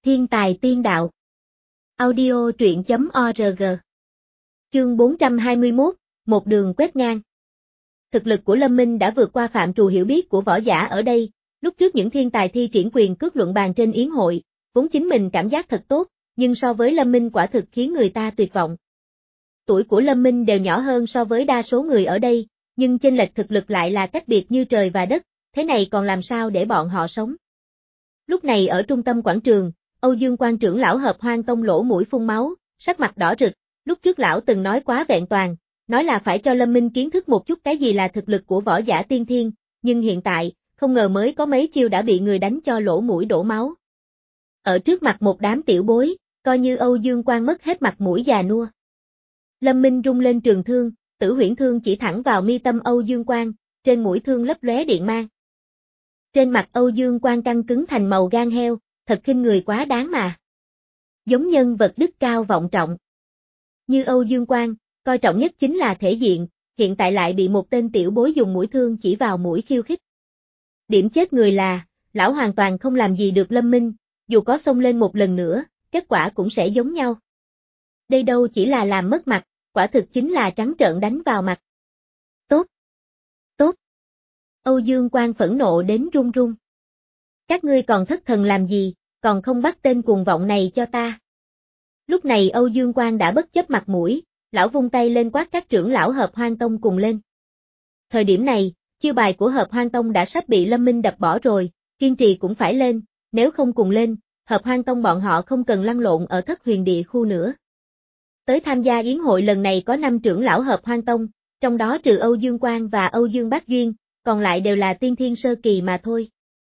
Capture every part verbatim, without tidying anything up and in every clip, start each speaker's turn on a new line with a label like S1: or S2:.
S1: Thiên tài tiên đạo. Audio truyện chấm org. Chương bốn trăm hai mươi mốt, một đường quét ngang. Thực lực của Lâm Minh đã vượt qua phạm trù hiểu biết của võ giả ở đây, lúc trước những thiên tài thi triển quyền cước luận bàn trên yến hội, vốn chính mình cảm giác thật tốt, nhưng so với Lâm Minh quả thực khiến người ta tuyệt vọng. Tuổi của Lâm Minh đều nhỏ hơn so với đa số người ở đây, nhưng chênh lệch thực lực lại là cách biệt như trời và đất, thế này còn làm sao để bọn họ sống. Lúc này ở trung tâm quảng trường, Âu Dương Quan trưởng lão Hợp Hoan Tông lỗ mũi phun máu, sắc mặt đỏ rực, lúc trước lão từng nói quá vẹn toàn, nói là phải cho Lâm Minh kiến thức một chút cái gì là thực lực của võ giả tiên thiên, nhưng hiện tại, không ngờ mới có mấy chiêu đã bị người đánh cho lỗ mũi đổ máu. Ở trước mặt một đám tiểu bối, coi như Âu Dương Quan mất hết mặt mũi già nua. Lâm Minh rung lên trường thương, Tử Huyễn thương chỉ thẳng vào mi tâm Âu Dương Quan, trên mũi thương lấp lóe điện mang. Trên mặt Âu Dương Quan căng cứng thành màu gan heo, thật khinh người quá đáng mà. Giống nhân vật đức cao vọng trọng. Như Âu Dương Quan, coi trọng nhất chính là thể diện, hiện tại lại bị một tên tiểu bối dùng mũi thương chỉ vào mũi khiêu khích. Điểm chết người là, lão hoàn toàn không làm gì được Lâm Minh, dù có xông lên một lần nữa, kết quả cũng sẽ giống nhau. Đây đâu chỉ là làm mất mặt, quả thực chính là trắng trợn đánh vào mặt. Tốt! Tốt! Âu Dương Quan phẫn nộ đến run run. Các ngươi còn thất thần làm gì, còn không bắt tên cuồng vọng này cho ta. Lúc này Âu Dương Quan đã bất chấp mặt mũi, lão vung tay lên quát các trưởng lão Hợp Hoan Tông cùng lên. Thời điểm này, chiêu bài của Hợp Hoan Tông đã sắp bị Lâm Minh đập bỏ rồi, kiên trì cũng phải lên, nếu không cùng lên, Hợp Hoan Tông bọn họ không cần lăn lộn ở Thất Huyền Địa khu nữa. Tới tham gia yến hội lần này có năm trưởng lão Hợp Hoan Tông, trong đó trừ Âu Dương Quan và Âu Dương Bác Duyên, còn lại đều là tiên thiên sơ kỳ mà thôi.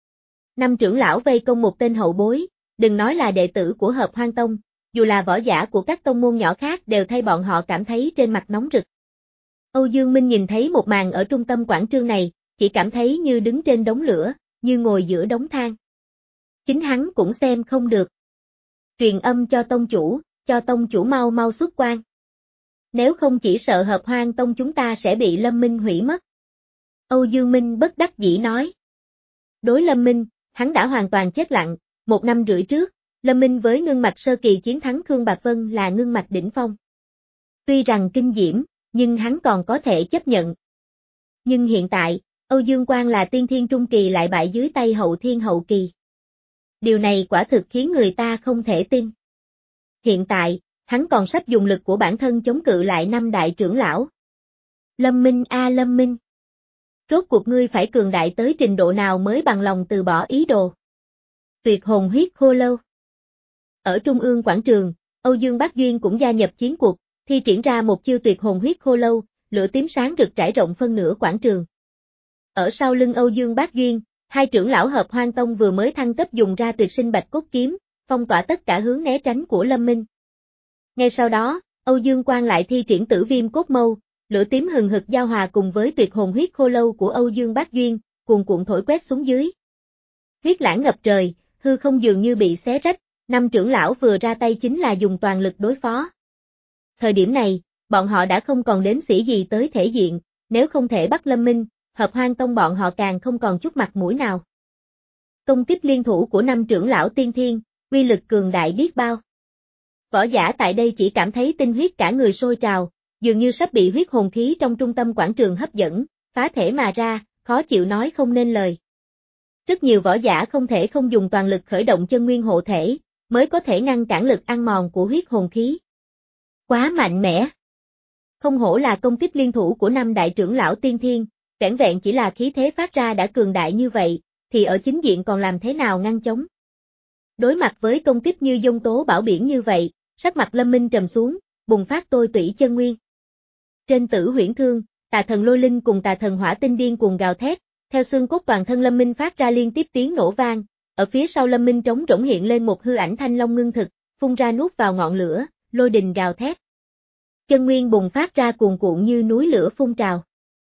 S1: Năm trưởng lão vây công một tên hậu bối, đừng nói là đệ tử của Hợp Hoan Tông, dù là võ giả của các tông môn nhỏ khác đều thay bọn họ cảm thấy trên mặt nóng rực. Âu Dương Minh nhìn thấy một màn ở trung tâm quảng trường này, chỉ cảm thấy như đứng trên đống lửa, như ngồi giữa đống than. Chính hắn cũng xem không được. Truyền âm cho tông chủ, cho tông chủ mau mau xuất quan. Nếu không chỉ sợ Hợp Hoan Tông chúng ta sẽ bị Lâm Minh hủy mất. Âu Dương Minh bất đắc dĩ nói. Đối Lâm Minh, hắn đã hoàn toàn chết lặng, một năm rưỡi trước, Lâm Minh với ngưng mạch sơ kỳ chiến thắng Khương Bạc Vân là ngưng mạch đỉnh phong. Tuy rằng kinh diễm, nhưng hắn còn có thể chấp nhận. Nhưng hiện tại, Âu Dương Quan là tiên thiên trung kỳ lại bại dưới tay hậu thiên hậu kỳ. Điều này quả thực khiến người ta không thể tin. Hiện tại, hắn còn sắp dùng lực của bản thân chống cự lại năm đại trưởng lão. Lâm Minh a Lâm Minh. Rốt cuộc ngươi phải cường đại tới trình độ nào mới bằng lòng từ bỏ ý đồ. Tuyệt hồn huyết khô lâu. Ở trung ương quảng trường, Âu Dương Bác Duyên cũng gia nhập chiến cuộc, thi triển ra một chiêu tuyệt hồn huyết khô lâu, lửa tím sáng rực trải rộng phân nửa quảng trường. Ở sau lưng Âu Dương Bác Duyên, hai trưởng lão Hợp Hoan Tông vừa mới thăng cấp dùng ra tuyệt sinh bạch cốt kiếm, phong tỏa tất cả hướng né tránh của Lâm Minh. Ngay sau đó, Âu Dương Quan lại thi triển tử viêm cốt mâu, lửa tím hừng hực giao hòa cùng với tuyệt hồn huyết khô lâu của Âu Dương Bác Duyên, cuồn cuộn thổi quét xuống dưới. Huyết lãng ngập trời, hư không dường như bị xé rách, năm trưởng lão vừa ra tay chính là dùng toàn lực đối phó. Thời điểm này, bọn họ đã không còn đếm xỉa gì tới thể diện, nếu không thể bắt Lâm Minh, Hợp Hoan Tông bọn họ càng không còn chút mặt mũi nào. Công kích liên thủ của năm trưởng lão tiên thiên, uy lực cường đại biết bao. Võ giả tại đây chỉ cảm thấy tinh huyết cả người sôi trào, dường như sắp bị huyết hồn khí trong trung tâm quảng trường hấp dẫn, phá thể mà ra, khó chịu nói không nên lời. Rất nhiều võ giả không thể không dùng toàn lực khởi động chân nguyên hộ thể, mới có thể ngăn cản lực ăn mòn của huyết hồn khí. Quá mạnh mẽ. Không hổ là công kích liên thủ của năm đại trưởng lão tiên thiên, vẻn vẹn chỉ là khí thế phát ra đã cường đại như vậy, thì ở chính diện còn làm thế nào ngăn chống. Đối mặt với công kích như dông tố bão biển như vậy, sắc mặt Lâm Minh trầm xuống, bùng phát tôi tủy chân nguyên. Trên Tử Huyễn thương, Tà Thần Lôi Linh cùng Tà Thần Hỏa Tinh điên cuồng gào thét, theo xương cốt toàn thân Lâm Minh phát ra liên tiếp tiếng nổ vang, ở phía sau Lâm Minh trống rỗng hiện lên một hư ảnh thanh long ngưng thực, phun ra nuốt vào ngọn lửa, lôi đình gào thét. Chân nguyên bùng phát ra cuồn cuộn như núi lửa phun trào.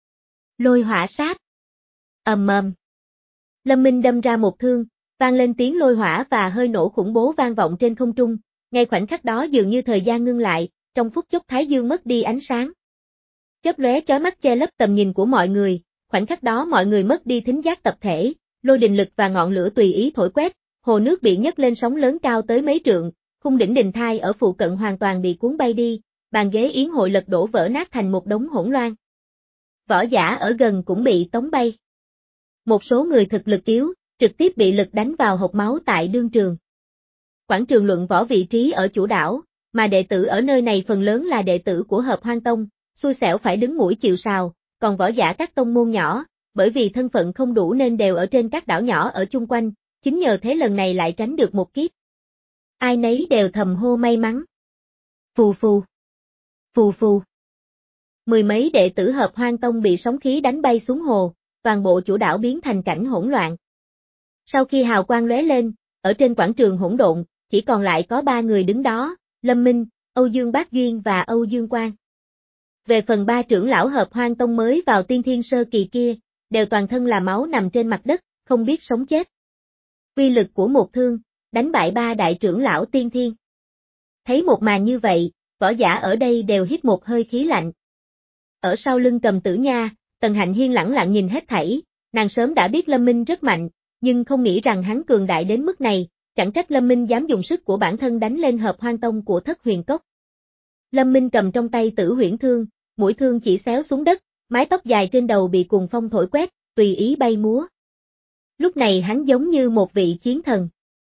S1: Lôi hỏa sát. Ầm ầm. Lâm Minh đâm ra một thương, vang lên tiếng lôi hỏa và hơi nổ khủng bố vang vọng trên không trung, ngay khoảnh khắc đó dường như thời gian ngưng lại, trong phút chốc thái dương mất đi ánh sáng. Chớp lóe chói mắt che lấp tầm nhìn của mọi người, khoảnh khắc đó mọi người mất đi thính giác tập thể, lôi đình lực và ngọn lửa tùy ý thổi quét, hồ nước bị nhấc lên sóng lớn cao tới mấy trượng, khung đỉnh đình thai ở phụ cận hoàn toàn bị cuốn bay đi, bàn ghế yến hội lật đổ vỡ nát thành một đống hỗn loạn. Võ giả ở gần cũng bị tống bay. Một số người thực lực yếu, trực tiếp bị lực đánh vào hộc máu tại đương trường. Quảng trường luận võ vị trí ở chủ đảo, mà đệ tử ở nơi này phần lớn là đệ tử của Hợp Hoan Tông, xui xẻo phải đứng mũi chịu sào, còn võ giả các tông môn nhỏ, bởi vì thân phận không đủ nên đều ở trên các đảo nhỏ ở chung quanh, chính nhờ thế lần này lại tránh được một kiếp. Ai nấy đều thầm hô may mắn. Phù phù. Phù phù. Mười mấy đệ tử Hợp Hoan Tông bị sóng khí đánh bay xuống hồ, toàn bộ chủ đảo biến thành cảnh hỗn loạn. Sau khi hào quang lóe lên, ở trên quảng trường hỗn độn, chỉ còn lại có ba người đứng đó, Lâm Minh, Âu Dương Bác Duyên và Âu Dương Quang. Về phần ba trưởng lão Hợp Hoan Tông mới vào tiên thiên sơ kỳ kia, đều toàn thân là máu nằm trên mặt đất, không biết sống chết. Uy lực của một thương, đánh bại ba đại trưởng lão tiên thiên. Thấy một màn như vậy, võ giả ở đây đều hít một hơi khí lạnh. Ở sau lưng Cầm Tử Nha, Tần Hạnh Hiên lẳng lặng nhìn hết thảy, nàng sớm đã biết Lâm Minh rất mạnh, nhưng không nghĩ rằng hắn cường đại đến mức này, chẳng trách Lâm Minh dám dùng sức của bản thân đánh lên Hợp Hoan Tông của Thất Huyền Cốc. Lâm Minh cầm trong tay Tử Huyễn Thương, mũi thương chỉ xéo xuống đất, mái tóc dài trên đầu bị cuồng phong thổi quét, tùy ý bay múa. Lúc này hắn giống như một vị chiến thần.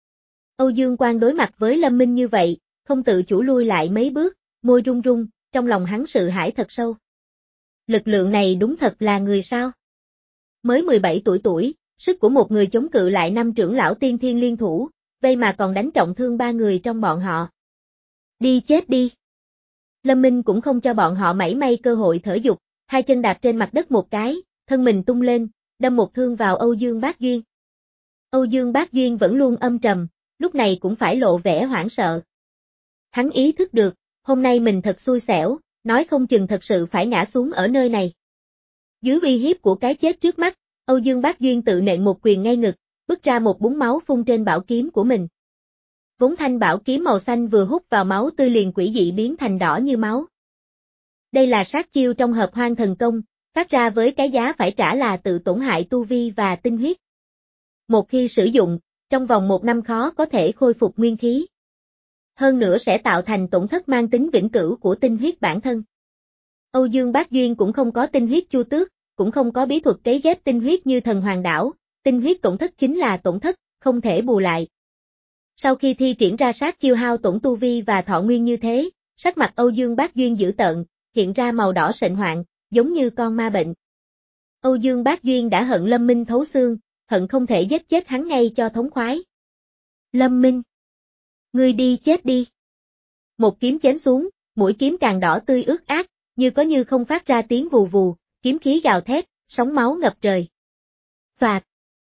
S1: Âu Dương Quang đối mặt với Lâm Minh như vậy, không tự chủ lui lại mấy bước, môi run run, trong lòng hắn sợ hãi thật sâu. Lực lượng này đúng thật là người sao? Mới mười bảy tuổi tuổi, sức của một người chống cự lại năm trưởng lão tiên thiên liên thủ, vậy mà còn đánh trọng thương ba người trong bọn họ. Đi chết đi! Lâm Minh cũng không cho bọn họ mảy may cơ hội thở dục, hai chân đạp trên mặt đất một cái, thân mình tung lên, đâm một thương vào Âu Dương Bác Duyên. Âu Dương Bác Duyên vẫn luôn âm trầm, lúc này cũng phải lộ vẻ hoảng sợ. Hắn ý thức được, hôm nay mình thật xui xẻo, nói không chừng thật sự phải ngã xuống ở nơi này. Dưới uy hiếp của cái chết trước mắt, Âu Dương Bác Duyên tự nện một quyền ngay ngực, bứt ra một búng máu phun trên bảo kiếm của mình. Vốn thanh bảo kiếm màu xanh vừa hút vào máu tươi liền quỷ dị biến thành đỏ như máu. Đây là sát chiêu trong Hợp Hoan thần công, phát ra với cái giá phải trả là tự tổn hại tu vi và tinh huyết. Một khi sử dụng, trong vòng một năm khó có thể khôi phục nguyên khí. Hơn nữa sẽ tạo thành tổn thất mang tính vĩnh cửu của tinh huyết bản thân. Âu Dương Bác Duyên cũng không có tinh huyết chu tước, cũng không có bí thuật cấy ghép tinh huyết như Thần Hoàng Đảo, tinh huyết tổn thất chính là tổn thất, không thể bù lại. Sau khi thi triển ra sát chiêu hao tổn tu vi và thọ nguyên như thế, sắc mặt Âu Dương Bác Duyên dữ tợn, hiện ra màu đỏ sệnh hoạn, giống như con ma bệnh. Âu Dương Bác Duyên đã hận Lâm Minh thấu xương, hận không thể giết chết hắn ngay cho thống khoái. Lâm Minh! Ngươi đi chết đi! Một kiếm chém xuống, mũi kiếm càng đỏ tươi ướt át, như có như không phát ra tiếng vù vù, kiếm khí gào thét, sóng máu ngập trời. Phạt!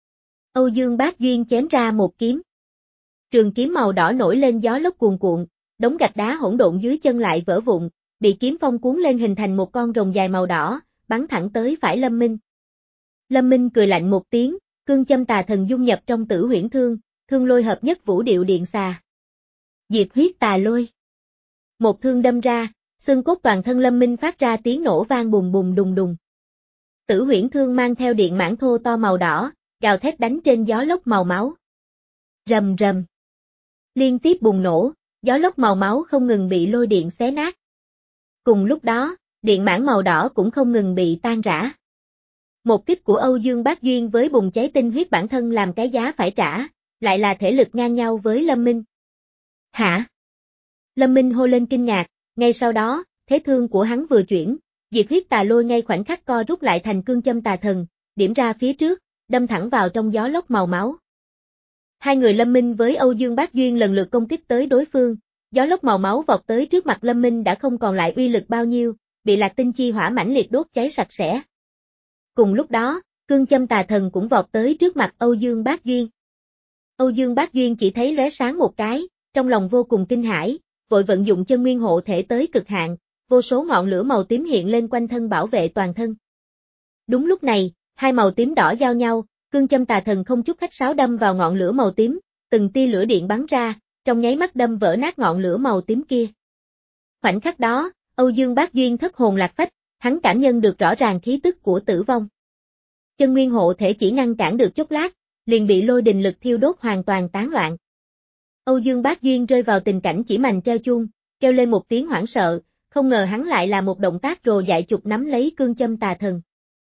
S1: Âu Dương Bác Duyên chém ra một kiếm. Trường kiếm màu đỏ nổi lên gió lốc cuồn cuộn, đống gạch đá hỗn độn dưới chân lại vỡ vụn, bị kiếm phong cuốn lên hình thành một con rồng dài màu đỏ, bắn thẳng tới phải Lâm Minh. Lâm Minh cười lạnh một tiếng, cương châm tà thần dung nhập trong Tử Huyễn Thương, thương lôi hợp nhất vũ điệu điện xà. Diệt huyết tà lôi. Một thương đâm ra, xương cốt toàn thân Lâm Minh phát ra tiếng nổ vang bùng bùng đùng đùng. Tử Huyễn Thương mang theo điện mãn thô to màu đỏ, gào thét đánh trên gió lốc màu máu. Rầm rầm. Liên tiếp bùng nổ, gió lốc màu máu không ngừng bị lôi điện xé nát. Cùng lúc đó, điện mãn màu đỏ cũng không ngừng bị tan rã. Một kích của Âu Dương Bác Duyên với bùng cháy tinh huyết bản thân làm cái giá phải trả, lại là thể lực ngang nhau với Lâm Minh. Hả? Lâm Minh hô lên kinh ngạc, ngay sau đó, thế thương của hắn vừa chuyển, diệt huyết tà lôi ngay khoảnh khắc co rút lại thành cương châm tà thần, điểm ra phía trước, đâm thẳng vào trong gió lốc màu máu. Hai người Lâm Minh với Âu Dương Bác Duyên lần lượt công kích tới đối phương, gió lốc màu máu vọt tới trước mặt Lâm Minh đã không còn lại uy lực bao nhiêu, bị Lạc Tinh chi hỏa mãnh liệt đốt cháy sạch sẽ. Cùng lúc đó, cương châm tà thần cũng vọt tới trước mặt Âu Dương Bác Duyên. Âu Dương Bác Duyên chỉ thấy lóe sáng một cái, trong lòng vô cùng kinh hãi, vội vận dụng chân nguyên hộ thể tới cực hạn, vô số ngọn lửa màu tím hiện lên quanh thân bảo vệ toàn thân. Đúng lúc này, hai màu tím đỏ giao nhau, cương châm tà thần không chút khách sáo đâm vào ngọn lửa màu tím, từng tia lửa điện bắn ra, trong nháy mắt đâm vỡ nát ngọn lửa màu tím kia. Khoảnh khắc đó, Âu Dương Bác Duyên thất hồn lạc phách, hắn cảm nhận được rõ ràng khí tức của tử vong. Chân nguyên hộ thể chỉ ngăn cản được chốc lát, liền bị lôi đình lực thiêu đốt hoàn toàn tán loạn. Âu Dương Bác Duyên rơi vào tình cảnh chỉ mành treo chuông, kêu lên một tiếng hoảng sợ, không ngờ hắn lại là một động tác rồ dại chụp nắm lấy cương châm tà thần.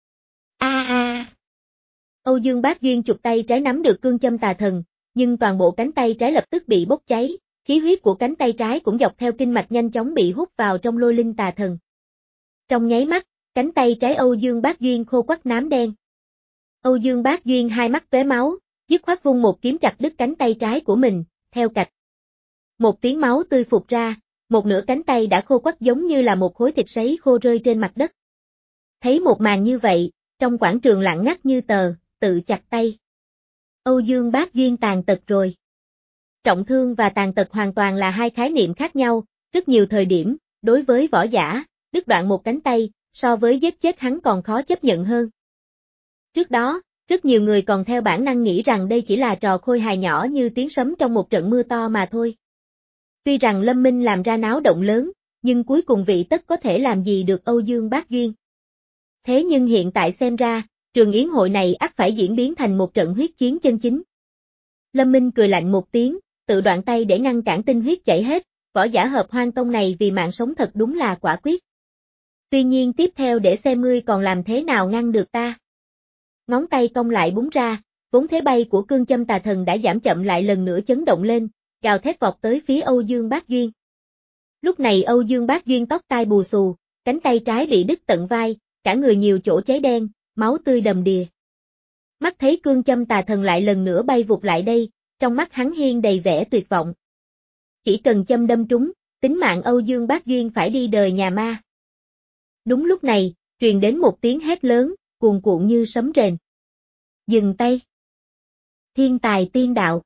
S1: A a! Âu Dương Bác Duyên chụp tay trái nắm được cương châm tà thần, nhưng toàn bộ cánh tay trái lập tức bị bốc cháy, khí huyết của cánh tay trái cũng dọc theo kinh mạch nhanh chóng bị hút vào trong lôi linh tà thần. Trong nháy mắt, cánh tay trái Âu Dương Bác Duyên khô quắt nám đen. Âu Dương Bác Duyên hai mắt tóe máu, dứt khoát vung một kiếm chặt đứt cánh tay trái của mình, theo cạch. Một tiếng máu tươi phụt ra, một nửa cánh tay đã khô quắt giống như là một khối thịt sấy khô rơi trên mặt đất. Thấy một màn như vậy, trong quảng trường lặng ngắt như tờ, tự chặt tay. Âu Dương Bác Duyên tàn tật rồi. Trọng thương và tàn tật hoàn toàn là hai khái niệm khác nhau, rất nhiều thời điểm, đối với võ giả, đứt đoạn một cánh tay, so với giết chết hắn còn khó chấp nhận hơn. Trước đó, rất nhiều người còn theo bản năng nghĩ rằng đây chỉ là trò khôi hài nhỏ như tiếng sấm trong một trận mưa to mà thôi. Tuy rằng Lâm Minh làm ra náo động lớn, nhưng cuối cùng vị tất có thể làm gì được Âu Dương Bác Duyên. Thế nhưng hiện tại xem ra, trường yến hội này ắt phải diễn biến thành một trận huyết chiến chân chính. Lâm Minh cười lạnh một tiếng, tự đoạn tay để ngăn cản tinh huyết chảy hết, võ giả Hợp Hoan Tông này vì mạng sống thật đúng là quả quyết. Tuy nhiên tiếp theo để xem ngươi còn làm thế nào ngăn được ta. Ngón tay cong lại búng ra, vốn thế bay của cương châm tà thần đã giảm chậm lại lần nữa chấn động lên, gào thét vọt tới phía Âu Dương Bác Duyên. Lúc này Âu Dương Bác Duyên tóc tai bù xù, cánh tay trái bị đứt tận vai, cả người nhiều chỗ cháy đen, máu tươi đầm đìa. Mắt thấy cương châm tà thần lại lần nữa bay vụt lại đây, trong mắt hắn hiên đầy vẻ tuyệt vọng. Chỉ cần châm đâm trúng, tính mạng Âu Dương Bác Duyên phải đi đời nhà ma. Đúng lúc này, truyền đến một tiếng hét lớn, cuồn cuộn như sấm rền. Dừng tay. Thiên tài tiên đạo.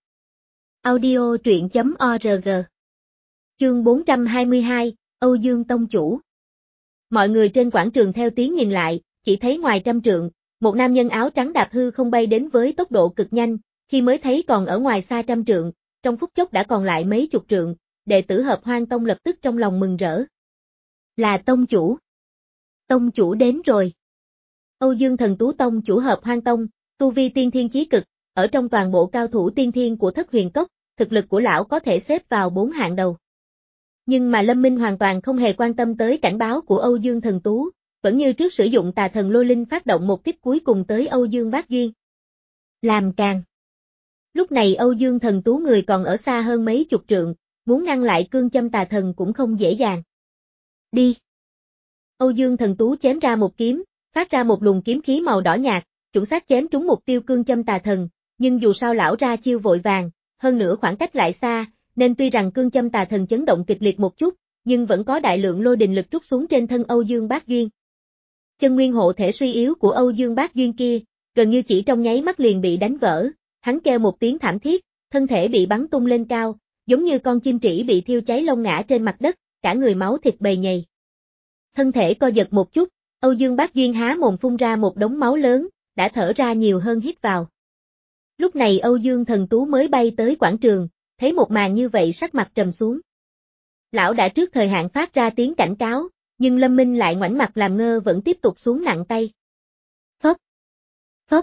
S1: Audio truyện chấm org. Chương bốn trăm hai mươi hai, Âu Dương Tông Chủ. Mọi người trên quảng trường theo tiếng nhìn lại, chỉ thấy ngoài trăm trượng, một nam nhân áo trắng đạp hư không bay đến với tốc độ cực nhanh, khi mới thấy còn ở ngoài xa trăm trượng, trong phút chốc đã còn lại mấy chục trượng, đệ tử Hợp Hoan Tông lập tức trong lòng mừng rỡ. Là Tông Chủ. Tông Chủ đến rồi. Âu Dương Thần Tú Tông Chủ Hợp Hoan Tông, tu vi tiên thiên chí cực, ở trong toàn bộ cao thủ tiên thiên của Thất Huyền Cốc, thực lực của lão có thể xếp vào bốn hạng đầu. Nhưng mà Lâm Minh hoàn toàn không hề quan tâm tới cảnh báo của Âu Dương Thần Tú, vẫn như trước sử dụng tà thần lôi linh phát động một kích cuối cùng tới Âu Dương Bác Duyên. Làm càng. Lúc này Âu Dương Thần Tú người còn ở xa hơn mấy chục trượng, muốn ngăn lại cương châm tà thần cũng không dễ dàng. Đi. Âu Dương Thần Tú chém ra một kiếm, phát ra một luồng kiếm khí màu đỏ nhạt, chuẩn xác chém trúng mục tiêu cương châm tà thần, nhưng dù sao lão ra chiêu vội vàng, hơn nữa khoảng cách lại xa, nên tuy rằng cương châm tà thần chấn động kịch liệt một chút, nhưng vẫn có đại lượng lôi đình lực trút xuống trên thân Âu Dương Bác Duyên. Chân nguyên hộ thể suy yếu của Âu Dương Bác Duyên kia, gần như chỉ trong nháy mắt liền bị đánh vỡ, hắn kêu một tiếng thảm thiết, thân thể bị bắn tung lên cao, giống như con chim trĩ bị thiêu cháy lông ngã trên mặt đất, cả người máu thịt bầy nhầy. Thân thể co giật một chút, Âu Dương Bác Duyên há mồm phun ra một đống máu lớn, đã thở ra nhiều hơn hít vào. Lúc này Âu Dương Thần Tú mới bay tới quảng trường, thấy một màn như vậy sắc mặt trầm xuống. Lão đã trước thời hạn phát ra tiếng cảnh cáo, nhưng Lâm Minh lại ngoảnh mặt làm ngơ vẫn tiếp tục xuống nặng tay. Phốc, phốc.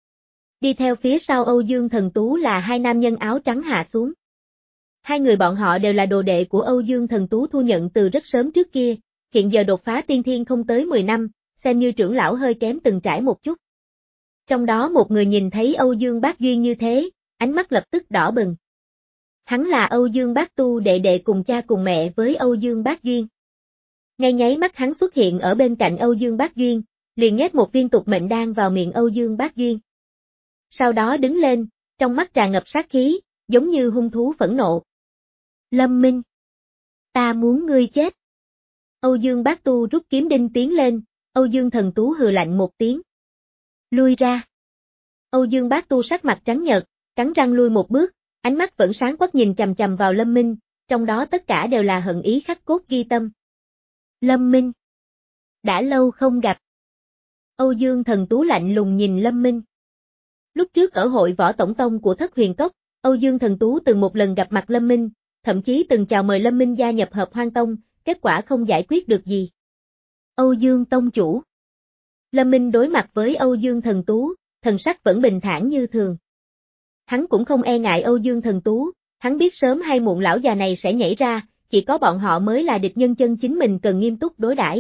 S1: Đi theo phía sau Âu Dương Thần Tú là hai nam nhân áo trắng hạ xuống. Hai người bọn họ đều là đồ đệ của Âu Dương Thần Tú thu nhận từ rất sớm trước kia, hiện giờ đột phá tiên thiên không tới mười năm, xem như trưởng lão hơi kém từng trải một chút. Trong đó một người nhìn thấy Âu Dương Bác Duyên như thế, ánh mắt lập tức đỏ bừng. Hắn là Âu Dương Bác Tu, đệ đệ cùng cha cùng mẹ với Âu Dương Bác Duyên. Ngay nháy mắt hắn xuất hiện ở bên cạnh Âu Dương Bác Duyên, liền nhét một viên tục mệnh đan vào miệng Âu Dương Bác Duyên. Sau đó đứng lên, trong mắt tràn ngập sát khí, giống như hung thú phẫn nộ. Lâm Minh! Ta muốn ngươi chết! Âu Dương Bác Tu rút kiếm đinh tiến lên, Âu Dương Thần Tú hừ lạnh một tiếng. Lui ra! Âu Dương Bác Tu sắc mặt trắng nhợt, cắn răng lui một bước, ánh mắt vẫn sáng quắc nhìn chằm chằm vào Lâm Minh, trong đó tất cả đều là hận ý khắc cốt ghi tâm. Lâm Minh! Đã lâu không gặp. Âu Dương Thần Tú lạnh lùng nhìn Lâm Minh. Lúc trước ở hội võ tổng tông của Thất Huyền Cốc, Âu Dương Thần Tú từng một lần gặp mặt Lâm Minh, thậm chí từng chào mời Lâm Minh gia nhập Hợp Hoan Tông, kết quả không giải quyết được gì. Âu Dương Tông Chủ. Lâm Minh đối mặt với Âu Dương Thần Tú, thần sắc vẫn bình thản như thường. Hắn cũng không e ngại Âu Dương Thần Tú, hắn biết sớm hay muộn lão già này sẽ nhảy ra, chỉ có bọn họ mới là địch nhân chân chính mình cần nghiêm túc đối đãi.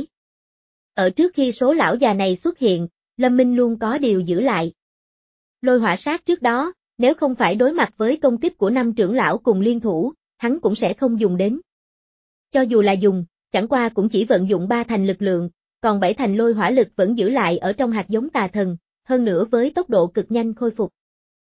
S1: Ở trước khi số lão già này xuất hiện, Lâm Minh luôn có điều giữ lại. Lôi hỏa sát trước đó, nếu không phải đối mặt với công kích của năm trưởng lão cùng liên thủ, hắn cũng sẽ không dùng đến. Cho dù là dùng, chẳng qua cũng chỉ vận dụng ba thành lực lượng, còn bảy thành lôi hỏa lực vẫn giữ lại ở trong hạt giống tà thần, hơn nữa với tốc độ cực nhanh khôi phục.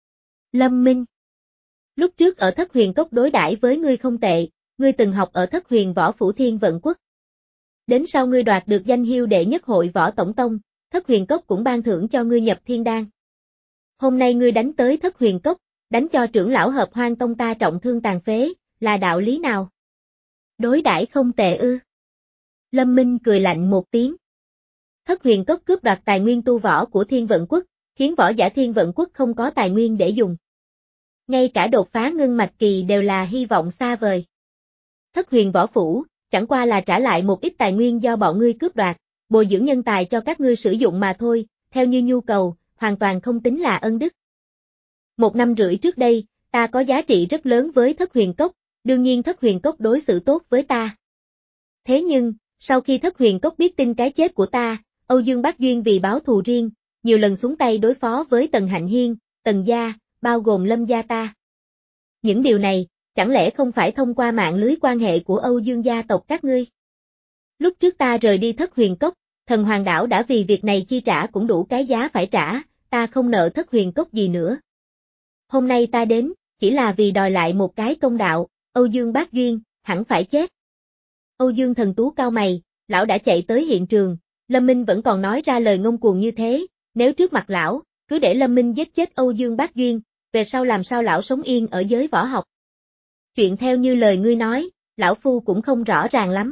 S1: Lâm Minh, lúc trước ở Thất Huyền Cốc đối đãi với ngươi không tệ, ngươi từng học ở Thất Huyền Võ Phủ Thiên Vận Quốc. Đến sau ngươi đoạt được danh hiệu đệ nhất hội võ tổng tông, Thất Huyền Cốc cũng ban thưởng cho ngươi nhập thiên đan. Hôm nay ngươi đánh tới Thất Huyền Cốc, đánh cho trưởng lão Hợp Hoang Tông ta trọng thương tàn phế, là đạo lý nào? Đối đãi không tệ ư? Lâm Minh cười lạnh một tiếng. Thất Huyền Cốc cướp đoạt tài nguyên tu võ của Thiên Vận Quốc, khiến võ giả Thiên Vận Quốc không có tài nguyên để dùng. Ngay cả đột phá ngưng mạch kỳ đều là hy vọng xa vời. Thất Huyền Võ Phủ, chẳng qua là trả lại một ít tài nguyên do bọn ngươi cướp đoạt, bồi dưỡng nhân tài cho các ngươi sử dụng mà thôi, theo như nhu cầu, hoàn toàn không tính là ân đức. Một năm rưỡi trước đây, ta có giá trị rất lớn với Thất Huyền Cốc, đương nhiên Thất Huyền Cốc đối xử tốt với ta. Thế nhưng, sau khi Thất Huyền Cốc biết tin cái chết của ta, Âu Dương Bác Duyên vì báo thù riêng, nhiều lần xuống tay đối phó với Tần Hạnh Hiên, Tần gia, bao gồm Lâm gia ta. Những điều này, chẳng lẽ không phải thông qua mạng lưới quan hệ của Âu Dương gia tộc các ngươi? Lúc trước ta rời đi Thất Huyền Cốc, Thần Hoàng Đảo đã vì việc này chi trả cũng đủ cái giá phải trả, ta không nợ Thất Huyền Cốc gì nữa. Hôm nay ta đến, chỉ là vì đòi lại một cái công đạo, Âu Dương Bác Duyên, hẳn phải chết. Âu Dương Thần Tú cau mày, lão đã chạy tới hiện trường, Lâm Minh vẫn còn nói ra lời ngông cuồng như thế, nếu trước mặt lão, cứ để Lâm Minh giết chết Âu Dương Bác Duyên, về sau làm sao lão sống yên ở giới võ học. Chuyện theo như lời ngươi nói, lão phu cũng không rõ ràng lắm.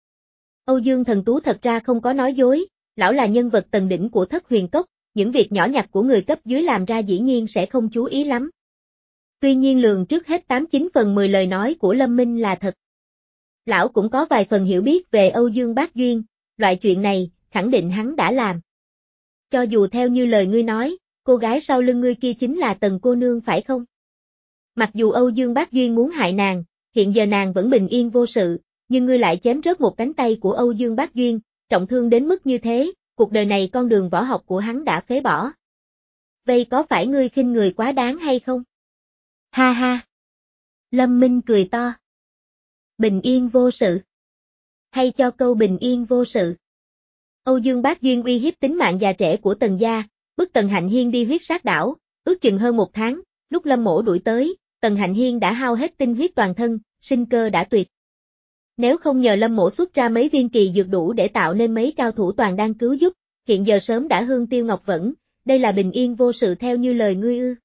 S1: Âu Dương Thần Tú thật ra không có nói dối, lão là nhân vật tầng đỉnh của Thất Huyền Cốc, những việc nhỏ nhặt của người cấp dưới làm ra dĩ nhiên sẽ không chú ý lắm. Tuy nhiên lường trước hết tám chín phần mười lời nói của Lâm Minh là thật. Lão cũng có vài phần hiểu biết về Âu Dương Bác Duyên, loại chuyện này, khẳng định hắn đã làm. Cho dù theo như lời ngươi nói, cô gái sau lưng ngươi kia chính là Tần cô nương phải không? Mặc dù Âu Dương Bác Duyên muốn hại nàng, hiện giờ nàng vẫn bình yên vô sự, nhưng ngươi lại chém rớt một cánh tay của Âu Dương Bác Duyên, trọng thương đến mức như thế, cuộc đời này con đường võ học của hắn đã phế bỏ. Vậy có phải ngươi khinh người quá đáng hay không? Ha ha! Lâm Minh cười to. Bình yên vô sự. Hay cho câu bình yên vô sự. Âu Dương Bác Duyên uy hiếp tính mạng già trẻ của Tần gia, bức Tần Hạnh Hiên đi huyết sát đảo, ước chừng hơn một tháng, lúc Lâm Mỗ đuổi tới, Tần Hạnh Hiên đã hao hết tinh huyết toàn thân, sinh cơ đã tuyệt. Nếu không nhờ Lâm Mỗ xuất ra mấy viên kỳ dược đủ để tạo nên mấy cao thủ toàn đang cứu giúp, hiện giờ sớm đã hương tiêu ngọc vẫn, đây là bình yên vô sự theo như lời ngươi ư.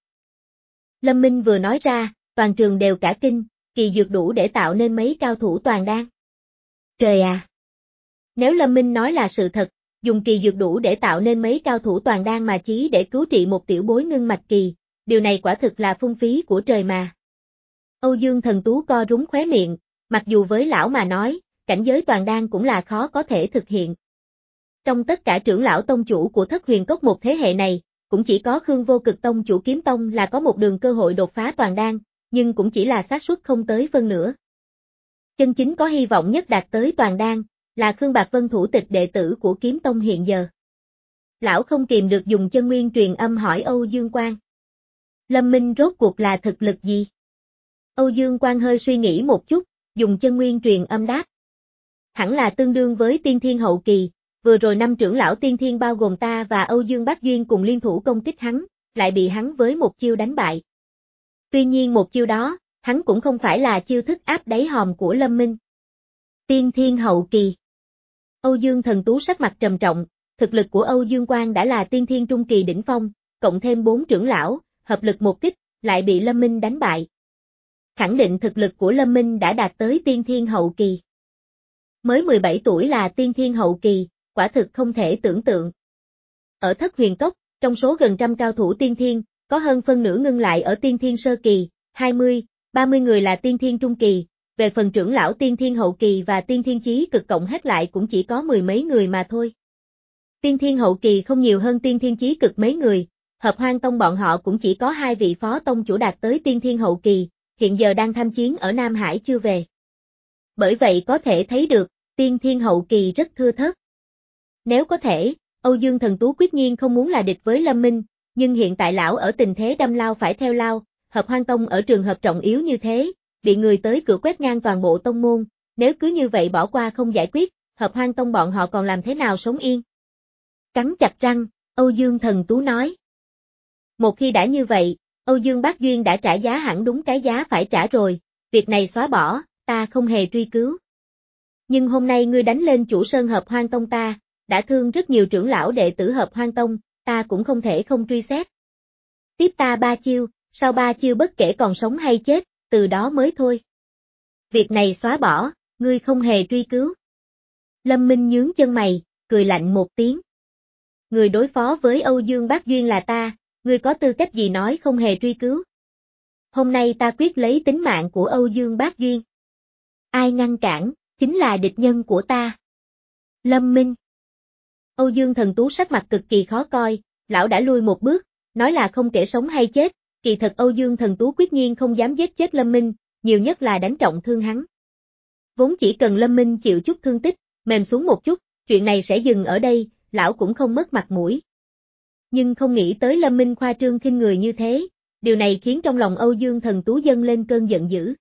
S1: Lâm Minh vừa nói ra, toàn trường đều cả kinh, kỳ dược đủ để tạo nên mấy cao thủ toàn đan. Trời à! Nếu Lâm Minh nói là sự thật, dùng kỳ dược đủ để tạo nên mấy cao thủ toàn đan mà chí để cứu trị một tiểu bối ngưng mạch kỳ, điều này quả thực là phung phí của trời mà. Âu Dương Thần Tú co rúm khóe miệng, mặc dù với lão mà nói, cảnh giới toàn đan cũng là khó có thể thực hiện. Trong tất cả trưởng lão tông chủ của Thất Huyền Cốc một thế hệ này, cũng chỉ có Khương Vô Cực tông chủ Kiếm Tông là có một đường cơ hội đột phá toàn đan, nhưng cũng chỉ là xác suất không tới phân nửa. Chân chính có hy vọng nhất đạt tới toàn đan, là Khương Bạc Vân thủ tịch đệ tử của Kiếm Tông hiện giờ. Lão không kìm được dùng chân nguyên truyền âm hỏi Âu Dương Quang. Lâm Minh rốt cuộc là thực lực gì? Âu Dương Quang hơi suy nghĩ một chút, dùng chân nguyên truyền âm đáp. Hẳn là tương đương với tiên thiên hậu kỳ, vừa rồi năm trưởng lão tiên thiên bao gồm ta và Âu Dương Bác Duyên cùng liên thủ công kích hắn, lại bị hắn với một chiêu đánh bại. Tuy nhiên một chiêu đó, hắn cũng không phải là chiêu thức áp đáy hòm của Lâm Minh. Tiên thiên hậu kỳ. Âu Dương Thần Tú sắc mặt trầm trọng, thực lực của Âu Dương Quang đã là tiên thiên trung kỳ đỉnh phong, cộng thêm bốn trưởng lão, hợp lực một kích, lại bị Lâm Minh đánh bại. Khẳng định thực lực của Lâm Minh đã đạt tới tiên thiên hậu kỳ. Mới mười bảy tuổi là tiên thiên hậu kỳ, quả thực không thể tưởng tượng. Ở Thất Huyền Cốc, trong số gần trăm cao thủ tiên thiên, có hơn phân nửa ngưng lại ở tiên thiên sơ kỳ, hai mươi, ba mươi người là tiên thiên trung kỳ, về phần trưởng lão tiên thiên hậu kỳ và tiên thiên chí cực cộng hết lại cũng chỉ có mười mấy người mà thôi. Tiên thiên hậu kỳ không nhiều hơn tiên thiên chí cực mấy người, Hợp Hoan Tông bọn họ cũng chỉ có hai vị phó tông chủ đạt tới tiên thiên hậu kỳ, hiện giờ đang tham chiến ở Nam Hải chưa về. Bởi vậy có thể thấy được, tiên thiên hậu kỳ rất thưa thớt. Nếu có thể, Âu Dương Thần Tú quyết nhiên không muốn là địch với Lâm Minh, nhưng hiện tại lão ở tình thế đâm lao phải theo lao, Hợp Hoan Tông ở trường hợp trọng yếu như thế, bị người tới cửa quét ngang toàn bộ tông môn, nếu cứ như vậy bỏ qua không giải quyết, Hợp Hoan Tông bọn họ còn làm thế nào sống yên? Cắn chặt răng, Âu Dương Thần Tú nói. Một khi đã như vậy, Âu Dương Bác Duyên đã trả giá hẳn đúng cái giá phải trả rồi, việc này xóa bỏ, ta không hề truy cứu. Nhưng hôm nay ngươi đánh lên chủ sơn Hợp Hoan Tông ta, đã thương rất nhiều trưởng lão đệ tử Hợp Hoan Tông, ta cũng không thể không truy xét. Tiếp ta ba chiêu, sau ba chiêu bất kể còn sống hay chết, từ đó mới thôi. Việc này xóa bỏ, ngươi không hề truy cứu. Lâm Minh nhướng chân mày, cười lạnh một tiếng. Người đối phó với Âu Dương Bác Duyên là ta, ngươi có tư cách gì nói không hề truy cứu. Hôm nay ta quyết lấy tính mạng của Âu Dương Bác Duyên. Ai ngăn cản, chính là địch nhân của ta. Lâm Minh. Âu Dương Thần Tú sắc mặt cực kỳ khó coi, lão đã lui một bước, nói là không kể sống hay chết, kỳ thật Âu Dương Thần Tú quyết nhiên không dám giết chết Lâm Minh, nhiều nhất là đánh trọng thương hắn. Vốn chỉ cần Lâm Minh chịu chút thương tích, mềm xuống một chút, chuyện này sẽ dừng ở đây, lão cũng không mất mặt mũi. Nhưng không nghĩ tới Lâm Minh khoa trương khinh người như thế, điều này khiến trong lòng Âu Dương Thần Tú dâng lên cơn giận dữ.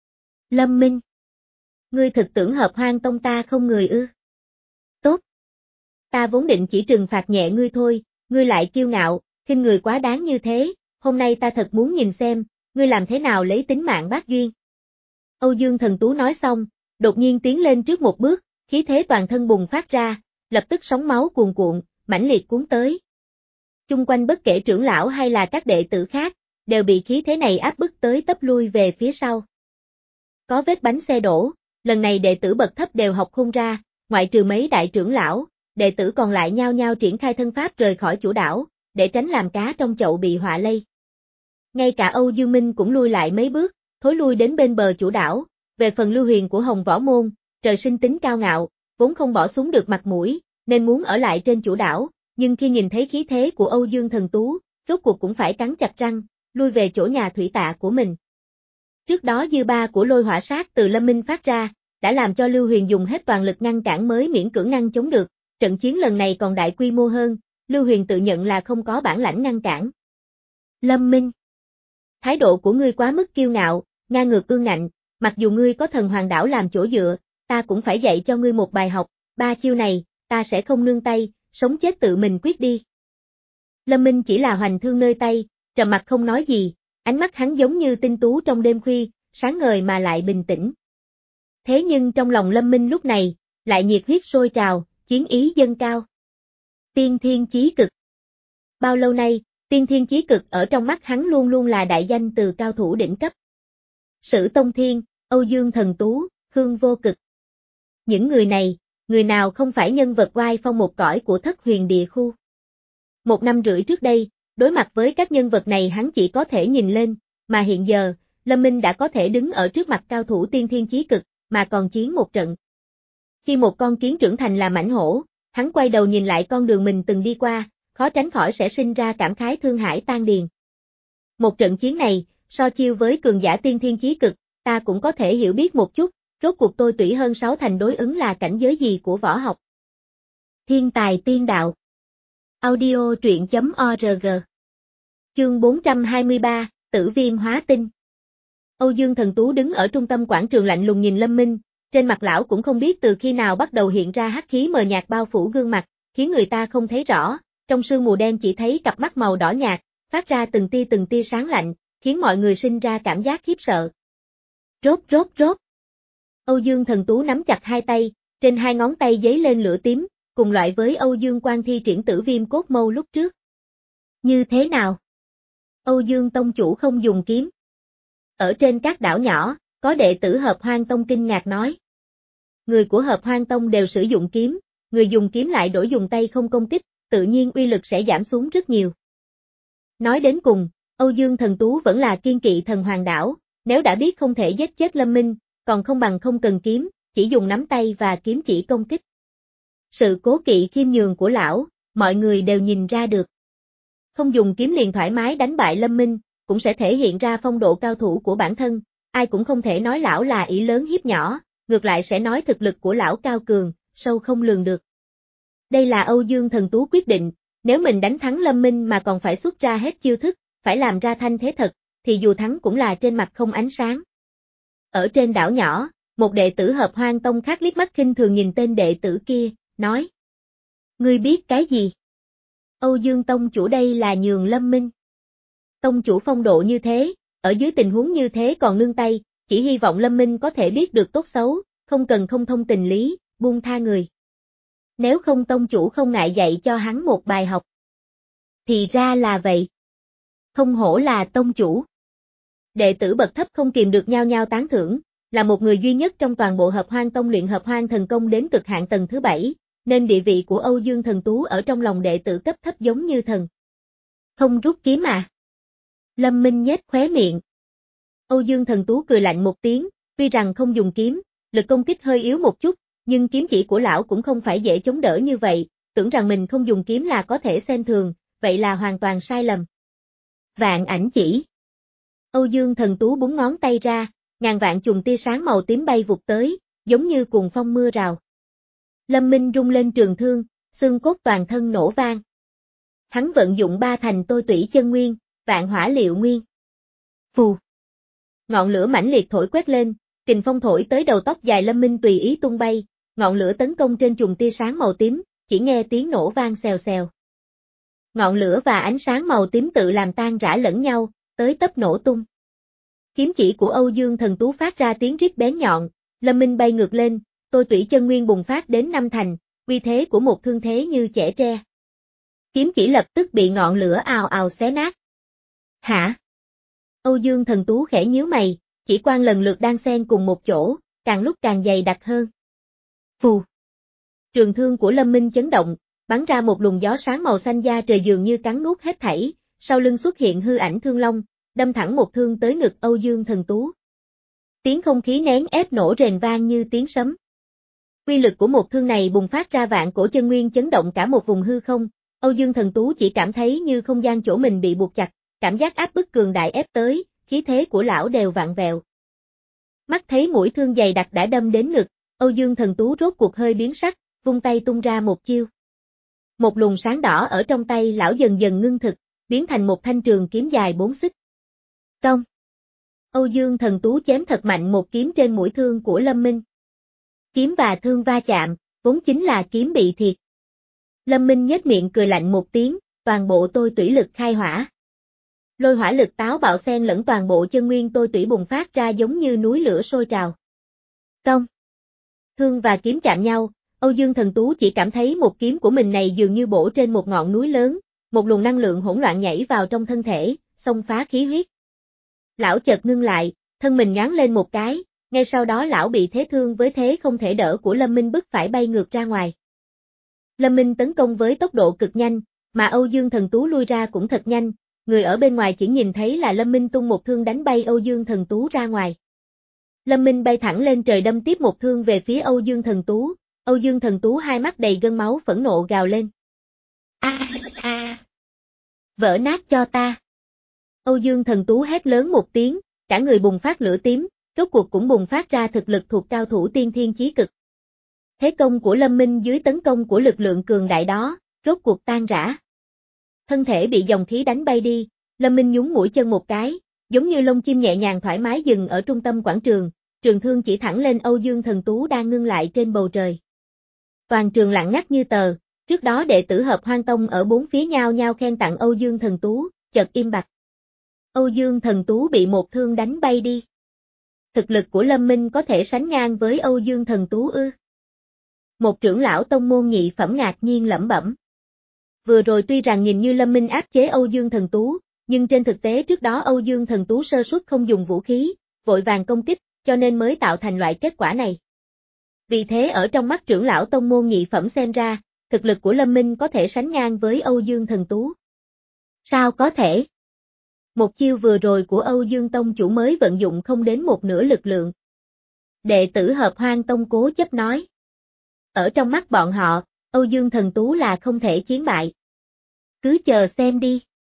S1: Lâm Minh, ngươi thực tưởng Hợp Hoan Tông ta không người ư? Tốt. Ta vốn định chỉ trừng phạt nhẹ ngươi thôi, ngươi lại kiêu ngạo, khinh người quá đáng như thế, hôm nay ta thật muốn nhìn xem, ngươi làm thế nào lấy tính mạng Bác Duyên. Âu Dương Thần Tú nói xong, đột nhiên tiến lên trước một bước, khí thế toàn thân bùng phát ra, lập tức sóng máu cuồn cuộn, mãnh liệt cuốn tới. Chung quanh bất kể trưởng lão hay là các đệ tử khác, đều bị khí thế này áp bức tới tấp lui về phía sau. Có vết bánh xe đổ, lần này đệ tử bậc thấp đều học khôn ra, ngoại trừ mấy đại trưởng lão, đệ tử còn lại nhao nhao triển khai thân pháp rời khỏi chủ đảo, để tránh làm cá trong chậu bị họa lây. Ngay cả Âu Dương Minh cũng lui lại mấy bước, thối lui đến bên bờ chủ đảo, về phần Lưu Huyền của Hồng Võ Môn, trời sinh tính cao ngạo, vốn không bỏ xuống được mặt mũi, nên muốn ở lại trên chủ đảo, nhưng khi nhìn thấy khí thế của Âu Dương Thần Tú, rốt cuộc cũng phải cắn chặt răng, lui về chỗ nhà thủy tạ của mình. Trước đó dư ba của lôi hỏa sát từ Lâm Minh phát ra, đã làm cho Lưu Huyền dùng hết toàn lực ngăn cản mới miễn cưỡng ngăn chống được, trận chiến lần này còn đại quy mô hơn, Lưu Huyền tự nhận là không có bản lãnh ngăn cản. Lâm Minh, thái độ của ngươi quá mức kiêu ngạo, ngang ngược ương ngạnh, mặc dù ngươi có thần hoàng đảo làm chỗ dựa, ta cũng phải dạy cho ngươi một bài học, ba chiêu này, ta sẽ không nương tay, sống chết tự mình quyết đi. Lâm Minh chỉ là hoành thương nơi tay, trầm mặt không nói gì, ánh mắt hắn giống như tinh tú trong đêm khuya, sáng ngời mà lại bình tĩnh. Thế nhưng trong lòng Lâm Minh lúc này, lại nhiệt huyết sôi trào, chiến ý dâng cao. Tiên Thiên Chí Cực. Bao lâu nay, Tiên Thiên Chí Cực ở trong mắt hắn luôn luôn là đại danh từ cao thủ đỉnh cấp. Sử Tông Thiên, Âu Dương Thần Tú, Khương Vô Cực. Những người này, người nào không phải nhân vật oai phong một cõi của Thất Huyền Địa Khu. Một năm rưỡi trước đây, đối mặt với các nhân vật này hắn chỉ có thể nhìn lên, mà hiện giờ, Lâm Minh đã có thể đứng ở trước mặt cao thủ Tiên Thiên Chí Cực, mà còn chiến một trận. Khi một con kiến trưởng thành là mãnh hổ, hắn quay đầu nhìn lại con đường mình từng đi qua, khó tránh khỏi sẽ sinh ra cảm khái thương hải tan điền. Một trận chiến này, so chiêu với cường giả Tiên Thiên Chí Cực, ta cũng có thể hiểu biết một chút, rốt cuộc tôi tủy hơn sáu thành đối ứng là cảnh giới gì của võ học. Thiên tài tiên đạo. Audio truyện chấm org. Chương bốn trăm hai mươi ba, Tử Viêm Hóa Tinh. Âu Dương Thần Tú đứng ở trung tâm quảng trường lạnh lùng nhìn Lâm Minh, trên mặt lão cũng không biết từ khi nào bắt đầu hiện ra hắc khí mờ nhạt bao phủ gương mặt, khiến người ta không thấy rõ, trong sương mù đen chỉ thấy cặp mắt màu đỏ nhạt, phát ra từng tia từng tia sáng lạnh, khiến mọi người sinh ra cảm giác khiếp sợ. Rốt rốt rốt. Âu Dương Thần Tú nắm chặt hai tay, trên hai ngón tay giấy lên lửa tím, cùng loại với Âu Dương Quan thi triển Tử Viêm Cốt Mâu lúc trước. Như thế nào? Âu Dương Tông chủ không dùng kiếm. Ở trên các đảo nhỏ, có đệ tử Hợp Hoan Tông kinh ngạc nói. Người của Hợp Hoan Tông đều sử dụng kiếm, người dùng kiếm lại đổi dùng tay không công kích, tự nhiên uy lực sẽ giảm xuống rất nhiều. Nói đến cùng, Âu Dương Thần Tú vẫn là kiên kỵ thần hoàng đảo, nếu đã biết không thể giết chết Lâm Minh, còn không bằng không cần kiếm, chỉ dùng nắm tay và kiếm chỉ công kích. Sự cố kỵ khiêm nhường của lão, mọi người đều nhìn ra được. Không dùng kiếm liền thoải mái đánh bại Lâm Minh, cũng sẽ thể hiện ra phong độ cao thủ của bản thân, ai cũng không thể nói lão là ỷ lớn hiếp nhỏ, ngược lại sẽ nói thực lực của lão cao cường, sâu không lường được. Đây là Âu Dương Thần Tú quyết định, nếu mình đánh thắng Lâm Minh mà còn phải xuất ra hết chiêu thức, phải làm ra thanh thế thật, thì dù thắng cũng là trên mặt không ánh sáng. Ở trên đảo nhỏ, một đệ tử Hợp Hoan Tông khác liếc mắt khinh thường nhìn tên đệ tử kia, nói: Ngươi biết cái gì? Âu Dương Tông chủ đây là nhường Lâm Minh. Tông chủ phong độ như thế, ở dưới tình huống như thế còn nương tay, chỉ hy vọng Lâm Minh có thể biết được tốt xấu, không cần không thông tình lý, buông tha người. Nếu không tông chủ không ngại dạy cho hắn một bài học. Thì ra là vậy. Không hổ là tông chủ. Đệ tử bậc thấp không kìm được nhao nhao tán thưởng, là một người duy nhất trong toàn bộ Hợp Hoan Tông luyện Hợp Hoan thần công đến cực hạn tầng thứ bảy, nên địa vị của Âu Dương Thần Tú ở trong lòng đệ tử cấp thấp giống như thần. Không rút kiếm à? Lâm Minh nhếch khóe miệng. Âu Dương Thần Tú cười lạnh một tiếng, tuy rằng không dùng kiếm, lực công kích hơi yếu một chút, nhưng kiếm chỉ của lão cũng không phải dễ chống đỡ như vậy, tưởng rằng mình không dùng kiếm là có thể xem thường, vậy là hoàn toàn sai lầm. Vạn ảnh chỉ. Âu Dương Thần Tú búng ngón tay ra, ngàn vạn chùm tia sáng màu tím bay vụt tới, giống như cuồng phong mưa rào. Lâm Minh rung lên trường thương, xương cốt toàn thân nổ vang. Hắn vận dụng ba thành tôi tủy chân nguyên, vạn hỏa liệu nguyên. Phù. Ngọn lửa mãnh liệt thổi quét lên, kình phong thổi tới đầu tóc dài Lâm Minh tùy ý tung bay, ngọn lửa tấn công trên chùm tia sáng màu tím, chỉ nghe tiếng nổ vang xèo xèo. Ngọn lửa và ánh sáng màu tím tự làm tan rã lẫn nhau, tới tấp nổ tung. Kiếm chỉ của Âu Dương Thần Tú phát ra tiếng rít bén nhọn, Lâm Minh bay ngược lên, tôi tủy chân nguyên bùng phát đến năm thành, uy thế của một thương thế như chẻ tre. Kiếm chỉ lập tức bị ngọn lửa ào ào xé nát. Hả? Âu Dương Thần Tú khẽ nhíu mày, chỉ quan lần lượt đan xen cùng một chỗ, càng lúc càng dày đặc hơn. Phù. Trường thương của Lâm Minh chấn động, bắn ra một luồng gió sáng màu xanh da trời dường như cắn nuốt hết thảy, sau lưng xuất hiện hư ảnh thương long, đâm thẳng một thương tới ngực Âu Dương Thần Tú. Tiếng không khí nén ép nổ rền vang như tiếng sấm. Uy lực của một thương này bùng phát ra vạn cổ chân nguyên chấn động cả một vùng hư không, Âu Dương Thần Tú chỉ cảm thấy như không gian chỗ mình bị buộc chặt, cảm giác áp bức cường đại ép tới, khí thế của lão đều vặn vẹo. Mắt thấy mũi thương dày đặc đã đâm đến ngực, Âu Dương Thần Tú rốt cuộc hơi biến sắc, vung tay tung ra một chiêu. Một luồng sáng đỏ ở trong tay lão dần dần ngưng thực, biến thành một thanh trường kiếm dài bốn xích. Công. Âu Dương Thần Tú chém thật mạnh một kiếm trên mũi thương của Lâm Minh. Kiếm và thương va chạm, vốn chính là kiếm bị thiệt. Lâm Minh nhếch miệng cười lạnh một tiếng, toàn bộ tôi tủy lực khai hỏa. Lôi hỏa lực táo bạo xen lẫn toàn bộ chân nguyên tôi tủy bùng phát ra giống như núi lửa sôi trào. Công. Thương và kiếm chạm nhau, Âu Dương Thần Tú chỉ cảm thấy một kiếm của mình này dường như bổ trên một ngọn núi lớn, một luồng năng lượng hỗn loạn nhảy vào trong thân thể, xông phá khí huyết. Lão chợt ngưng lại, thân mình nhoáng lên một cái, ngay sau đó lão bị thế thương với thế không thể đỡ của Lâm Minh bức phải bay ngược ra ngoài. Lâm Minh tấn công với tốc độ cực nhanh, mà Âu Dương Thần Tú lui ra cũng thật nhanh, người ở bên ngoài chỉ nhìn thấy là Lâm Minh tung một thương đánh bay Âu Dương Thần Tú ra ngoài. Lâm Minh bay thẳng lên trời đâm tiếp một thương về phía Âu Dương Thần Tú, Âu Dương Thần Tú hai mắt đầy gân máu phẫn nộ gào lên. A a, vỡ nát cho ta. Âu Dương Thần Tú hét lớn một tiếng, cả người bùng phát lửa tím, rốt cuộc cũng bùng phát ra thực lực thuộc cao thủ tiên thiên chí cực. Thế công của Lâm Minh dưới tấn công của lực lượng cường đại đó, rốt cuộc tan rã. Thân thể bị dòng khí đánh bay đi, Lâm Minh nhún mũi chân một cái, giống như lông chim nhẹ nhàng thoải mái dừng ở trung tâm quảng trường, trường thương chỉ thẳng lên Âu Dương Thần Tú đang ngưng lại trên bầu trời. Toàn trường lặng ngắt như tờ, trước đó đệ tử Hợp Hoan Tông ở bốn phía nhao nhao khen tặng Âu Dương Thần Tú, chợt im bặt. Âu Dương Thần Tú bị một thương đánh bay đi. Thực lực của Lâm Minh có thể sánh ngang với Âu Dương Thần Tú ư? Một trưởng lão tông môn nhị phẩm ngạc nhiên lẩm bẩm. Vừa rồi tuy rằng nhìn như Lâm Minh áp chế Âu Dương Thần Tú, nhưng trên thực tế trước đó Âu Dương Thần Tú sơ suất không dùng vũ khí, vội vàng công kích, cho nên mới tạo thành loại kết quả này. Vì thế ở trong mắt trưởng lão tông môn nhị phẩm xem ra, thực lực của Lâm Minh có thể sánh ngang với Âu Dương Thần Tú. Sao có thể? Một chiêu vừa rồi của Âu Dương Tông chủ mới vận dụng không đến một nửa lực lượng. Đệ tử Hợp Hoan Tông cố chấp nói. Ở trong mắt bọn họ, Âu Dương Thần Tú là không thể chiến bại. Cứ chờ xem đi.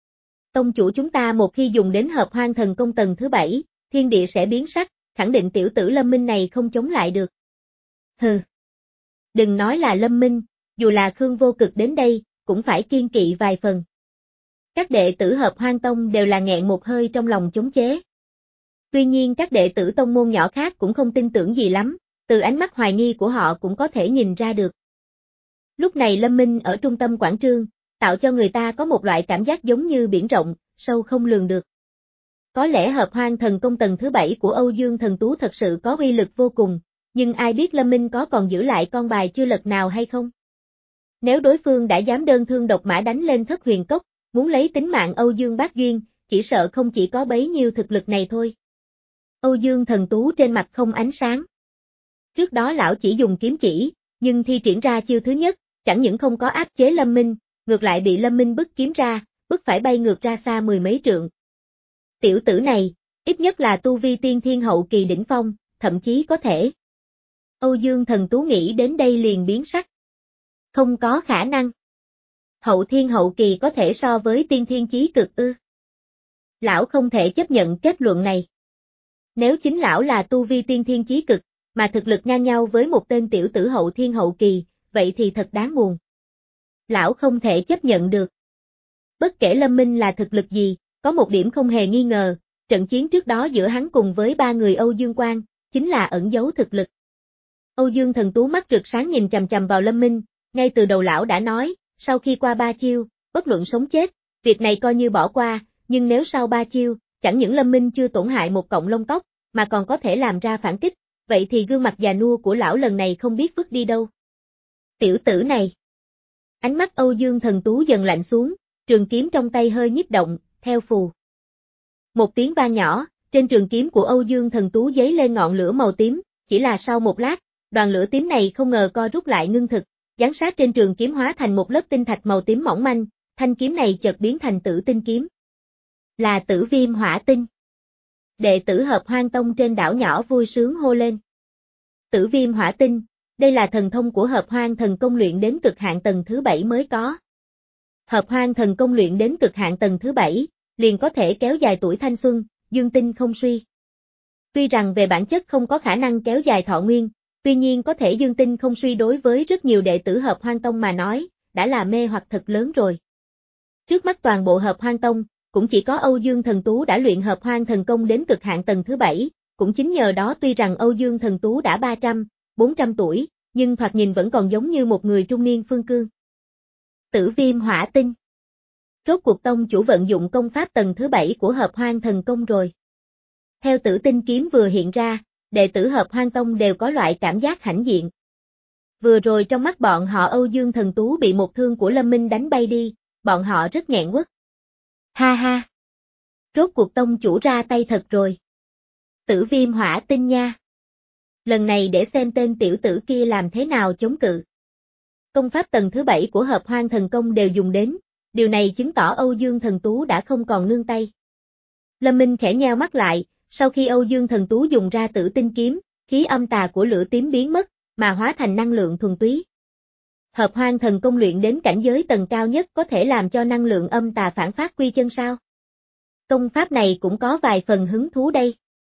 S1: tông chủ chúng ta một khi dùng đến hợp hoang thần công tầng thứ bảy, thiên địa sẽ biến sắc, khẳng định tiểu tử Lâm Minh này không chống lại được. Hừ. Đừng nói là Lâm Minh, dù là Khương Vô Cực đến đây, cũng phải kiên kỵ vài phần. Các đệ tử hợp hoang tông đều là nghẹn một hơi trong lòng chống chế. Tuy nhiên các đệ tử tông môn nhỏ khác cũng không tin tưởng gì lắm, từ ánh mắt hoài nghi của họ cũng có thể nhìn ra được. Lúc này Lâm Minh ở trung tâm quảng trường, tạo cho người ta có một loại cảm giác giống như biển rộng, sâu không lường được. Có lẽ hợp hoang thần công tầng thứ bảy của Âu Dương Thần Tú thật sự có uy lực vô cùng, nhưng ai biết Lâm Minh có còn giữ lại con bài chưa lật nào hay không? Nếu đối phương đã dám đơn thương độc mã đánh lên Thất Huyền Cốc, muốn lấy tính mạng Âu Dương Bác Duyên, chỉ sợ không chỉ có bấy nhiêu thực lực này thôi. Âu Dương Thần Tú trên mặt không ánh sáng. Trước đó lão chỉ dùng kiếm chỉ, nhưng thi triển ra chiêu thứ nhất, chẳng những không có áp chế Lâm Minh, ngược lại bị Lâm Minh bức kiếm ra, bức phải bay ngược ra xa mười mấy trượng. Tiểu tử này, ít nhất là tu vi tiên thiên hậu kỳ đỉnh phong, thậm chí có thể. Âu Dương Thần Tú nghĩ đến đây liền biến sắc. Không có khả năng. Hậu thiên hậu kỳ có thể so với tiên thiên chí cực ư. Lão không thể chấp nhận kết luận này. Nếu chính lão là tu vi tiên thiên chí cực, mà thực lực ngang nhau với một tên tiểu tử hậu thiên hậu kỳ, vậy thì thật đáng buồn. Lão không thể chấp nhận được. Bất kể Lâm Minh là thực lực gì, có một điểm không hề nghi ngờ, trận chiến trước đó giữa hắn cùng với ba người Âu Dương Quang, chính là ẩn giấu thực lực. Âu Dương Thần Tú mắt rực sáng nhìn chằm chằm vào Lâm Minh, ngay từ đầu lão đã nói, sau khi qua ba chiêu, bất luận sống chết, việc này coi như bỏ qua, nhưng nếu sau ba chiêu, chẳng những Lâm Minh chưa tổn hại một cọng lông tóc, mà còn có thể làm ra phản kích, vậy thì gương mặt già nua của lão lần này không biết vứt đi đâu. Tiểu tử này. Ánh mắt Âu Dương Thần Tú dần lạnh xuống, trường kiếm trong tay hơi nhích động, theo phù. Một tiếng vang nhỏ, trên trường kiếm của Âu Dương Thần Tú giấy lên ngọn lửa màu tím, chỉ là sau một lát, đoàn lửa tím này không ngờ co rút lại ngưng thực, giáng sát trên trường kiếm hóa thành một lớp tinh thạch màu tím mỏng manh, thanh kiếm này chợt biến thành tử tinh kiếm. Là Tử Viêm Hỏa Tinh. Đệ tử hợp hoang tông trên đảo nhỏ vui sướng hô lên. Tử Viêm Hỏa Tinh, đây là thần thông của hợp hoang thần công luyện đến cực hạn tầng thứ bảy mới có. Hợp hoang thần công luyện đến cực hạn tầng thứ bảy, liền có thể kéo dài tuổi thanh xuân, dương tinh không suy. Tuy rằng về bản chất không có khả năng kéo dài thọ nguyên, tuy nhiên có thể dương tinh không suy đối với rất nhiều đệ tử hợp hoang tông mà nói, đã là mê hoặc thật lớn rồi. Trước mắt toàn bộ hợp hoang tông, cũng chỉ có Âu Dương Thần Tú đã luyện hợp hoang thần công đến cực hạn tầng thứ bảy, cũng chính nhờ đó tuy rằng Âu Dương Thần Tú đã ba trăm, bốn trăm tuổi, nhưng thoạt nhìn vẫn còn giống như một người trung niên phương cương. Tử Viêm Hỏa Tinh. Rốt cuộc tông chủ vận dụng công pháp tầng thứ bảy của hợp hoang thần công rồi. Theo tử tinh kiếm vừa hiện ra, đệ tử hợp hoang tông đều có loại cảm giác hãnh diện. Vừa rồi trong mắt bọn họ Âu Dương Thần Tú bị một thương của Lâm Minh đánh bay đi, bọn họ rất nghẹn quất. Ha ha! Rốt cuộc tông chủ ra tay thật rồi. Tử Viêm Hỏa Tinh nha! Lần này để xem tên tiểu tử kia làm thế nào chống cự. Công pháp tầng thứ bảy của hợp hoang thần công đều dùng đến, điều này chứng tỏ Âu Dương Thần Tú đã không còn nương tay. Lâm Minh khẽ nheo mắt lại, sau khi Âu Dương Thần Tú dùng ra tử tinh kiếm, khí âm tà của lửa tím biến mất, mà hóa thành năng lượng thuần túy. Hợp hoang thần công luyện đến cảnh giới tầng cao nhất có thể làm cho năng lượng âm tà phản phát quy chân sao? Công pháp này cũng có vài phần hứng thú đây.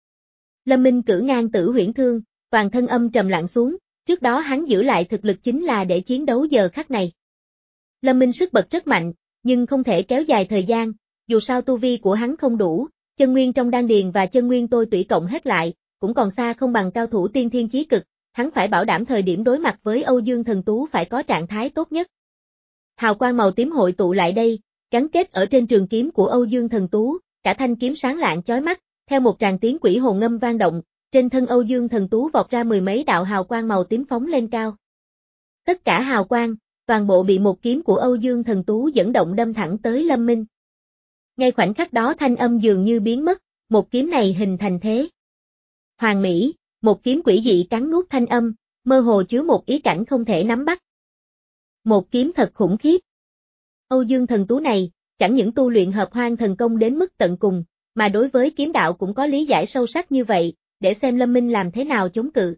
S1: Lâm Minh cử ngang tử huyễn thương, toàn thân âm trầm lặng xuống, trước đó hắn giữ lại thực lực chính là để chiến đấu giờ khắc này. Lâm Minh sức bật rất mạnh, nhưng không thể kéo dài thời gian, dù sao tu vi của hắn không đủ, chân nguyên trong đan điền và chân nguyên tôi tủy cộng hết lại, cũng còn xa không bằng cao thủ tiên thiên chí cực, hắn phải bảo đảm thời điểm đối mặt với Âu Dương Thần Tú phải có trạng thái tốt nhất. Hào quang màu tím hội tụ lại đây, gắn kết ở trên trường kiếm của Âu Dương Thần Tú, cả thanh kiếm sáng lạng chói mắt, theo một tràng tiếng quỷ hồn ngâm vang động, trên thân Âu Dương Thần Tú vọt ra mười mấy đạo hào quang màu tím phóng lên cao. Tất cả hào quang, toàn bộ bị một kiếm của Âu Dương Thần Tú dẫn động đâm thẳng tới Lâm Minh. Ngay khoảnh khắc đó thanh âm dường như biến mất, một kiếm này hình thành thế. Hoàng Mỹ, một kiếm quỷ dị cắn nuốt thanh âm, mơ hồ chứa một ý cảnh không thể nắm bắt. Một kiếm thật khủng khiếp. Âu Dương Thần Tú này, chẳng những tu luyện hợp hoang thần công đến mức tận cùng, mà đối với kiếm đạo cũng có lý giải sâu sắc như vậy, để xem Lâm Minh làm thế nào chống cự.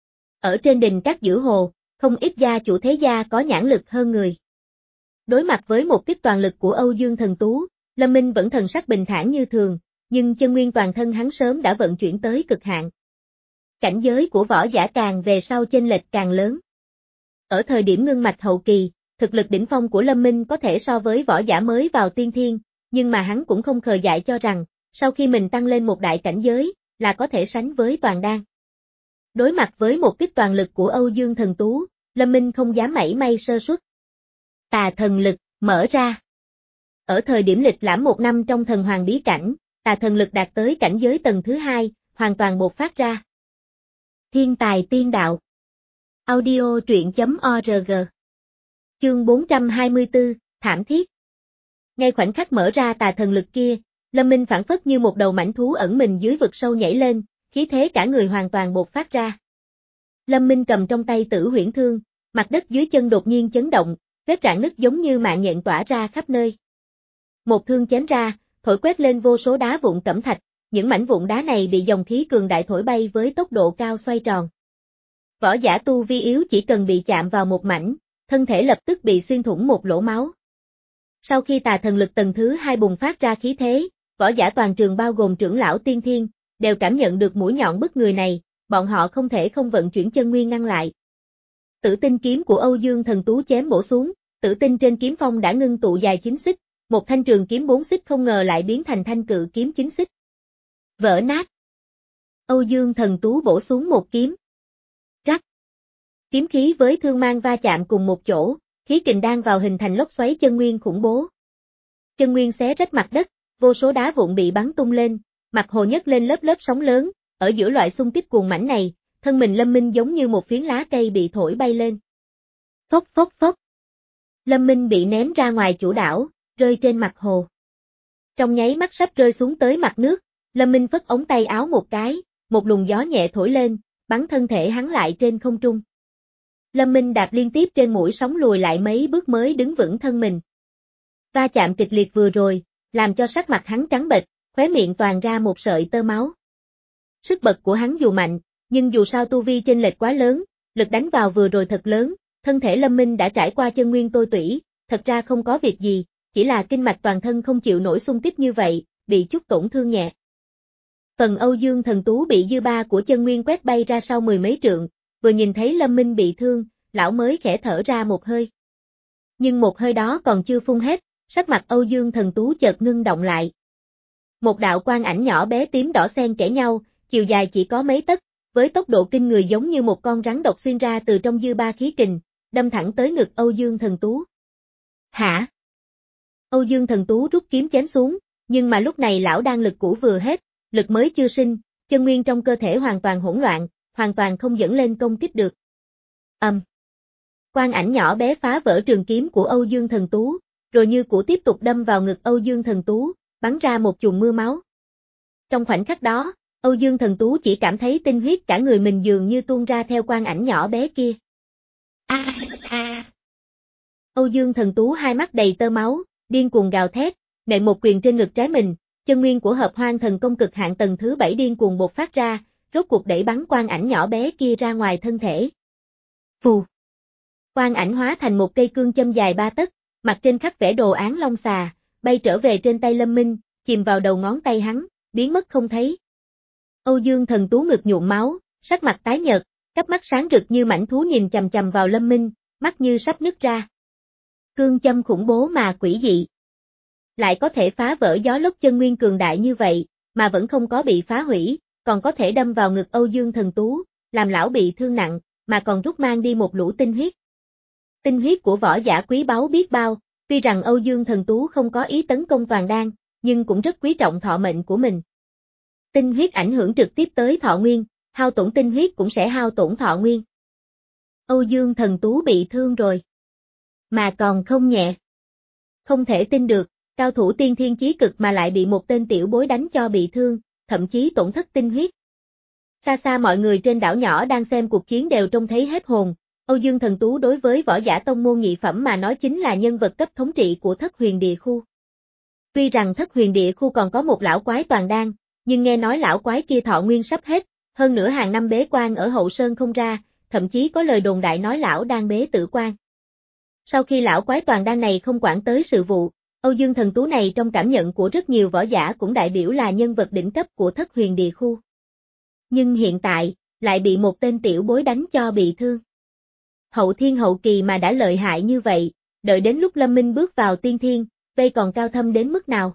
S1: Ở trên đình các giữa hồ, không ít gia chủ thế gia có nhãn lực hơn người. Đối mặt với một kích toàn lực của Âu Dương Thần Tú, Lâm Minh vẫn thần sắc bình thản như thường, nhưng chân nguyên toàn thân hắn sớm đã vận chuyển tới cực hạn. Cảnh giới của võ giả càng về sau chênh lệch càng lớn. Ở thời điểm ngưng mạch hậu kỳ, thực lực đỉnh phong của Lâm Minh có thể so với võ giả mới vào tiên thiên, nhưng mà hắn cũng không khờ dại cho rằng, sau khi mình tăng lên một đại cảnh giới, là có thể sánh với toàn đan. Đối mặt với một kích toàn lực của Âu Dương Thần Tú, Lâm Minh không dám mảy may sơ suất. Tà thần lực, mở ra. Ở thời điểm lịch lãm một năm trong thần hoàng bí cảnh, tà thần lực đạt tới cảnh giới tầng thứ hai, hoàn toàn bộc phát ra. Thiên tài tiên đạo. Audio truyện chấm org. Chương bốn trăm hai mươi tư, thảm thiết. Ngay khoảnh khắc mở ra tà thần lực kia, Lâm Minh phảng phất như một đầu mãnh thú ẩn mình dưới vực sâu nhảy lên, khí thế cả người hoàn toàn bộc phát ra. Lâm Minh cầm trong tay Tử Huyễn Thương, mặt đất dưới chân đột nhiên chấn động, vết rạn nứt giống như mạng nhện tỏa ra khắp nơi. Một thương chém ra, thổi quét lên vô số đá vụn cẩm thạch, những mảnh vụn đá này bị dòng khí cường đại thổi bay với tốc độ cao xoay tròn. Võ giả tu vi yếu chỉ cần bị chạm vào một mảnh, thân thể lập tức bị xuyên thủng một lỗ máu. Sau khi tà thần lực tầng thứ hai bùng phát ra khí thế, võ giả toàn trường bao gồm trưởng lão tiên thiên, đều cảm nhận được mũi nhọn bức người này, bọn họ không thể không vận chuyển chân nguyên ngăn lại. Tử tinh kiếm của Âu Dương Thần Tú chém bổ xuống, tử tinh trên kiếm phong đã ngưng tụ dài chín xích, một thanh trường kiếm bốn xích không ngờ lại biến thành thanh cự kiếm chín xích. Vỡ nát. Âu Dương Thần Tú bổ xuống một kiếm. Rắc. Kiếm khí với thương mang va chạm cùng một chỗ, khí kình đan vào hình thành lốc xoáy chân nguyên khủng bố. Chân nguyên xé rách mặt đất, vô số đá vụn bị bắn tung lên, mặt hồ nhấc lên lớp lớp sóng lớn, ở giữa loại xung kích cuồng mãnh này, thân mình Lâm Minh giống như một phiến lá cây bị thổi bay lên. Phốc phốc phốc. Lâm Minh bị ném ra ngoài chủ đảo, rơi trên mặt hồ. Trong nháy mắt sắp rơi xuống tới mặt nước, Lâm Minh phất ống tay áo một cái, một luồng gió nhẹ thổi lên, bắn thân thể hắn lại trên không trung. Lâm Minh đạp liên tiếp trên mũi sóng lùi lại mấy bước mới đứng vững thân mình. Va chạm kịch liệt vừa rồi, làm cho sắc mặt hắn trắng bệch, khóe miệng toàn ra một sợi tơ máu. Sức bật của hắn dù mạnh, nhưng dù sao tu vi chênh lệch quá lớn, lực đánh vào vừa rồi thật lớn, thân thể Lâm Minh đã trải qua chân nguyên tôi tủy, thật ra không có việc gì, chỉ là kinh mạch toàn thân không chịu nổi xung kích như vậy, bị chút tổn thương nhẹ. Phần Âu Dương Thần Tú bị dư ba của chân nguyên quét bay ra sau mười mấy trượng, vừa nhìn thấy Lâm Minh bị thương, lão mới khẽ thở ra một hơi. Nhưng một hơi đó còn chưa phun hết, sắc mặt Âu Dương Thần Tú chợt ngưng động lại. Một đạo quang ảnh nhỏ bé tím đỏ xen kẽ nhau, chiều dài chỉ có mấy tấc, với tốc độ kinh người giống như một con rắn độc xuyên ra từ trong dư ba khí kình, đâm thẳng tới ngực Âu Dương Thần Tú. Hả? Âu Dương Thần Tú rút kiếm chém xuống, nhưng mà lúc này lão đang lực cũ vừa hết, lực mới chưa sinh, chân nguyên trong cơ thể hoàn toàn hỗn loạn, hoàn toàn không dẫn lên công kích được. Ầm. Um. Quang ảnh nhỏ bé phá vỡ trường kiếm của Âu Dương Thần Tú, rồi như cũ tiếp tục đâm vào ngực Âu Dương Thần Tú, bắn ra một chùm mưa máu. Trong khoảnh khắc đó, Âu Dương Thần Tú chỉ cảm thấy tinh huyết cả người mình dường như tuôn ra theo quang ảnh nhỏ bé kia. A a. Âu Dương Thần Tú hai mắt đầy tơ máu, điên cuồng gào thét, nện một quyền trên ngực trái mình, chân nguyên của Hợp Hoang Thần Công cực hạn tầng thứ bảy điên cuồng bộc phát ra, rốt cuộc đẩy bắn quang ảnh nhỏ bé kia ra ngoài thân thể. Phù. Quang ảnh hóa thành một cây cương châm dài ba tấc, mặt trên khắc vẽ đồ án long xà, bay trở về trên tay Lâm Minh, chìm vào đầu ngón tay hắn, biến mất không thấy. Âu Dương Thần Tú ngực nhuộm máu, sắc mặt tái nhợt, cặp mắt sáng rực như mãnh thú nhìn chằm chằm vào Lâm Minh, mắt như sắp nứt ra. Cương châm khủng bố mà quỷ dị. Lại có thể phá vỡ gió lốc chân nguyên cường đại như vậy, mà vẫn không có bị phá hủy, còn có thể đâm vào ngực Âu Dương Thần Tú, làm lão bị thương nặng, mà còn rút mang đi một lũ tinh huyết. Tinh huyết của võ giả quý báu biết bao, tuy rằng Âu Dương Thần Tú không có ý tấn công toàn đan, nhưng cũng rất quý trọng thọ mệnh của mình. Tinh huyết ảnh hưởng trực tiếp tới thọ nguyên, hao tổn tinh huyết cũng sẽ hao tổn thọ nguyên. Âu Dương Thần Tú bị thương rồi. Mà còn không nhẹ. Không thể tin được, cao thủ tiên thiên chí cực mà lại bị một tên tiểu bối đánh cho bị thương, thậm chí tổn thất tinh huyết. Xa xa mọi người trên đảo nhỏ đang xem cuộc chiến đều trông thấy hết hồn, Âu Dương Thần Tú đối với võ giả tông môn nhị phẩm mà nói chính là nhân vật cấp thống trị của Thất Huyền Địa Khu. Tuy rằng Thất Huyền Địa Khu còn có một lão quái toàn đan, nhưng nghe nói lão quái kia thọ nguyên sắp hết, hơn nữa hàng năm bế quan ở hậu sơn không ra, thậm chí có lời đồn đại nói lão đang bế tử quan. Sau khi lão quái toàn đan này không quản tới sự vụ, Âu Dương Thần Tú này trong cảm nhận của rất nhiều võ giả cũng đại biểu là nhân vật đỉnh cấp của Thất Huyền Địa khu. Nhưng hiện tại, lại bị một tên tiểu bối đánh cho bị thương. Hậu thiên hậu kỳ mà đã lợi hại như vậy, đợi đến lúc Lâm Minh bước vào tiên thiên, vây còn cao thâm đến mức nào.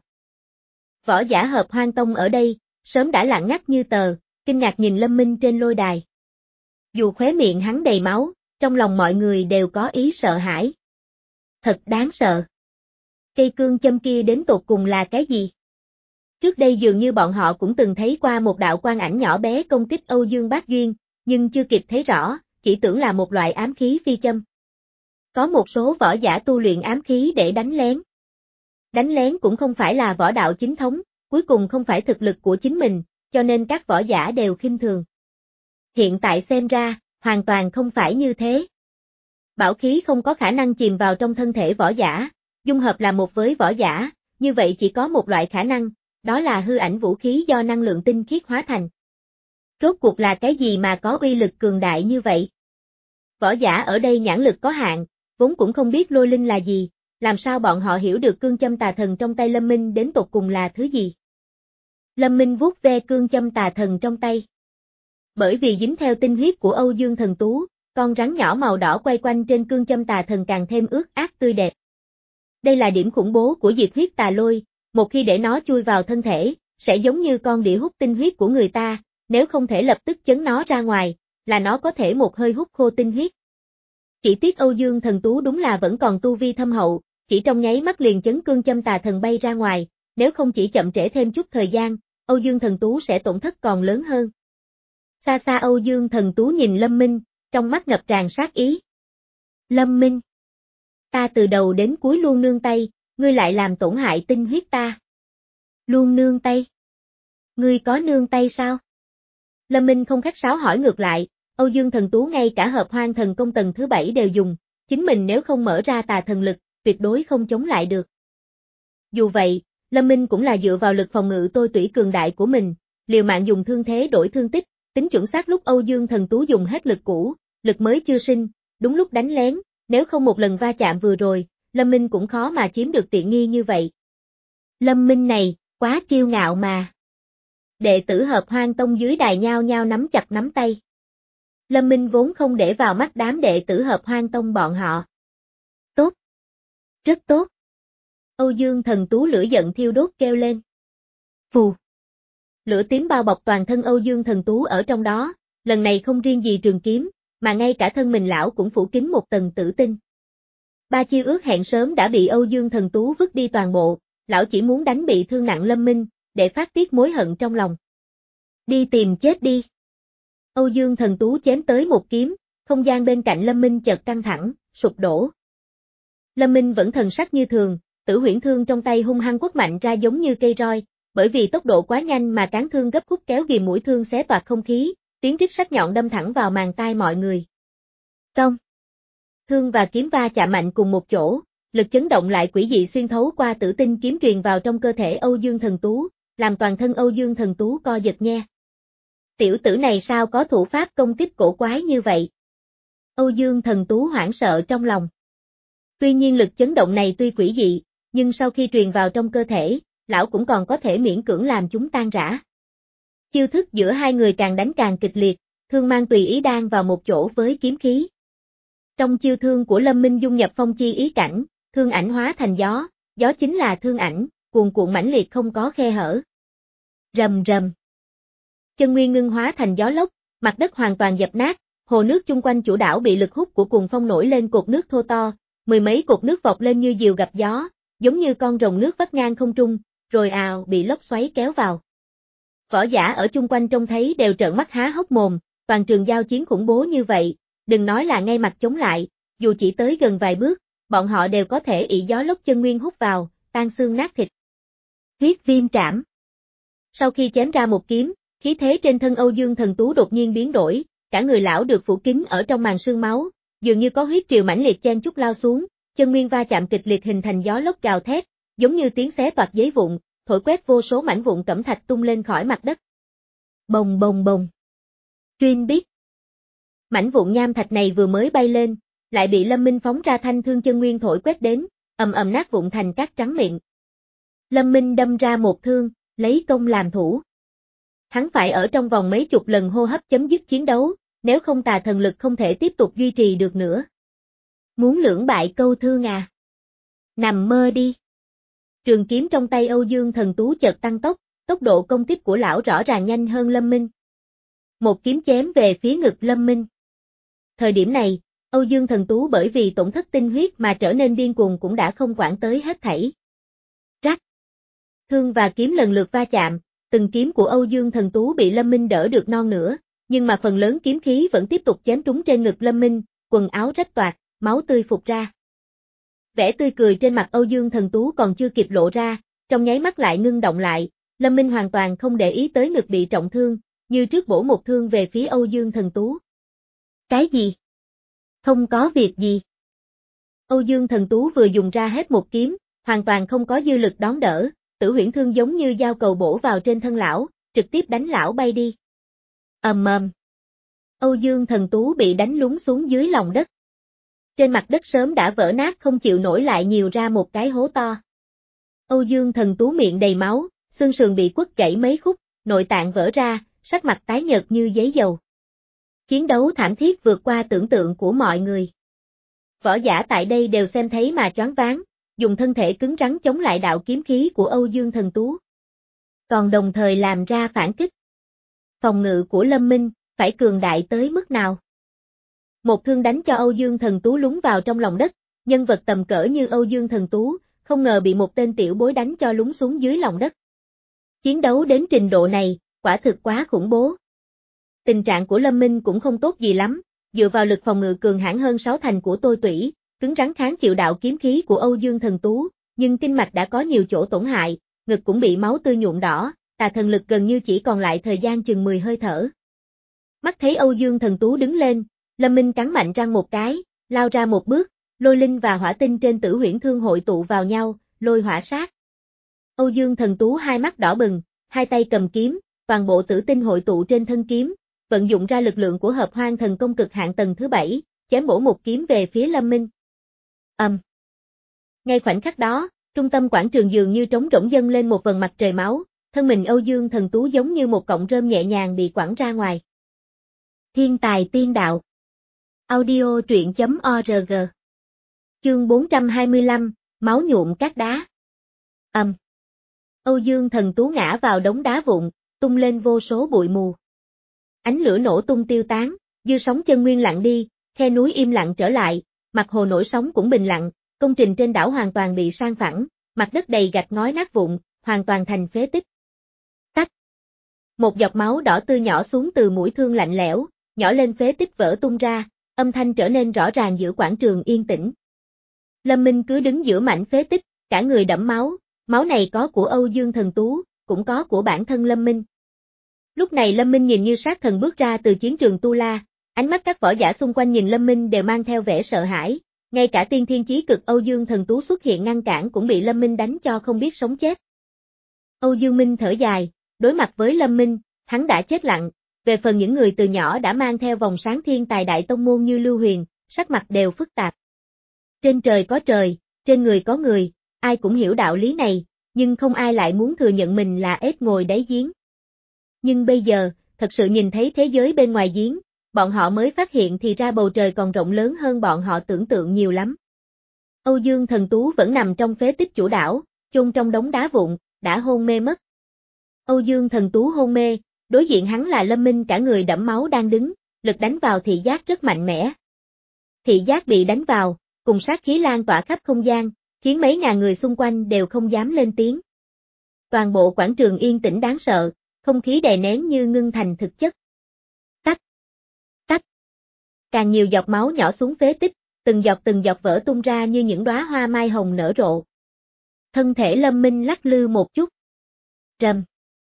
S1: Võ giả Hợp Hoang Tông ở đây, sớm đã lặng ngắt như tờ, kinh ngạc nhìn Lâm Minh trên lôi đài. Dù khóe miệng hắn đầy máu, trong lòng mọi người đều có ý sợ hãi. Thật đáng sợ. Cây cương châm kia đến tột cùng là cái gì? Trước đây dường như bọn họ cũng từng thấy qua một đạo quang ảnh nhỏ bé công kích Âu Dương Bác Duyên, nhưng chưa kịp thấy rõ, chỉ tưởng là một loại ám khí phi châm. Có một số võ giả tu luyện ám khí để đánh lén. Đánh lén cũng không phải là võ đạo chính thống, cuối cùng không phải thực lực của chính mình, cho nên các võ giả đều khinh thường. Hiện tại xem ra, hoàn toàn không phải như thế. Bảo khí không có khả năng chìm vào trong thân thể võ giả, dung hợp là một với võ giả, như vậy chỉ có một loại khả năng, đó là hư ảnh vũ khí do năng lượng tinh khiết hóa thành. Rốt cuộc là cái gì mà có uy lực cường đại như vậy? Võ giả ở đây nhãn lực có hạn, vốn cũng không biết lôi linh là gì, làm sao bọn họ hiểu được cương châm tà thần trong tay Lâm Minh đến tột cùng là thứ gì? Lâm Minh vuốt ve cương châm tà thần trong tay. Bởi vì dính theo tinh huyết của Âu Dương Thần Tú, con rắn nhỏ màu đỏ quay quanh trên cương châm tà thần càng thêm ướt át tươi đẹp. Đây là điểm khủng bố của diệt huyết tà lôi, một khi để nó chui vào thân thể, sẽ giống như con đĩa hút tinh huyết của người ta, nếu không thể lập tức chấn nó ra ngoài, là nó có thể một hơi hút khô tinh huyết. Chỉ tiếc Âu Dương Thần Tú đúng là vẫn còn tu vi thâm hậu, chỉ trong nháy mắt liền chấn cương châm tà thần bay ra ngoài, nếu không chỉ chậm trễ thêm chút thời gian, Âu Dương Thần Tú sẽ tổn thất còn lớn hơn. Xa xa Âu Dương Thần Tú nhìn Lâm Minh, trong mắt ngập tràn sát ý. Lâm Minh, ta từ đầu đến cuối luôn nương tay, ngươi lại làm tổn hại tinh huyết ta. Luôn nương tay? Ngươi có nương tay sao? Lâm Minh không khách sáo hỏi ngược lại, Âu Dương Thần Tú ngay cả Hợp Hoang Thần Công tầng thứ bảy đều dùng, chính mình nếu không mở ra tà thần lực, tuyệt đối không chống lại được. Dù vậy, Lâm Minh cũng là dựa vào lực phòng ngự tôi tủy cường đại của mình, liều mạng dùng thương thế đổi thương tích, tính chuẩn xác lúc Âu Dương Thần Tú dùng hết lực cũ, lực mới chưa sinh, đúng lúc đánh lén, nếu không một lần va chạm vừa rồi, Lâm Minh cũng khó mà chiếm được tiện nghi như vậy. Lâm Minh này, quá kiêu ngạo mà. Đệ tử Hợp Hoang Tông dưới đài nhao nhao nắm chặt nắm tay. Lâm Minh vốn không để vào mắt đám đệ tử Hợp Hoang Tông bọn họ. Tốt. Rất tốt. Âu Dương Thần Tú lửa giận thiêu đốt kêu lên. Phù. Lửa tím bao bọc toàn thân Âu Dương Thần Tú ở trong đó, lần này không riêng gì trường kiếm, mà ngay cả thân mình lão cũng phủ kín một tầng tử tinh. Ba chiêu ước hẹn sớm đã bị Âu Dương Thần Tú vứt đi toàn bộ, lão chỉ muốn đánh bị thương nặng Lâm Minh, để phát tiết mối hận trong lòng. Đi tìm chết đi. Âu Dương Thần Tú chém tới một kiếm, không gian bên cạnh Lâm Minh chợt căng thẳng, sụp đổ. Lâm Minh vẫn thần sắc như thường, tử huyễn thương trong tay hung hăng quất mạnh ra giống như cây roi, bởi vì tốc độ quá nhanh mà cán thương gấp khúc kéo ghìm mũi thương xé toạc không khí, tiếng rít sắc nhọn đâm thẳng vào màng tai mọi người. Công. Thương và kiếm va chạm mạnh cùng một chỗ, lực chấn động lại quỷ dị xuyên thấu qua tử tinh kiếm truyền vào trong cơ thể Âu Dương Thần Tú, làm toàn thân Âu Dương Thần Tú co giật nghe. Tiểu tử này sao có thủ pháp công kích cổ quái như vậy? Âu Dương Thần Tú hoảng sợ trong lòng. Tuy nhiên lực chấn động này tuy quỷ dị, nhưng sau khi truyền vào trong cơ thể, lão cũng còn có thể miễn cưỡng làm chúng tan rã. Chiêu thức giữa hai người càng đánh càng kịch liệt, thương mang tùy ý đan vào một chỗ với kiếm khí. Trong chiêu thương của Lâm Minh dung nhập phong chi ý cảnh, thương ảnh hóa thành gió, gió chính là thương ảnh, cuồn cuộn mãnh liệt không có khe hở. Rầm rầm. Chân nguyên ngưng hóa thành gió lốc, mặt đất hoàn toàn dập nát, hồ nước chung quanh chủ đảo bị lực hút của cuồng phong nổi lên cột nước thô to, mười mấy cột nước vọt lên như diều gặp gió, giống như con rồng nước vắt ngang không trung, rồi ào bị lốc xoáy kéo vào. Võ giả ở chung quanh trông thấy đều trợn mắt há hốc mồm, toàn trường giao chiến khủng bố như vậy, đừng nói là ngay mặt chống lại, dù chỉ tới gần vài bước, bọn họ đều có thể ỷ gió lốc chân nguyên hút vào, tan xương nát thịt. Huyết viêm trảm. Sau khi chém ra một kiếm, khí thế trên thân Âu Dương Thần Tú đột nhiên biến đổi, cả người lão được phủ kín ở trong màn sương máu, dường như có huyết triều mãnh liệt chen chúc lao xuống, chân nguyên va chạm kịch liệt hình thành gió lốc gào thét, giống như tiếng xé toạc giấy vụn, thổi quét vô số mảnh vụn cẩm thạch tung lên khỏi mặt đất. Bồng bồng bồng. Chuyên biết. Mảnh vụn nham thạch này vừa mới bay lên, lại bị Lâm Minh phóng ra thanh thương chân nguyên thổi quét đến, ầm ầm nát vụn thành cát trắng mịn. Lâm Minh đâm ra một thương, lấy công làm thủ. Hắn phải ở trong vòng mấy chục lần hô hấp chấm dứt chiến đấu, nếu không tà thần lực không thể tiếp tục duy trì được nữa. Muốn lưỡng bại câu thương à? Nằm mơ đi. Trường kiếm trong tay Âu Dương Thần Tú chợt tăng tốc, tốc độ công kích của lão rõ ràng nhanh hơn Lâm Minh. Một kiếm chém về phía ngực Lâm Minh. Thời điểm này, Âu Dương Thần Tú bởi vì tổn thất tinh huyết mà trở nên điên cuồng cũng đã không quản tới hết thảy. Rắc. Thương và kiếm lần lượt va chạm, từng kiếm của Âu Dương Thần Tú bị Lâm Minh đỡ được non nữa, nhưng mà phần lớn kiếm khí vẫn tiếp tục chém trúng trên ngực Lâm Minh, quần áo rách toạc, máu tươi phụt ra. Vẻ tươi cười trên mặt Âu Dương Thần Tú còn chưa kịp lộ ra, trong nháy mắt lại ngưng động lại, Lâm Minh hoàn toàn không để ý tới ngực bị trọng thương, như trước bổ một thương về phía Âu Dương Thần Tú. Cái gì? Không có việc gì. Âu Dương Thần Tú vừa dùng ra hết một kiếm, hoàn toàn không có dư lực đón đỡ, Tử Huyễn Thương giống như dao cầu bổ vào trên thân lão, trực tiếp đánh lão bay đi. Ầm ầm. Âu Dương Thần Tú bị đánh lún xuống dưới lòng đất. Trên mặt đất sớm đã vỡ nát không chịu nổi lại nhiều ra một cái hố to. Âu Dương Thần Tú miệng đầy máu, xương sườn bị quất gãy mấy khúc, nội tạng vỡ ra, sắc mặt tái nhợt như giấy dầu. Chiến đấu thảm thiết vượt qua tưởng tượng của mọi người. Võ giả tại đây đều xem thấy mà choáng váng, dùng thân thể cứng rắn chống lại đạo kiếm khí của Âu Dương Thần Tú. Còn đồng thời làm ra phản kích. Phòng ngự của Lâm Minh, phải cường đại tới mức nào? Một thương đánh cho Âu Dương Thần Tú lún vào trong lòng đất, nhân vật tầm cỡ như Âu Dương Thần Tú, không ngờ bị một tên tiểu bối đánh cho lún xuống dưới lòng đất. Chiến đấu đến trình độ này, quả thực quá khủng bố. Tình trạng của Lâm Minh cũng không tốt gì lắm, dựa vào lực phòng ngự cường hãn hơn sáu thành của Tôi Tủy, cứng rắn kháng chịu đạo kiếm khí của Âu Dương Thần Tú, nhưng kinh mạch đã có nhiều chỗ tổn hại, ngực cũng bị máu tươi nhuộm đỏ, tà thần lực gần như chỉ còn lại thời gian chừng mười hơi thở. Mắt thấy Âu Dương Thần Tú đứng lên, Lâm Minh cắn mạnh răng một cái, lao ra một bước, lôi linh và hỏa tinh trên Tử Huyễn Thương hội tụ vào nhau, lôi hỏa sát. Âu Dương Thần Tú hai mắt đỏ bừng, hai tay cầm kiếm, toàn bộ tử tinh hội tụ trên thân kiếm, vận dụng ra lực lượng của Hợp Hoang Thần Công cực hạn tầng thứ bảy, chém bổ một kiếm về phía Lâm Minh. Ầm. Um. Ngay khoảnh khắc đó, trung tâm quảng trường dường như trống rỗng dâng lên một vầng mặt trời máu, thân mình Âu Dương Thần Tú giống như một cọng rơm nhẹ nhàng bị quẳng ra ngoài. Thiên tài tiên đạo. Audio truyện chấm org. Chương bốn trăm hai mươi lăm, máu nhuộm cát đá. Ầm. Um. Âu Dương Thần Tú ngã vào đống đá vụn, tung lên vô số bụi mù. Ánh lửa nổ tung tiêu tán, dư sóng chân nguyên lặng đi, khe núi im lặng trở lại, mặt hồ nổi sóng cũng bình lặng, công trình trên đảo hoàn toàn bị san phẳng, mặt đất đầy gạch ngói nát vụn, hoàn toàn thành phế tích. Tách. Một giọt máu đỏ tươi nhỏ xuống từ mũi thương lạnh lẽo, nhỏ lên phế tích vỡ tung ra, âm thanh trở nên rõ ràng giữa quảng trường yên tĩnh. Lâm Minh cứ đứng giữa mảnh phế tích, cả người đẫm máu, máu này có của Âu Dương Thần Tú, cũng có của bản thân Lâm Minh. Lúc này Lâm Minh nhìn như sát thần bước ra từ chiến trường Tu La, ánh mắt các võ giả xung quanh nhìn Lâm Minh đều mang theo vẻ sợ hãi, ngay cả tiên thiên chí cực Âu Dương Thần Tú xuất hiện ngăn cản cũng bị Lâm Minh đánh cho không biết sống chết. Âu Dương Minh thở dài, đối mặt với Lâm Minh, hắn đã chết lặng, về phần những người từ nhỏ đã mang theo vòng sáng thiên tài đại tông môn như Lưu Huyền, sắc mặt đều phức tạp. Trên trời có trời, trên người có người, ai cũng hiểu đạo lý này, nhưng không ai lại muốn thừa nhận mình là ếch ngồi đáy giếng. Nhưng bây giờ, thật sự nhìn thấy thế giới bên ngoài giếng, bọn họ mới phát hiện thì ra bầu trời còn rộng lớn hơn bọn họ tưởng tượng nhiều lắm. Âu Dương Thần Tú vẫn nằm trong phế tích chủ đảo, chôn trong đống đá vụn, đã hôn mê mất. Âu Dương Thần Tú hôn mê, đối diện hắn là Lâm Minh cả người đẫm máu đang đứng, lực đánh vào thị giác rất mạnh mẽ. Thị giác bị đánh vào, cùng sát khí lan tỏa khắp không gian, khiến mấy ngàn người xung quanh đều không dám lên tiếng. Toàn bộ quảng trường yên tĩnh đáng sợ, không khí đè nén như ngưng thành thực chất. Tách, tách. Càng nhiều giọt máu nhỏ xuống phế tích, từng giọt từng giọt vỡ tung ra như những đóa hoa mai hồng nở rộ. Thân thể Lâm Minh lắc lư một chút. Rầm.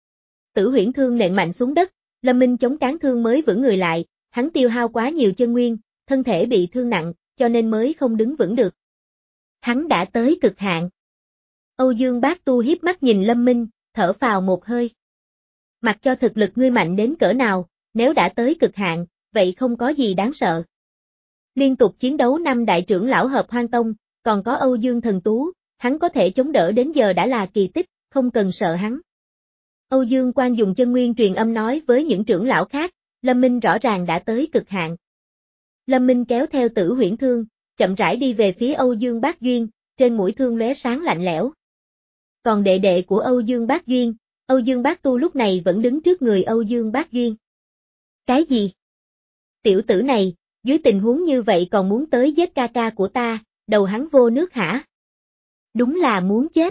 S1: Tử Huyễn Thương nện mạnh xuống đất, Lâm Minh chống cán thương mới vững người lại, hắn tiêu hao quá nhiều chân nguyên, thân thể bị thương nặng, cho nên mới không đứng vững được. Hắn đã tới cực hạn. Âu Dương Bác Tu hiếp mắt nhìn Lâm Minh, thở phào một hơi. Mặc cho thực lực ngươi mạnh đến cỡ nào, nếu đã tới cực hạn, vậy không có gì đáng sợ. Liên tục chiến đấu năm đại trưởng lão Hợp Hoang Tông, còn có Âu Dương Thần Tú, hắn có thể chống đỡ đến giờ đã là kỳ tích, không cần sợ hắn. Âu Dương Quang dùng chân nguyên truyền âm nói với những trưởng lão khác, Lâm Minh rõ ràng đã tới cực hạn. Lâm Minh kéo theo Tử Huyễn Thương, chậm rãi đi về phía Âu Dương Bác Duyên, trên mũi thương lóe sáng lạnh lẽo. Còn đệ đệ của Âu Dương Bác Duyên, Âu Dương Bác Tu lúc này vẫn đứng trước người Âu Dương Bác Duyên. Cái gì? Tiểu tử này, dưới tình huống như vậy còn muốn tới giết ca ca của ta, đầu hắn vô nước hả? Đúng là muốn chết.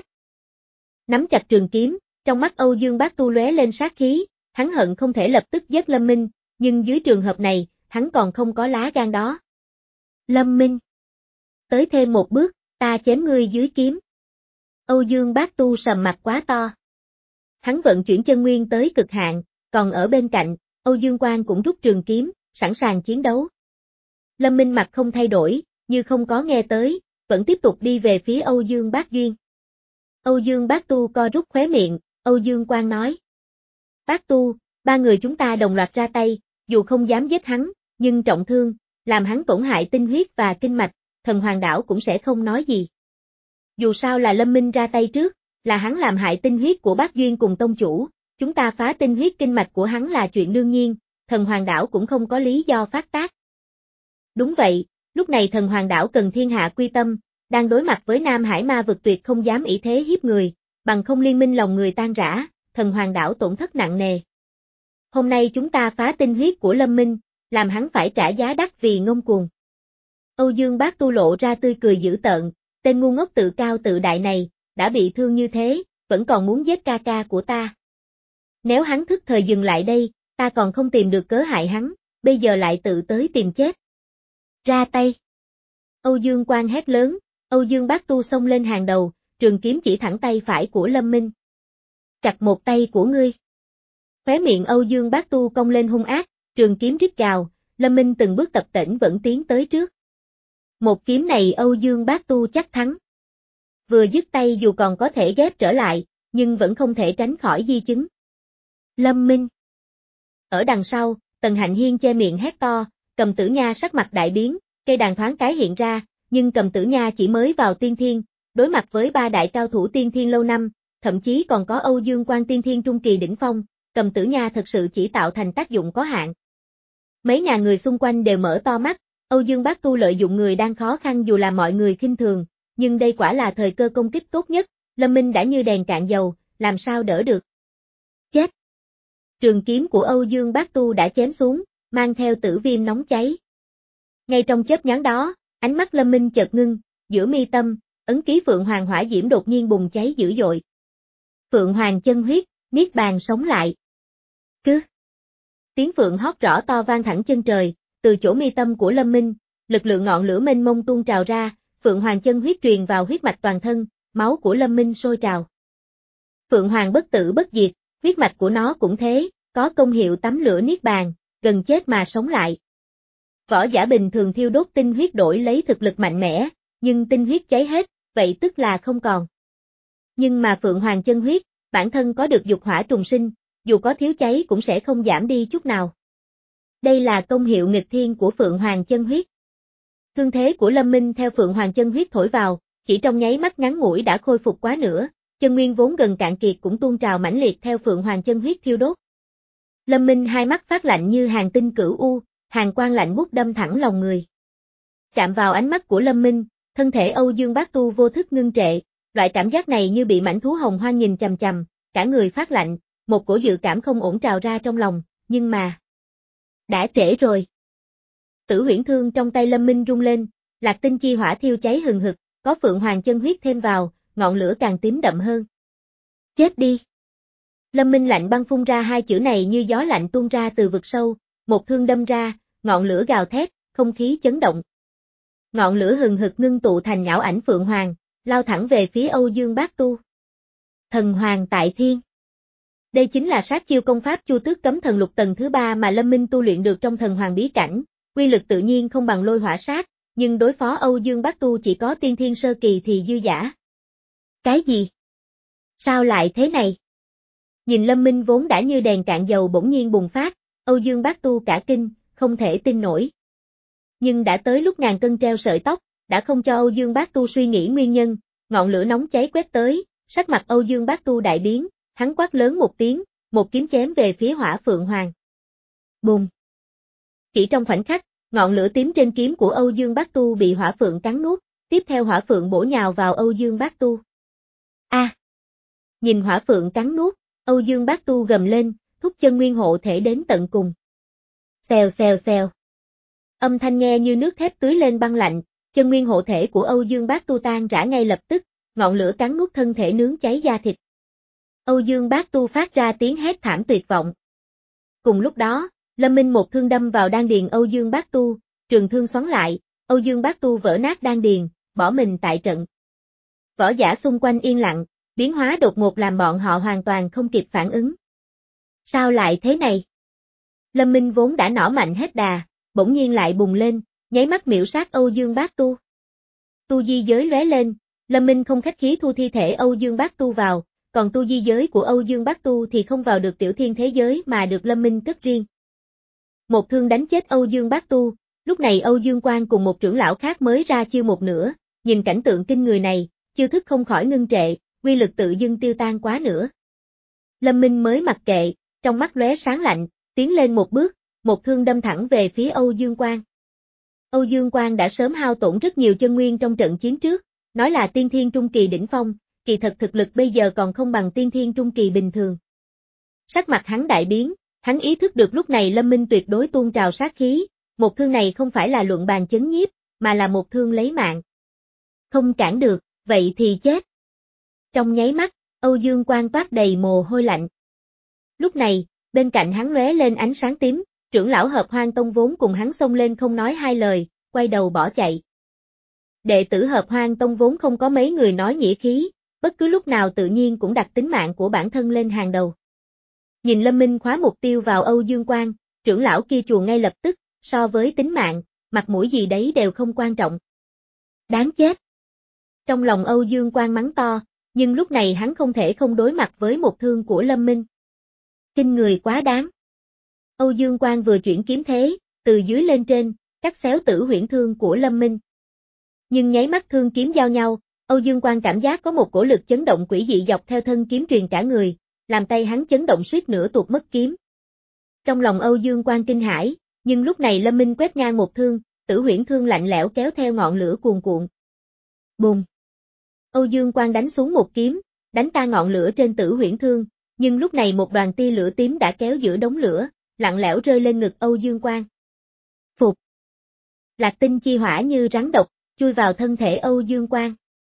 S1: Nắm chặt trường kiếm, trong mắt Âu Dương Bác Tu lóe lên sát khí, hắn hận không thể lập tức giết Lâm Minh, nhưng dưới trường hợp này, hắn còn không có lá gan đó. Lâm Minh. Tới thêm một bước, ta chém ngươi dưới kiếm. Âu Dương Bác Tu sầm mặt quá to. Hắn vận chuyển chân nguyên tới cực hạn, còn ở bên cạnh, Âu Dương Quang cũng rút trường kiếm, sẵn sàng chiến đấu. Lâm Minh mặt không thay đổi, như không có nghe tới, vẫn tiếp tục đi về phía Âu Dương Bác Duyên. Âu Dương Bác Tu co rút khóe miệng, Âu Dương Quang nói. Bác Tu, ba người chúng ta đồng loạt ra tay, dù không dám giết hắn, nhưng trọng thương, làm hắn tổn hại tinh huyết và kinh mạch, thần hoàng đảo cũng sẽ không nói gì. Dù sao là Lâm Minh ra tay trước, là hắn làm hại tinh huyết của Bác Duyên cùng tông chủ, chúng ta phá tinh huyết kinh mạch của hắn là chuyện đương nhiên, thần hoàng đảo cũng không có lý do phát tác. Đúng vậy, lúc này thần hoàng đảo cần thiên hạ quy tâm, đang đối mặt với Nam Hải ma vực tuyệt không dám ỷ thế hiếp người, bằng không liên minh lòng người tan rã, thần hoàng đảo tổn thất nặng nề. Hôm nay chúng ta phá tinh huyết của Lâm Minh, làm hắn phải trả giá đắt vì ngông cuồng. Âu Dương Bác Tu lộ ra tươi cười dữ tợn, tên ngu ngốc tự cao tự đại này, đã bị thương như thế, vẫn còn muốn giết ca ca của ta. Nếu hắn thức thời dừng lại đây, ta còn không tìm được cớ hại hắn, bây giờ lại tự tới tìm chết. Ra tay. Âu Dương Quang hét lớn, Âu Dương Bác Tu xông lên hàng đầu, trường kiếm chỉ thẳng tay phải của Lâm Minh. Chặt một tay của ngươi. Khóe miệng Âu Dương Bác Tu cong lên hung ác, trường kiếm rít gào, Lâm Minh từng bước tập tễnh vẫn tiến tới trước. Một kiếm này Âu Dương Bác Tu chắc thắng. Vừa dứt tay dù còn có thể ghép trở lại, nhưng vẫn không thể tránh khỏi di chứng. Lâm Minh. Ở đằng sau, Tần Hạnh Hiên che miệng hét to, Cầm Tử Nha sắc mặt đại biến, cây đàn thoáng cái hiện ra, nhưng Cầm Tử Nha chỉ mới vào tiên thiên, đối mặt với ba đại cao thủ tiên thiên lâu năm, thậm chí còn có Âu Dương Quang tiên thiên trung kỳ đỉnh phong, Cầm Tử Nha thật sự chỉ tạo thành tác dụng có hạn. Mấy ngàn người xung quanh đều mở to mắt, Âu Dương Bác Tu lợi dụng người đang khó khăn dù là mọi người khinh thường, nhưng đây quả là thời cơ công kích tốt nhất, Lâm Minh đã như đèn cạn dầu, làm sao đỡ được. Chết! Trường kiếm của Âu Dương Bác Tu đã chém xuống, mang theo tử viêm nóng cháy. Ngay trong chớp nhoáng đó, ánh mắt Lâm Minh chợt ngưng, giữa mi tâm, ấn ký Phượng Hoàng hỏa diễm đột nhiên bùng cháy dữ dội. Phượng Hoàng chân huyết, niết bàn sống lại. Cứ! Tiếng phượng hót rõ to vang thẳng chân trời, từ chỗ mi tâm của Lâm Minh, lực lượng ngọn lửa mênh mông tuôn trào ra, Phượng Hoàng chân huyết truyền vào huyết mạch toàn thân, máu của Lâm Minh sôi trào. Phượng Hoàng bất tử bất diệt, huyết mạch của nó cũng thế, có công hiệu tắm lửa niết bàn, gần chết mà sống lại. Võ giả bình thường thiêu đốt tinh huyết đổi lấy thực lực mạnh mẽ, nhưng tinh huyết cháy hết, vậy tức là không còn. Nhưng mà Phượng Hoàng chân huyết, bản thân có được dục hỏa trùng sinh, dù có thiếu cháy cũng sẽ không giảm đi chút nào. Đây là công hiệu nghịch thiên của Phượng Hoàng chân huyết. Thương thế của Lâm Minh theo Phượng Hoàng chân huyết thổi vào, chỉ trong nháy mắt ngắn ngủi đã khôi phục quá nửa, chân nguyên vốn gần cạn kiệt cũng tuôn trào mãnh liệt theo Phượng Hoàng chân huyết thiêu đốt. Lâm Minh hai mắt phát lạnh như hàng tinh cửu u, hàn quang lạnh buốt đâm thẳng lòng người. Chạm vào ánh mắt của Lâm Minh, thân thể Âu Dương Bác Tu vô thức ngưng trệ, loại cảm giác này như bị mãnh thú hồng hoang nhìn chằm chằm, cả người phát lạnh, một cổ dự cảm không ổn trào ra trong lòng, nhưng mà... đã trễ rồi. Tử Huyễn Thương trong tay Lâm Minh rung lên, Lạc Tinh chi hỏa thiêu cháy hừng hực, có Phượng Hoàng chân huyết thêm vào, ngọn lửa càng tím đậm hơn. Chết đi! Lâm Minh lạnh băng phun ra hai chữ này như gió lạnh tuôn ra từ vực sâu, một thương đâm ra, ngọn lửa gào thét, không khí chấn động. Ngọn lửa hừng hực ngưng tụ thành nhão ảnh Phượng Hoàng, lao thẳng về phía Âu Dương Bác Tu. Thần Hoàng tại thiên. Đây chính là sát chiêu công pháp Chu Tước Cấm Thần Lục tầng thứ ba mà Lâm Minh tu luyện được trong Thần Hoàng bí cảnh, quy lực tự nhiên không bằng lôi hỏa sát, nhưng đối phó Âu Dương Bác Tu chỉ có tiên thiên sơ kỳ thì dư dả. Cái gì? Sao lại thế này? Nhìn Lâm Minh vốn đã như đèn cạn dầu bỗng nhiên bùng phát, Âu Dương Bác Tu cả kinh, không thể tin nổi. Nhưng đã tới lúc ngàn cân treo sợi tóc, đã không cho Âu Dương Bác Tu suy nghĩ nguyên nhân, ngọn lửa nóng cháy quét tới, sắc mặt Âu Dương Bác Tu đại biến, hắn quát lớn một tiếng, một kiếm chém về phía Hỏa Phượng Hoàng. Bùng! Chỉ trong khoảnh khắc, ngọn lửa tím trên kiếm của Âu Dương Bác Tu bị Hỏa Phượng cắn nuốt, tiếp theo Hỏa Phượng bổ nhào vào Âu Dương Bác Tu. A! À, nhìn Hỏa Phượng cắn nuốt, Âu Dương Bác Tu gầm lên, thúc chân nguyên hộ thể đến tận cùng. Xèo xèo xèo. Âm thanh nghe như nước thép tưới lên băng lạnh, chân nguyên hộ thể của Âu Dương Bác Tu tan rã ngay lập tức, ngọn lửa cắn nuốt thân thể nướng cháy da thịt. Âu Dương Bác Tu phát ra tiếng hét thảm tuyệt vọng. Cùng lúc đó, Lâm Minh một thương đâm vào đan điền Âu Dương Bác Tu, trường thương xoắn lại, Âu Dương Bác Tu vỡ nát đan điền, bỏ mình tại trận. Võ giả xung quanh yên lặng, biến hóa đột ngột làm bọn họ hoàn toàn không kịp phản ứng. Sao lại thế này? Lâm Minh vốn đã nỏ mạnh hết đà, bỗng nhiên lại bùng lên, nháy mắt miểu sát Âu Dương Bác Tu. Tu di giới lóe lên, Lâm Minh không khách khí thu thi thể Âu Dương Bác Tu vào, còn tu di giới của Âu Dương Bác Tu thì không vào được tiểu thiên thế giới mà được Lâm Minh cất riêng. Một thương đánh chết Âu Dương Bác Tu, lúc này Âu Dương Quang cùng một trưởng lão khác mới ra chiêu một nửa, nhìn cảnh tượng kinh người này, chiêu thức không khỏi ngưng trệ, quy lực tự dưng tiêu tan quá nữa. Lâm Minh mới mặc kệ, trong mắt lóe sáng lạnh, tiến lên một bước, một thương đâm thẳng về phía Âu Dương Quang. Âu Dương Quang đã sớm hao tổn rất nhiều chân nguyên trong trận chiến trước, nói là tiên thiên trung kỳ đỉnh phong, kỳ thật thực lực bây giờ còn không bằng tiên thiên trung kỳ bình thường. Sắc mặt hắn đại biến, hắn ý thức được lúc này Lâm Minh tuyệt đối tuôn trào sát khí, một thương này không phải là luận bàn chấn nhiếp, mà là một thương lấy mạng. Không cản được, vậy thì chết. Trong nháy mắt, Âu Dương Quang toát đầy mồ hôi lạnh. Lúc này, bên cạnh hắn lóe lên ánh sáng tím, trưởng lão Hợp Hoang Tông vốn cùng hắn xông lên không nói hai lời, quay đầu bỏ chạy. Đệ tử Hợp Hoang Tông vốn không có mấy người nói nghĩa khí, bất cứ lúc nào tự nhiên cũng đặt tính mạng của bản thân lên hàng đầu. Nhìn Lâm Minh khóa mục tiêu vào Âu Dương Quang, trưởng lão kia chùa ngay lập tức, so với tính mạng, mặt mũi gì đấy đều không quan trọng. Đáng chết! Trong lòng Âu Dương Quang mắng to, nhưng lúc này hắn không thể không đối mặt với một thương của Lâm Minh. Kinh người quá đáng. Âu Dương Quang vừa chuyển kiếm thế, từ dưới lên trên, cắt xéo tử huyễn thương của Lâm Minh. Nhưng nháy mắt thương kiếm giao nhau, Âu Dương Quang cảm giác có một cổ lực chấn động quỷ dị dọc theo thân kiếm truyền cả người, làm tay hắn chấn động suýt nữa tuột mất kiếm. Trong lòng Âu Dương Quang kinh hãi, nhưng lúc này Lâm Minh quét ngang một thương, tử huyễn thương lạnh lẽo kéo theo ngọn lửa cuồn cuộn. Bùng! Âu Dương Quang đánh xuống một kiếm, đánh tan ngọn lửa trên tử huyễn thương, nhưng lúc này một đoàn tia lửa tím đã kéo giữa đống lửa, lặng lẽo rơi lên ngực Âu Dương Quang. Phục! Lạc tinh chi hỏa như rắn độc, chui vào thân thể Âu Dương Quang.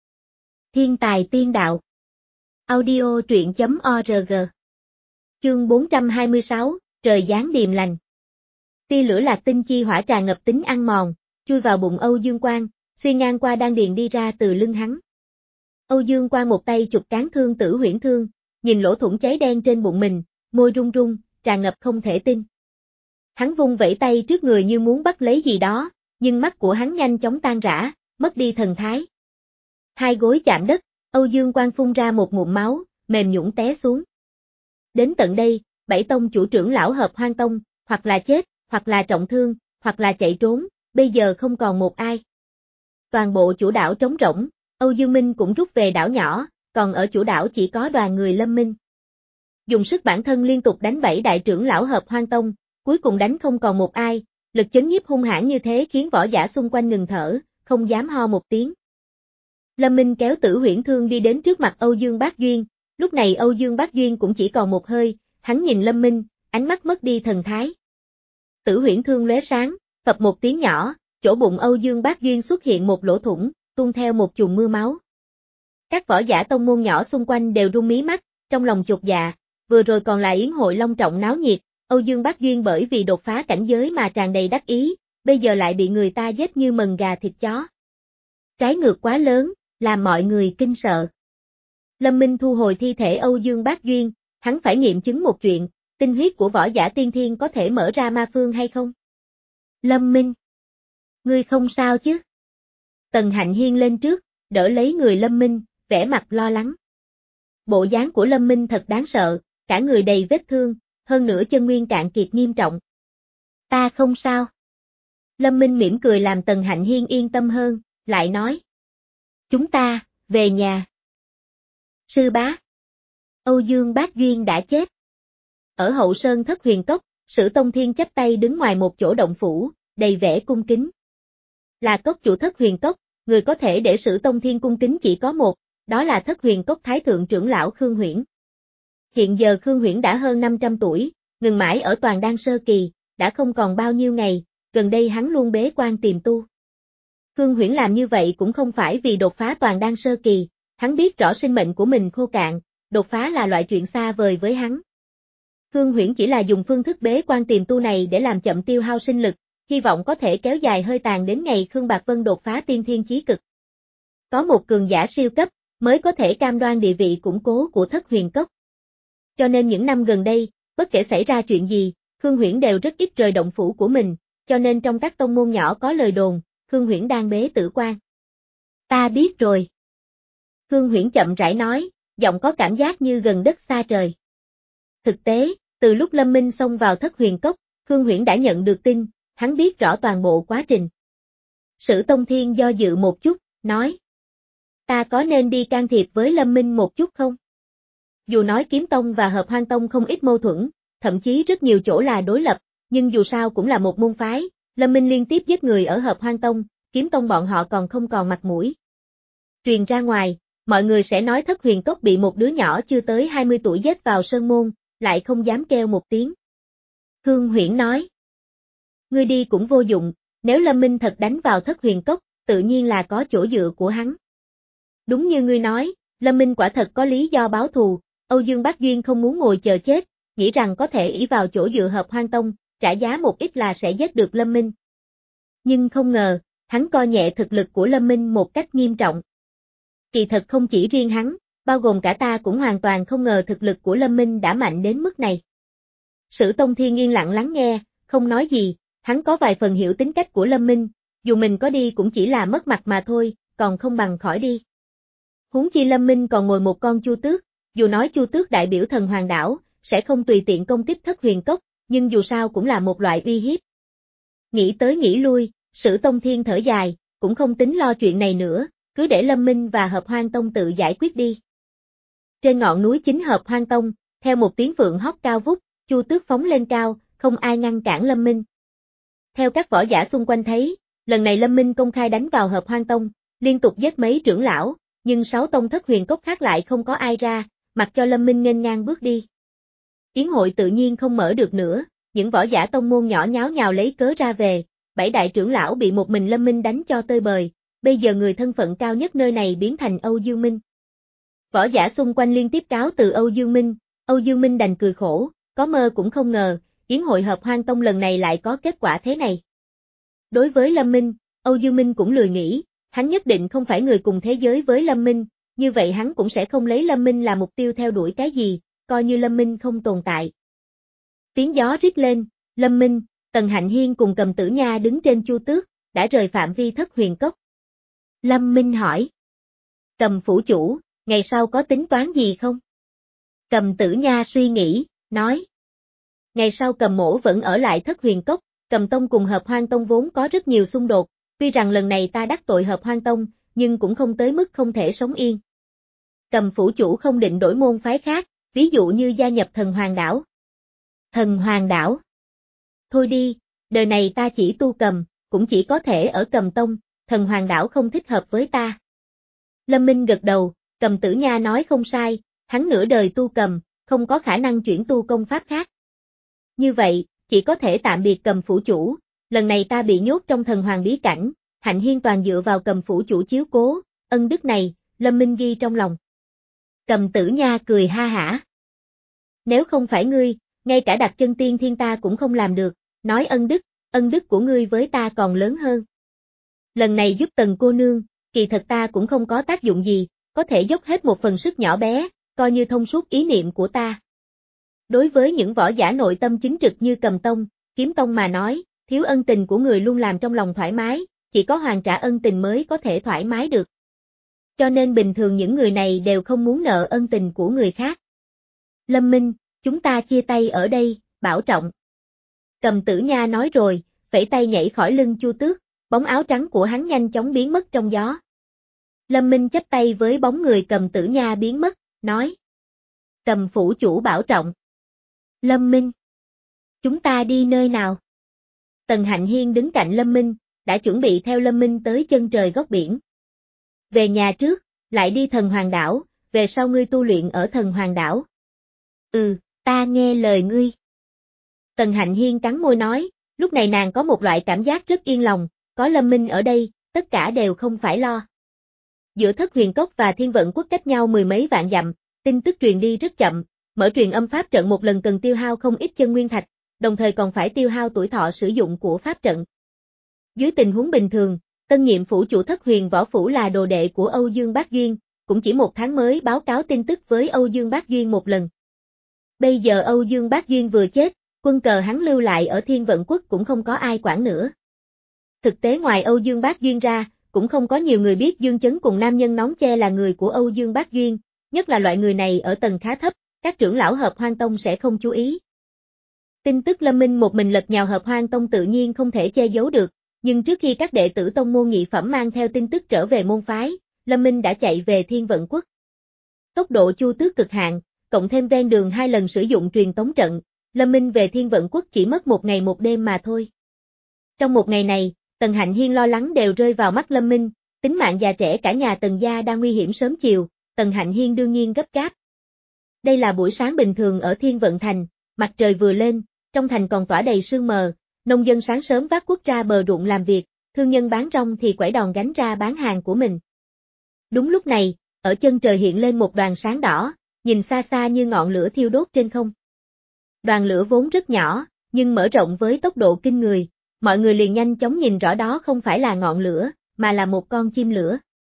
S1: Thiên tài tiên đạo. Audio truyện chấm org. Chương bốn trăm hai mươi sáu, trời giáng điềm lành. Tia lửa lạc tinh chi hỏa tràn ngập tính ăn mòn, chui vào bụng Âu Dương Quang, xuyên ngang qua đan điền đi ra từ lưng hắn. Âu Dương Quang một tay chụp cán thương tử huyễn thương, nhìn lỗ thủng cháy đen trên bụng mình, môi run run, tràn ngập không thể tin. Hắn vung vẩy tay trước người như muốn bắt lấy gì đó, nhưng mắt của hắn nhanh chóng tan rã, mất đi thần thái. Hai gối chạm đất, Âu Dương Quang phun ra một ngụm máu, mềm nhũn té xuống. Đến tận đây, bảy tông chủ trưởng lão Hợp Hoang Tông, hoặc là chết, hoặc là trọng thương, hoặc là chạy trốn, bây giờ không còn một ai. Toàn bộ chủ đảo trống rỗng, Âu Dương Minh cũng rút về đảo nhỏ, còn ở chủ đảo chỉ có đoàn người Lâm Minh. Dùng sức bản thân liên tục đánh bảy đại trưởng lão Hợp Hoang Tông, cuối cùng đánh không còn một ai, lực chấn nhiếp hung hãn như thế khiến võ giả xung quanh ngừng thở, không dám ho một tiếng. Lâm Minh kéo tử huyễn thương đi đến trước mặt Âu Dương Bác Duyên, lúc này Âu Dương Bác Duyên cũng chỉ còn một hơi, hắn nhìn Lâm Minh, ánh mắt mất đi thần thái. Tử huyễn thương lóe sáng, phập một tiếng nhỏ, chỗ bụng Âu Dương Bác Duyên xuất hiện một lỗ thủng, tuôn theo một chùm mưa máu. Các võ giả tông môn nhỏ xung quanh đều rung mí mắt, trong lòng chột dạ, vừa rồi còn là yến hội long trọng náo nhiệt, Âu Dương Bác Duyên bởi vì đột phá cảnh giới mà tràn đầy đắc ý, bây giờ lại bị người ta giết như mần gà thịt chó. Trái ngược quá lớn, làm mọi người kinh sợ. Lâm Minh thu hồi thi thể Âu Dương Bác Duyên, hắn phải nghiệm chứng một chuyện, tinh huyết của võ giả tiên thiên có thể mở ra ma phương hay không? Lâm Minh! Ngươi không sao chứ? Tần Hạnh Hiên lên trước, đỡ lấy người Lâm Minh, vẻ mặt lo lắng. Bộ dáng của Lâm Minh thật đáng sợ, cả người đầy vết thương, hơn nữa chân nguyên cạn kiệt nghiêm trọng. Ta không sao. Lâm Minh mỉm cười làm Tần Hạnh Hiên yên tâm hơn, lại nói. Chúng ta, về nhà. Sư bá. Âu Dương Bác Duyên đã chết. Ở hậu sơn Thất Huyền Cốc, Sử Tông Thiên chắp tay đứng ngoài một chỗ động phủ, đầy vẻ cung kính. Là cốc chủ Thất Huyền Cốc, người có thể để Sử Tông Thiên cung kính chỉ có một, đó là Thất Huyền Cốc Thái Thượng trưởng lão Khương Huyễn. Hiện giờ Khương Huyễn đã hơn năm trăm tuổi, ngừng mãi ở Toàn Đan Sơ Kỳ, đã không còn bao nhiêu ngày, gần đây hắn luôn bế quan tìm tu. Khương Huyễn làm như vậy cũng không phải vì đột phá Toàn Đan Sơ Kỳ, hắn biết rõ sinh mệnh của mình khô cạn, đột phá là loại chuyện xa vời với hắn. Khương Huyễn chỉ là dùng phương thức bế quan tìm tu này để làm chậm tiêu hao sinh lực, hy vọng có thể kéo dài hơi tàn đến ngày Khương Bạc Vân đột phá tiên thiên chí cực. Có một cường giả siêu cấp, mới có thể cam đoan địa vị củng cố của Thất Huyền Cốc. Cho nên những năm gần đây, bất kể xảy ra chuyện gì, Khương Huyễn đều rất ít rời động phủ của mình, cho nên trong các tông môn nhỏ có lời đồn, Khương Huyễn đang bế tử quan. Ta biết rồi. Khương Huyễn chậm rãi nói, giọng có cảm giác như gần đất xa trời. Thực tế, từ lúc Lâm Minh xông vào Thất Huyền Cốc, Khương Huyễn đã nhận được tin, hắn biết rõ toàn bộ quá trình. Sử Tông Thiên do dự một chút, nói. Ta có nên đi can thiệp với Lâm Minh một chút không? Dù nói Kiếm Tông và Hợp Hoan Tông không ít mâu thuẫn, thậm chí rất nhiều chỗ là đối lập, nhưng dù sao cũng là một môn phái, Lâm Minh liên tiếp giết người ở Hợp Hoan Tông, Kiếm Tông bọn họ còn không còn mặt mũi. Truyền ra ngoài, mọi người sẽ nói Thất Huyền Cốc bị một đứa nhỏ chưa tới hai mươi tuổi giết vào sơn môn, lại không dám kêu một tiếng. Khương Huyễn nói. Ngươi đi cũng vô dụng, nếu Lâm Minh thật đánh vào Thất Huyền Cốc, tự nhiên là có chỗ dựa của hắn. Đúng như ngươi nói, Lâm Minh quả thật có lý do báo thù, Âu Dương Bác Duyên không muốn ngồi chờ chết, nghĩ rằng có thể ỷ vào chỗ dựa Hợp Hoan Tông, trả giá một ít là sẽ giết được Lâm Minh. Nhưng không ngờ, hắn coi nhẹ thực lực của Lâm Minh một cách nghiêm trọng. Kỳ thật không chỉ riêng hắn, bao gồm cả ta cũng hoàn toàn không ngờ thực lực của Lâm Minh đã mạnh đến mức này. Sử Tông Thiên yên lặng lắng nghe, không nói gì, hắn có vài phần hiểu tính cách của Lâm Minh, dù mình có đi cũng chỉ là mất mặt mà thôi, còn không bằng khỏi đi. Huống chi Lâm Minh còn ngồi một con chu tước, dù nói chu tước đại biểu thần hoàng đảo, sẽ không tùy tiện công kích Thất Huyền Cốc, nhưng dù sao cũng là một loại uy hiếp. Nghĩ tới nghĩ lui, Sử Tông Thiên thở dài, cũng không tính lo chuyện này nữa, cứ để Lâm Minh và Hợp Hoan Tông tự giải quyết đi. Trên ngọn núi chính Hợp Hoan Tông, theo một tiếng phượng hót cao vút, chu tước phóng lên cao, không ai ngăn cản Lâm Minh. Theo các võ giả xung quanh thấy, lần này Lâm Minh công khai đánh vào Hợp Hoan Tông, liên tục giết mấy trưởng lão, nhưng sáu tông Thất Huyền Cốc khác lại không có ai ra, mặc cho Lâm Minh nghênh ngang bước đi. Yến hội tự nhiên không mở được nữa, những võ giả tông môn nhỏ nháo nhào lấy cớ ra về, bảy đại trưởng lão bị một mình Lâm Minh đánh cho tơi bời, bây giờ người thân phận cao nhất nơi này biến thành Âu Dương Minh. Võ giả xung quanh liên tiếp cáo từ Âu Dương Minh, Âu Dương Minh đành cười khổ, có mơ cũng không ngờ, Yến hội Hợp Hoan Tông lần này lại có kết quả thế này. Đối với Lâm Minh, Âu Dương Minh cũng lười nghĩ, hắn nhất định không phải người cùng thế giới với Lâm Minh, như vậy hắn cũng sẽ không lấy Lâm Minh là mục tiêu theo đuổi cái gì, coi như Lâm Minh không tồn tại. Tiếng gió rít lên, Lâm Minh, Tần Hạnh Hiên cùng Cầm Tử Nha đứng trên chu tước, đã rời phạm vi Thất Huyền Cốc. Lâm Minh hỏi. Cầm phủ chủ, ngày sau có tính toán gì không? Cầm Tử Nha suy nghĩ, nói. Ngày sau Cầm mổ vẫn ở lại Thất Huyền Cốc, Cầm Tông cùng Hợp Hoan Tông vốn có rất nhiều xung đột, tuy rằng lần này ta đắc tội Hợp Hoan Tông, nhưng cũng không tới mức không thể sống yên. Cầm phủ chủ không định đổi môn phái khác, ví dụ như gia nhập Thần Hoàng Đảo. Thần Hoàng Đảo. Thôi đi, đời này ta chỉ tu cầm, cũng chỉ có thể ở Cầm Tông, Thần Hoàng Đảo không thích hợp với ta. Lâm Minh gật đầu, Cầm Tử Nha nói không sai, hắn nửa đời tu cầm, không có khả năng chuyển tu công pháp khác. Như vậy, chỉ có thể tạm biệt Cầm phủ chủ, lần này ta bị nhốt trong Thần Hoàng bí cảnh, Hạnh Hiên toàn dựa vào Cầm phủ chủ chiếu cố, ân đức này, Lâm Minh ghi trong lòng. Cầm Tử Nha cười ha hả. Nếu không phải ngươi, ngay cả đặt chân tiên thiên ta cũng không làm được, nói ân đức, ân đức của ngươi với ta còn lớn hơn. Lần này giúp Tần cô nương, kỳ thật ta cũng không có tác dụng gì, có thể dốc hết một phần sức nhỏ bé, coi như thông suốt ý niệm của ta. Đối với những võ giả nội tâm chính trực như Cầm Tông, Kiếm Tông mà nói, thiếu ân tình của người luôn làm trong lòng thoải mái, chỉ có hoàn trả ân tình mới có thể thoải mái được. Cho nên bình thường những người này đều không muốn nợ ân tình của người khác. Lâm Minh, chúng ta chia tay ở đây, bảo trọng. Cầm Tử Nha nói rồi, vẫy tay nhảy khỏi lưng chu tước, bóng áo trắng của hắn nhanh chóng biến mất trong gió. Lâm Minh chắp tay với bóng người Cầm Tử Nha biến mất, nói. Cầm phủ chủ bảo trọng. Lâm Minh. Chúng ta đi nơi nào? Tần Hạnh Hiên đứng cạnh Lâm Minh, đã chuẩn bị theo Lâm Minh tới chân trời góc biển. Về nhà trước, lại đi Thần Hoàng đảo, về sau ngươi tu luyện ở Thần Hoàng đảo. Ừ, ta nghe lời ngươi. Tần Hạnh Hiên cắn môi nói, lúc này nàng có một loại cảm giác rất yên lòng, có Lâm Minh ở đây, tất cả đều không phải lo. Giữa Thất Huyền Cốc và Thiên Vận Quốc cách nhau mười mấy vạn dặm, tin tức truyền đi rất chậm, mở truyền âm pháp trận một lần cần tiêu hao không ít chân nguyên thạch, đồng thời còn phải tiêu hao tuổi thọ sử dụng của pháp trận. Dưới tình huống bình thường, tân nhiệm phủ chủ Thất Huyền Võ Phủ là đồ đệ của Âu Dương Bác Duyên, cũng chỉ một tháng mới báo cáo tin tức với Âu Dương Bác Duyên một lần. Bây giờ Âu Dương Bác Duyên vừa chết, quân cờ hắn lưu lại ở Thiên Vận Quốc cũng không có ai quản nữa. Thực tế ngoài Âu Dương Bác Duyên ra, cũng không có nhiều người biết Dương Chấn cùng nam nhân nón che là người của Âu Dương Bác Duyên, nhất là loại người này ở tầng khá thấp, các trưởng lão Hợp Hoan Tông sẽ không chú ý. Tin tức Lâm Minh một mình lật nhào Hợp Hoan Tông tự nhiên không thể che giấu được, nhưng trước khi các đệ tử tông môn nhị phẩm mang theo tin tức trở về môn phái, Lâm Minh đã chạy về Thiên Vận Quốc. Tốc độ chu tước cực hạn, cộng thêm ven đường hai lần sử dụng truyền tống trận, Lâm Minh về Thiên Vận Quốc chỉ mất một ngày một đêm mà thôi. Trong một ngày này, Tần Hạnh Hiên lo lắng đều rơi vào mắt Lâm Minh, tính mạng già trẻ cả nhà Tần gia đang nguy hiểm sớm chiều, Tần Hạnh Hiên đương nhiên gấp gáp. Đây là buổi sáng bình thường ở Thiên Vận Thành, mặt trời vừa lên, trong thành còn tỏa đầy sương mờ, nông dân sáng sớm vác cuốc ra bờ ruộng làm việc, thương nhân bán rong thì quẩy đòn gánh ra bán hàng của mình. Đúng lúc này, ở chân trời hiện lên một đoàn sáng đỏ, nhìn xa xa như ngọn lửa thiêu đốt trên không. Đoàn lửa vốn rất nhỏ, nhưng mở rộng với tốc độ kinh người, mọi người liền nhanh chóng nhìn rõ đó không phải là ngọn lửa, mà là một con chim lửa.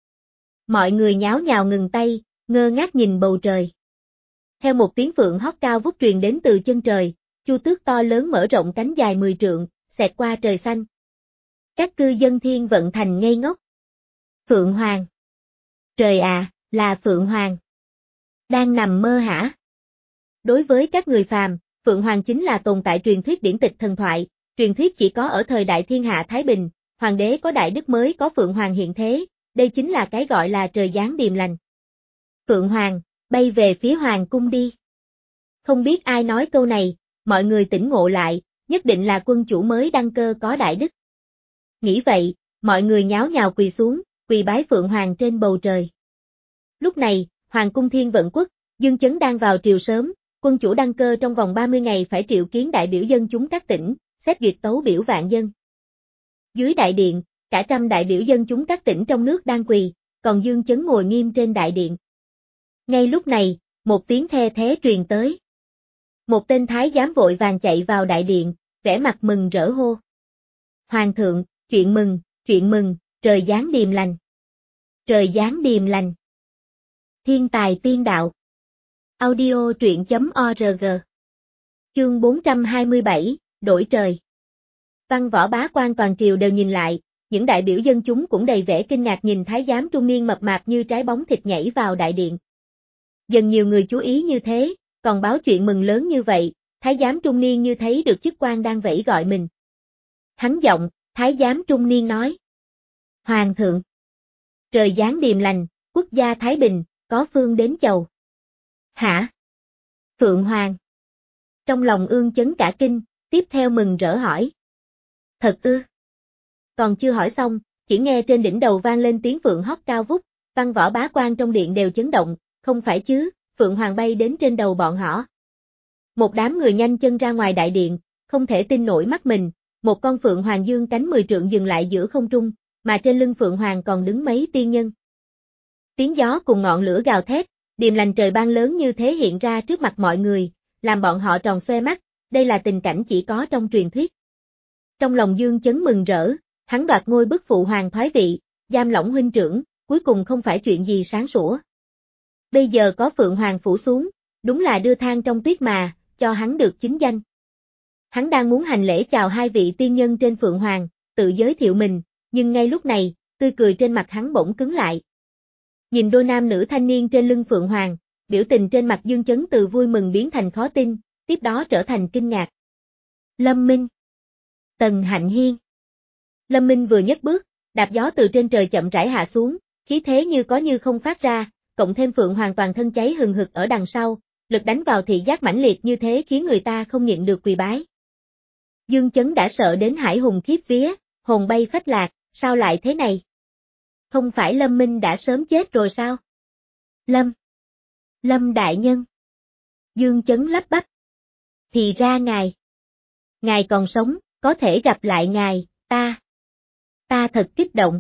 S1: Mọi người nháo nhào ngừng tay, ngơ ngác nhìn bầu trời. Theo một tiếng phượng hót cao vút truyền đến từ chân trời, chu tước to lớn mở rộng cánh dài mười trượng, xẹt qua trời xanh. Các cư dân Thiên Vận Thành ngây ngốc. Phượng Hoàng. Trời à, là Phượng Hoàng. Đang nằm mơ hả? Đối với các người phàm, Phượng Hoàng chính là tồn tại truyền thuyết điển tịch thần thoại, truyền thuyết chỉ có ở thời đại thiên hạ Thái Bình, hoàng đế có đại đức mới có Phượng Hoàng hiện thế, đây chính là cái gọi là trời giáng điềm lành. Phượng Hoàng, bay về phía Hoàng cung đi. Không biết ai nói câu này, mọi người tỉnh ngộ lại, nhất định là quân chủ mới đăng cơ có đại đức. Nghĩ vậy, mọi người nháo nhào quỳ xuống, quỳ bái Phượng Hoàng trên bầu trời. Lúc này, Hoàng cung Thiên Vận Quốc, Dương Chấn đang vào triều sớm, quân chủ đăng cơ trong vòng ba mươi ngày phải triệu kiến đại biểu dân chúng các tỉnh, xét duyệt tấu biểu vạn dân. Dưới đại điện, cả trăm đại biểu dân chúng các tỉnh trong nước đang quỳ, còn Dương Chấn ngồi nghiêm trên đại điện. Ngay lúc này, một tiếng the thé truyền tới. Một tên thái giám vội vàng chạy vào đại điện, vẻ mặt mừng rỡ hô. Hoàng thượng, chuyện mừng, chuyện mừng, trời giáng điềm lành. Trời giáng điềm lành. Thiên tài tiên đạo. Audio truyện chấm org. Chương bốn trăm hai mươi bảy, đổi trời. Văn võ bá quan toàn triều đều nhìn lại, những đại biểu dân chúng cũng đầy vẻ kinh ngạc nhìn thái giám trung niên mập mạp như trái bóng thịt nhảy vào đại điện. Dần nhiều người chú ý như thế, còn báo chuyện mừng lớn như vậy, thái giám trung niên như thấy được chức quan đang vẫy gọi mình. Hắn giọng, thái giám trung niên nói. Hoàng thượng. Trời giáng điềm lành, quốc gia Thái Bình, có phương đến chầu. Hả? Phượng Hoàng. Trong lòng Ương Chấn cả kinh, tiếp theo mừng rỡ hỏi. Thật ư? Còn chưa hỏi xong, chỉ nghe trên đỉnh đầu vang lên tiếng phượng hót cao vút, văn võ bá quan trong điện đều chấn động, không phải chứ, Phượng Hoàng bay đến trên đầu bọn họ. Một đám người nhanh chân ra ngoài đại điện, không thể tin nổi mắt mình, một con Phượng Hoàng dương cánh mười trượng dừng lại giữa không trung, mà trên lưng Phượng Hoàng còn đứng mấy tiên nhân. Tiếng gió cùng ngọn lửa gào thét, điềm lành trời ban lớn như thế hiện ra trước mặt mọi người, làm bọn họ tròn xoe mắt, đây là tình cảnh chỉ có trong truyền thuyết. Trong lòng Dương Chấn mừng rỡ, hắn đoạt ngôi bức phụ hoàng thoái vị, giam lỏng huynh trưởng, cuối cùng không phải chuyện gì sáng sủa. Bây giờ có Phượng Hoàng phủ xuống, đúng là đưa than trong tuyết mà, cho hắn được chính danh. Hắn đang muốn hành lễ chào hai vị tiên nhân trên Phượng Hoàng, tự giới thiệu mình, nhưng ngay lúc này, tươi cười trên mặt hắn bỗng cứng lại. Nhìn đôi nam nữ thanh niên trên lưng Phượng Hoàng, biểu tình trên mặt Dương Chấn từ vui mừng biến thành khó tin, tiếp đó trở thành kinh ngạc. Lâm Minh. Tần Hạnh Hiên. Lâm Minh vừa nhấc bước, đạp gió từ trên trời chậm rãi hạ xuống, khí thế như có như không phát ra, cộng thêm Phượng Hoàng toàn thân cháy hừng hực ở đằng sau, lực đánh vào thị giác mãnh liệt như thế khiến người ta không nhịn được quỳ bái. Dương Chấn đã sợ đến hải hùng khiếp vía, hồn bay phách lạc, sao lại thế này? Không phải Lâm Minh đã sớm chết rồi sao? Lâm! Lâm đại nhân! Dương Chấn lắp bắp. Thì ra ngài! Ngài còn sống, có thể gặp lại ngài, ta! Ta thật kích động.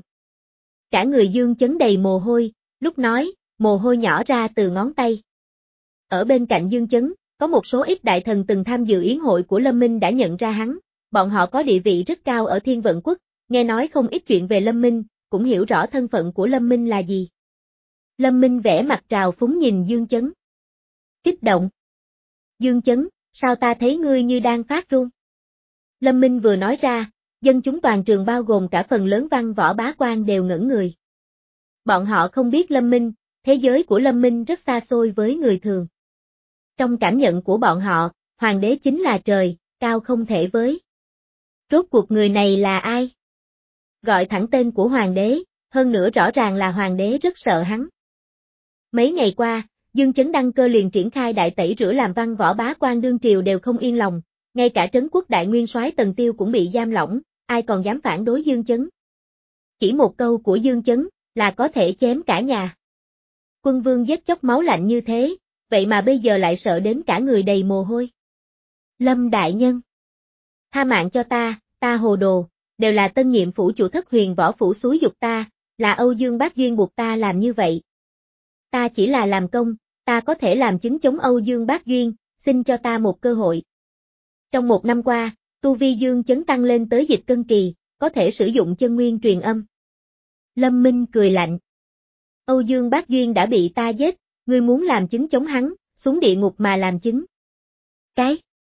S1: Cả người Dương Chấn đầy mồ hôi, lúc nói, mồ hôi nhỏ ra từ ngón tay. Ở bên cạnh Dương Chấn, có một số ít đại thần từng tham dự yến hội của Lâm Minh đã nhận ra hắn, bọn họ có địa vị rất cao ở Thiên Vận Quốc, nghe nói không ít chuyện về Lâm Minh, cũng hiểu rõ thân phận của Lâm Minh là gì. Lâm Minh vẽ mặt trào phúng nhìn Dương Chấn. Kích động. Dương Chấn, sao ta thấy ngươi như đang phát run? Lâm Minh vừa nói ra, dân chúng toàn trường bao gồm cả phần lớn văn võ bá quan đều ngẩn người. Bọn họ không biết Lâm Minh, thế giới của Lâm Minh rất xa xôi với người thường. Trong cảm nhận của bọn họ, hoàng đế chính là trời, cao không thể với. Rốt cuộc người này là ai? Gọi thẳng tên của hoàng đế, hơn nữa rõ ràng là hoàng đế rất sợ hắn. Mấy ngày qua, Dương Chấn đăng cơ liền triển khai đại tẩy rửa làm văn võ bá quan đương triều đều không yên lòng, ngay cả trấn quốc đại nguyên soái Tần Tiêu cũng bị giam lỏng, ai còn dám phản đối Dương Chấn. Chỉ một câu của Dương Chấn là có thể chém cả nhà. Quân vương giết chóc máu lạnh như thế, vậy mà bây giờ lại sợ đến cả người đầy mồ hôi. Lâm đại nhân! Tha mạng cho ta, ta hồ đồ, đều là tân nhiệm phủ chủ Thất Huyền Võ Phủ xúi giục ta, là Âu Dương Bác Duyên buộc ta làm như vậy. Ta chỉ là làm công, ta có thể làm chứng chống Âu Dương Bác Duyên, xin cho ta một cơ hội. Trong một năm qua, tu vi Dương Chấn tăng lên tới dịch cân kỳ, có thể sử dụng chân nguyên truyền âm. Lâm Minh cười lạnh. Âu Dương Bác Duyên đã bị ta giết, ngươi muốn làm chứng chống hắn, xuống địa ngục mà làm chứng. Cái?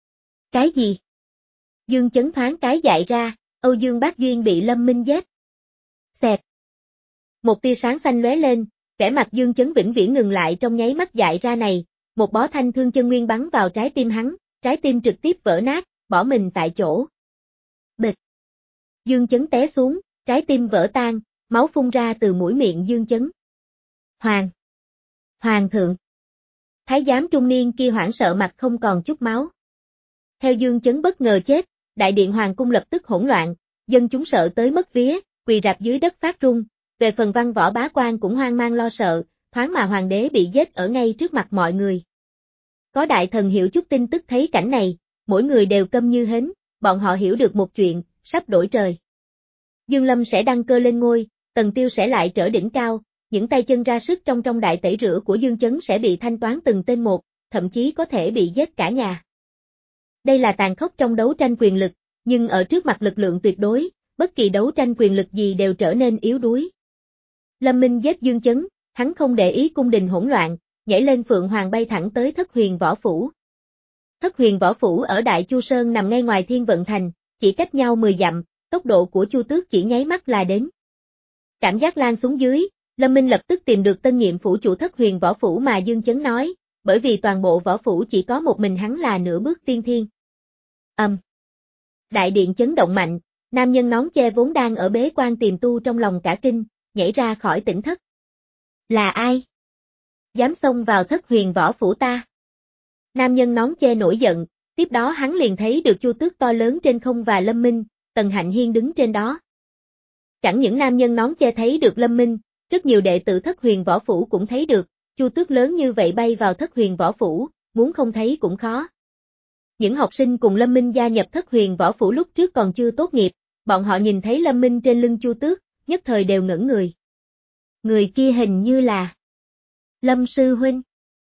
S1: Cái gì? Dương Chấn thoáng cái dại ra, Âu Dương Bác Duyên bị Lâm Minh giết. Xẹt. Một tia sáng xanh lóe lên, vẻ mặt Dương Chấn vĩnh viễn ngừng lại trong nháy mắt dại ra này, một bó thanh thương chân nguyên bắn vào trái tim hắn, trái tim trực tiếp vỡ nát, bỏ mình tại chỗ. Bịch. Dương Chấn té xuống, trái tim vỡ tan, máu phun ra từ mũi miệng Dương Chấn. Hoàng! Hoàng thượng! Thái giám trung niên kia hoảng sợ mặt không còn chút máu. Theo Dương Chấn bất ngờ chết, đại điện hoàng cung lập tức hỗn loạn, dân chúng sợ tới mất vía, quỳ rạp dưới đất phát run, về phần văn võ bá quan cũng hoang mang lo sợ, thoáng mà hoàng đế bị giết ở ngay trước mặt mọi người. Có đại thần hiểu chút tin tức thấy cảnh này, mỗi người đều câm như hến, bọn họ hiểu được một chuyện, sắp đổi trời. Dương Lâm sẽ đăng cơ lên ngôi, Tần Tiêu sẽ lại trở đỉnh cao, những tay chân ra sức trong trong đại tẩy rửa của Dương Chấn sẽ bị thanh toán từng tên một, thậm chí có thể bị giết cả nhà. Đây là tàn khốc trong đấu tranh quyền lực, nhưng ở trước mặt lực lượng tuyệt đối, bất kỳ đấu tranh quyền lực gì đều trở nên yếu đuối. Lâm Minh giết Dương Chấn, hắn không để ý cung đình hỗn loạn, nhảy lên Phượng Hoàng bay thẳng tới Thất Huyền Võ Phủ. Thất Huyền Võ Phủ ở Đại Chu Sơn nằm ngay ngoài Thiên Vận Thành, chỉ cách nhau mười dặm, tốc độ của Chu Tước chỉ nháy mắt là đến. Cảm giác lan xuống dưới, Lâm Minh lập tức tìm được tân nhiệm phủ chủ Thất Huyền Võ Phủ mà Dương Chấn nói, bởi vì toàn bộ võ phủ chỉ có một mình hắn là nửa bước tiên thiên. Ầm. Um. Đại điện chấn động mạnh, nam nhân nón che vốn đang ở bế quan tiềm tu trong lòng cả kinh, nhảy ra khỏi tỉnh thất. Là ai? Dám xông vào Thất Huyền Võ Phủ ta? Nam nhân nón che nổi giận, tiếp đó hắn liền thấy được Chu Tước to lớn trên không và Lâm Minh, Tần Hạnh Hiên đứng trên đó. Chẳng những nam nhân nón che thấy được Lâm Minh, rất nhiều đệ tử Thất Huyền Võ Phủ cũng thấy được, Chu Tước lớn như vậy bay vào Thất Huyền Võ Phủ, muốn không thấy cũng khó. Những học sinh cùng Lâm Minh gia nhập Thất Huyền Võ Phủ lúc trước còn chưa tốt nghiệp, bọn họ nhìn thấy Lâm Minh trên lưng Chu Tước, nhất thời đều ngẩn người. Người kia hình như là Lâm Sư Huynh.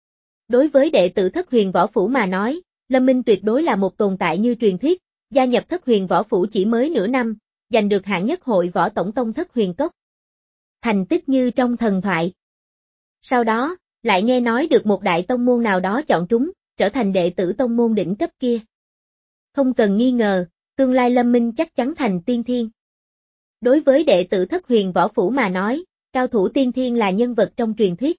S1: Đối với đệ tử Thất Huyền Võ Phủ mà nói, Lâm Minh tuyệt đối là một tồn tại như truyền thuyết, gia nhập Thất Huyền Võ Phủ chỉ mới nửa năm, giành được hạng nhất hội võ tổng tông Thất Huyền Cốc. Thành tích như trong thần thoại. Sau đó, lại nghe nói được một đại tông môn nào đó chọn trúng, trở thành đệ tử tông môn đỉnh cấp kia. Không cần nghi ngờ, tương lai Lâm Minh chắc chắn thành tiên thiên. Đối với đệ tử Thất Huyền Võ Phủ mà nói, cao thủ tiên thiên là nhân vật trong truyền thuyết.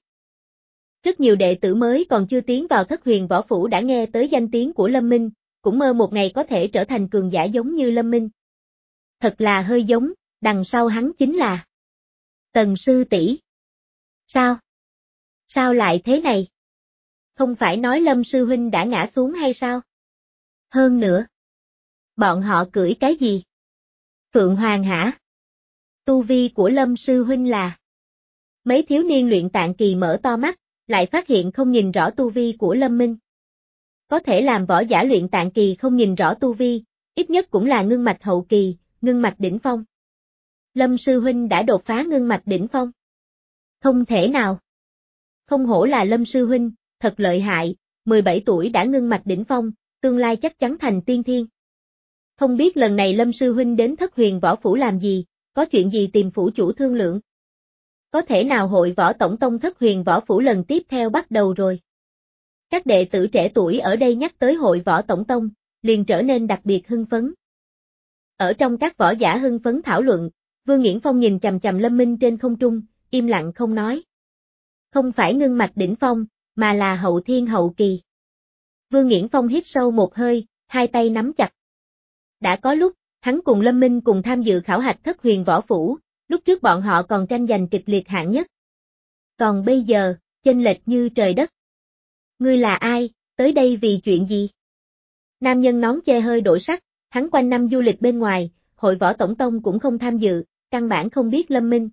S1: Rất nhiều đệ tử mới còn chưa tiến vào Thất Huyền Võ Phủ đã nghe tới danh tiếng của Lâm Minh, cũng mơ một ngày có thể trở thành cường giả giống như Lâm Minh. thật là hơi giống, đằng sau hắn chính là Tần sư tỷ. Sao? Sao lại thế này? Không phải nói Lâm sư huynh đã ngã xuống hay sao? Hơn nữa, bọn họ cưỡi cái gì? Phượng Hoàng hả? Tu vi của Lâm sư huynh là... Mấy thiếu niên luyện tạng kỳ mở to mắt, lại phát hiện không nhìn rõ tu vi của Lâm Minh. Có thể làm võ giả luyện tạng kỳ không nhìn rõ tu vi, ít nhất cũng là ngưng mạch hậu kỳ, ngưng mạch đỉnh phong. Lâm sư huynh đã đột phá ngưng mạch đỉnh phong. Không thể nào. Không hổ là Lâm sư huynh, thật lợi hại, mười bảy tuổi đã ngưng mạch đỉnh phong, tương lai chắc chắn thành tiên thiên. Không biết lần này Lâm sư huynh đến Thất Huyền Võ Phủ làm gì, có chuyện gì tìm phủ chủ thương lượng. Có thể nào hội võ tổng tông Thất Huyền Võ Phủ lần tiếp theo bắt đầu rồi. Các đệ tử trẻ tuổi ở đây nhắc tới hội võ tổng tông, liền trở nên đặc biệt hưng phấn. Ở trong các võ giả hưng phấn thảo luận, Vương Nghiễn Phong nhìn chằm chằm Lâm Minh trên không trung, im lặng không nói. Không phải ngưng mạch đỉnh phong, mà là hậu thiên hậu kỳ. Vương Nghiễn Phong hít sâu một hơi, hai tay nắm chặt. Đã có lúc, hắn cùng Lâm Minh cùng tham dự khảo hạch Thất Huyền Võ Phủ, lúc trước bọn họ còn tranh giành kịch liệt hạng nhất. Còn bây giờ, chênh lệch như trời đất. Ngươi là ai, tới đây vì chuyện gì? Nam nhân nón che hơi đổi sắc, hắn quanh năm du lịch bên ngoài, hội võ tổng tông cũng không tham dự, căn bản không biết Lâm Minh.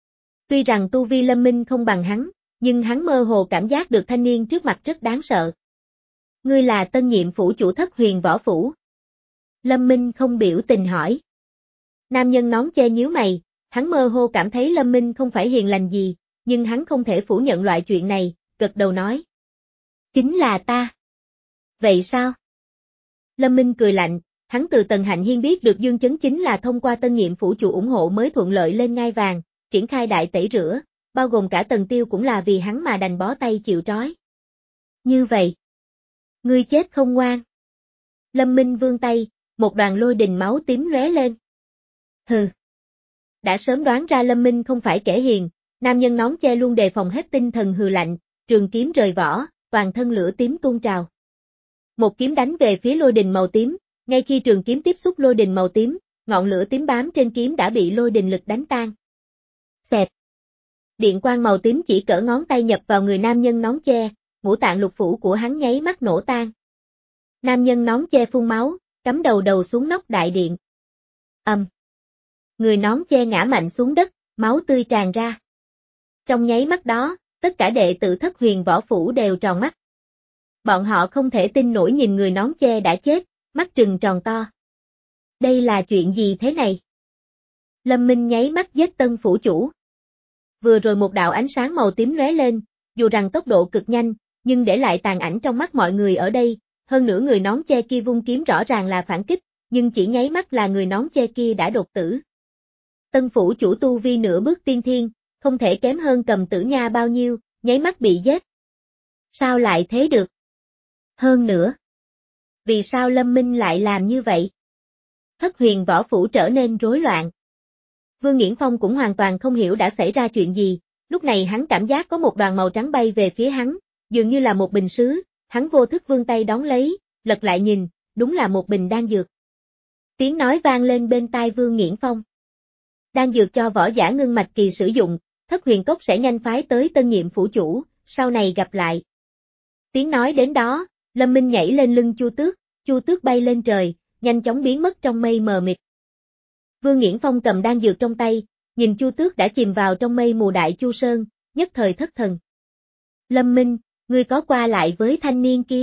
S1: Tuy rằng tu vi Lâm Minh không bằng hắn, nhưng hắn mơ hồ cảm giác được thanh niên trước mặt rất đáng sợ. Ngươi là tân nhiệm phủ chủ Thất Huyền Võ Phủ. Lâm Minh không biểu tình hỏi. Nam nhân nón che nhíu mày, hắn mơ hồ cảm thấy Lâm Minh không phải hiền lành gì, nhưng hắn không thể phủ nhận loại chuyện này, gật đầu nói. Chính là ta. Vậy sao? Lâm Minh cười lạnh, hắn từ Tần Hạnh Hiên biết được Dương Chấn chính là thông qua tân nhiệm phủ chủ ủng hộ mới thuận lợi lên ngai vàng, triển khai đại tẩy rửa, bao gồm cả Tần Tiêu cũng là vì hắn mà đành bó tay chịu trói. Như vậy, ngươi chết không ngoan. Lâm Minh vươn tay, một đoàn lôi đình máu tím lóe lên. Hừ. Đã sớm đoán ra Lâm Minh không phải kẻ hiền, nam nhân nón che luôn đề phòng hết tinh thần hừ lạnh, trường kiếm rời vỏ, toàn thân lửa tím tuôn trào. Một kiếm đánh về phía lôi đình màu tím, ngay khi trường kiếm tiếp xúc lôi đình màu tím, ngọn lửa tím bám trên kiếm đã bị lôi đình lực đánh tan. Xẹt. Điện quang màu tím chỉ cỡ ngón tay nhập vào người nam nhân nón che, ngũ tạng lục phủ của hắn nháy mắt nổ tan. Nam nhân nón che phun máu, cắm đầu đầu xuống nóc đại điện. Ầm. Người nón che ngã mạnh xuống đất, máu tươi tràn ra. Trong nháy mắt đó, tất cả đệ tử Thất Huyền Võ Phủ đều tròn mắt. Bọn họ không thể tin nổi nhìn người nón che đã chết, mắt trừng tròn to. Đây là chuyện gì thế này? Lâm Minh nháy mắt giết tân phủ chủ. Vừa rồi một đạo ánh sáng màu tím lóe lên, dù rằng tốc độ cực nhanh, nhưng để lại tàn ảnh trong mắt mọi người ở đây, hơn nữa người nón che kia vung kiếm rõ ràng là phản kích, nhưng chỉ nháy mắt là người nón che kia đã đột tử. Tân phủ chủ tu vi nửa bước tiên thiên, không thể kém hơn Cầm Tử Nha bao nhiêu, nháy mắt bị giết. Sao lại thế được? Hơn nữa, vì sao Lâm Minh lại làm như vậy? Thất Huyền Võ Phủ trở nên rối loạn. Vương Nghiễn Phong cũng hoàn toàn không hiểu đã xảy ra chuyện gì, lúc này hắn cảm giác có một đoàn màu trắng bay về phía hắn, dường như là một bình sứ, hắn vô thức vươn tay đón lấy, lật lại nhìn, đúng là một bình đan dược. Tiếng nói vang lên bên tai Vương Nghiễn Phong. Đan dược cho võ giả ngưng mạch kỳ sử dụng, Thất Huyền Cốc sẽ nhanh phái tới tân nhiệm phủ chủ, sau này gặp lại. Tiếng nói đến đó, Lâm Minh nhảy lên lưng Chu Tước, Chu Tước bay lên trời, nhanh chóng biến mất trong mây mờ mịt. Vương Nghiễn Phong cầm đan dược trong tay, nhìn Chu Tước đã chìm vào trong mây mù đại Chu Sơn, nhất thời thất thần. Lâm Minh, ngươi có qua lại với thanh niên kia?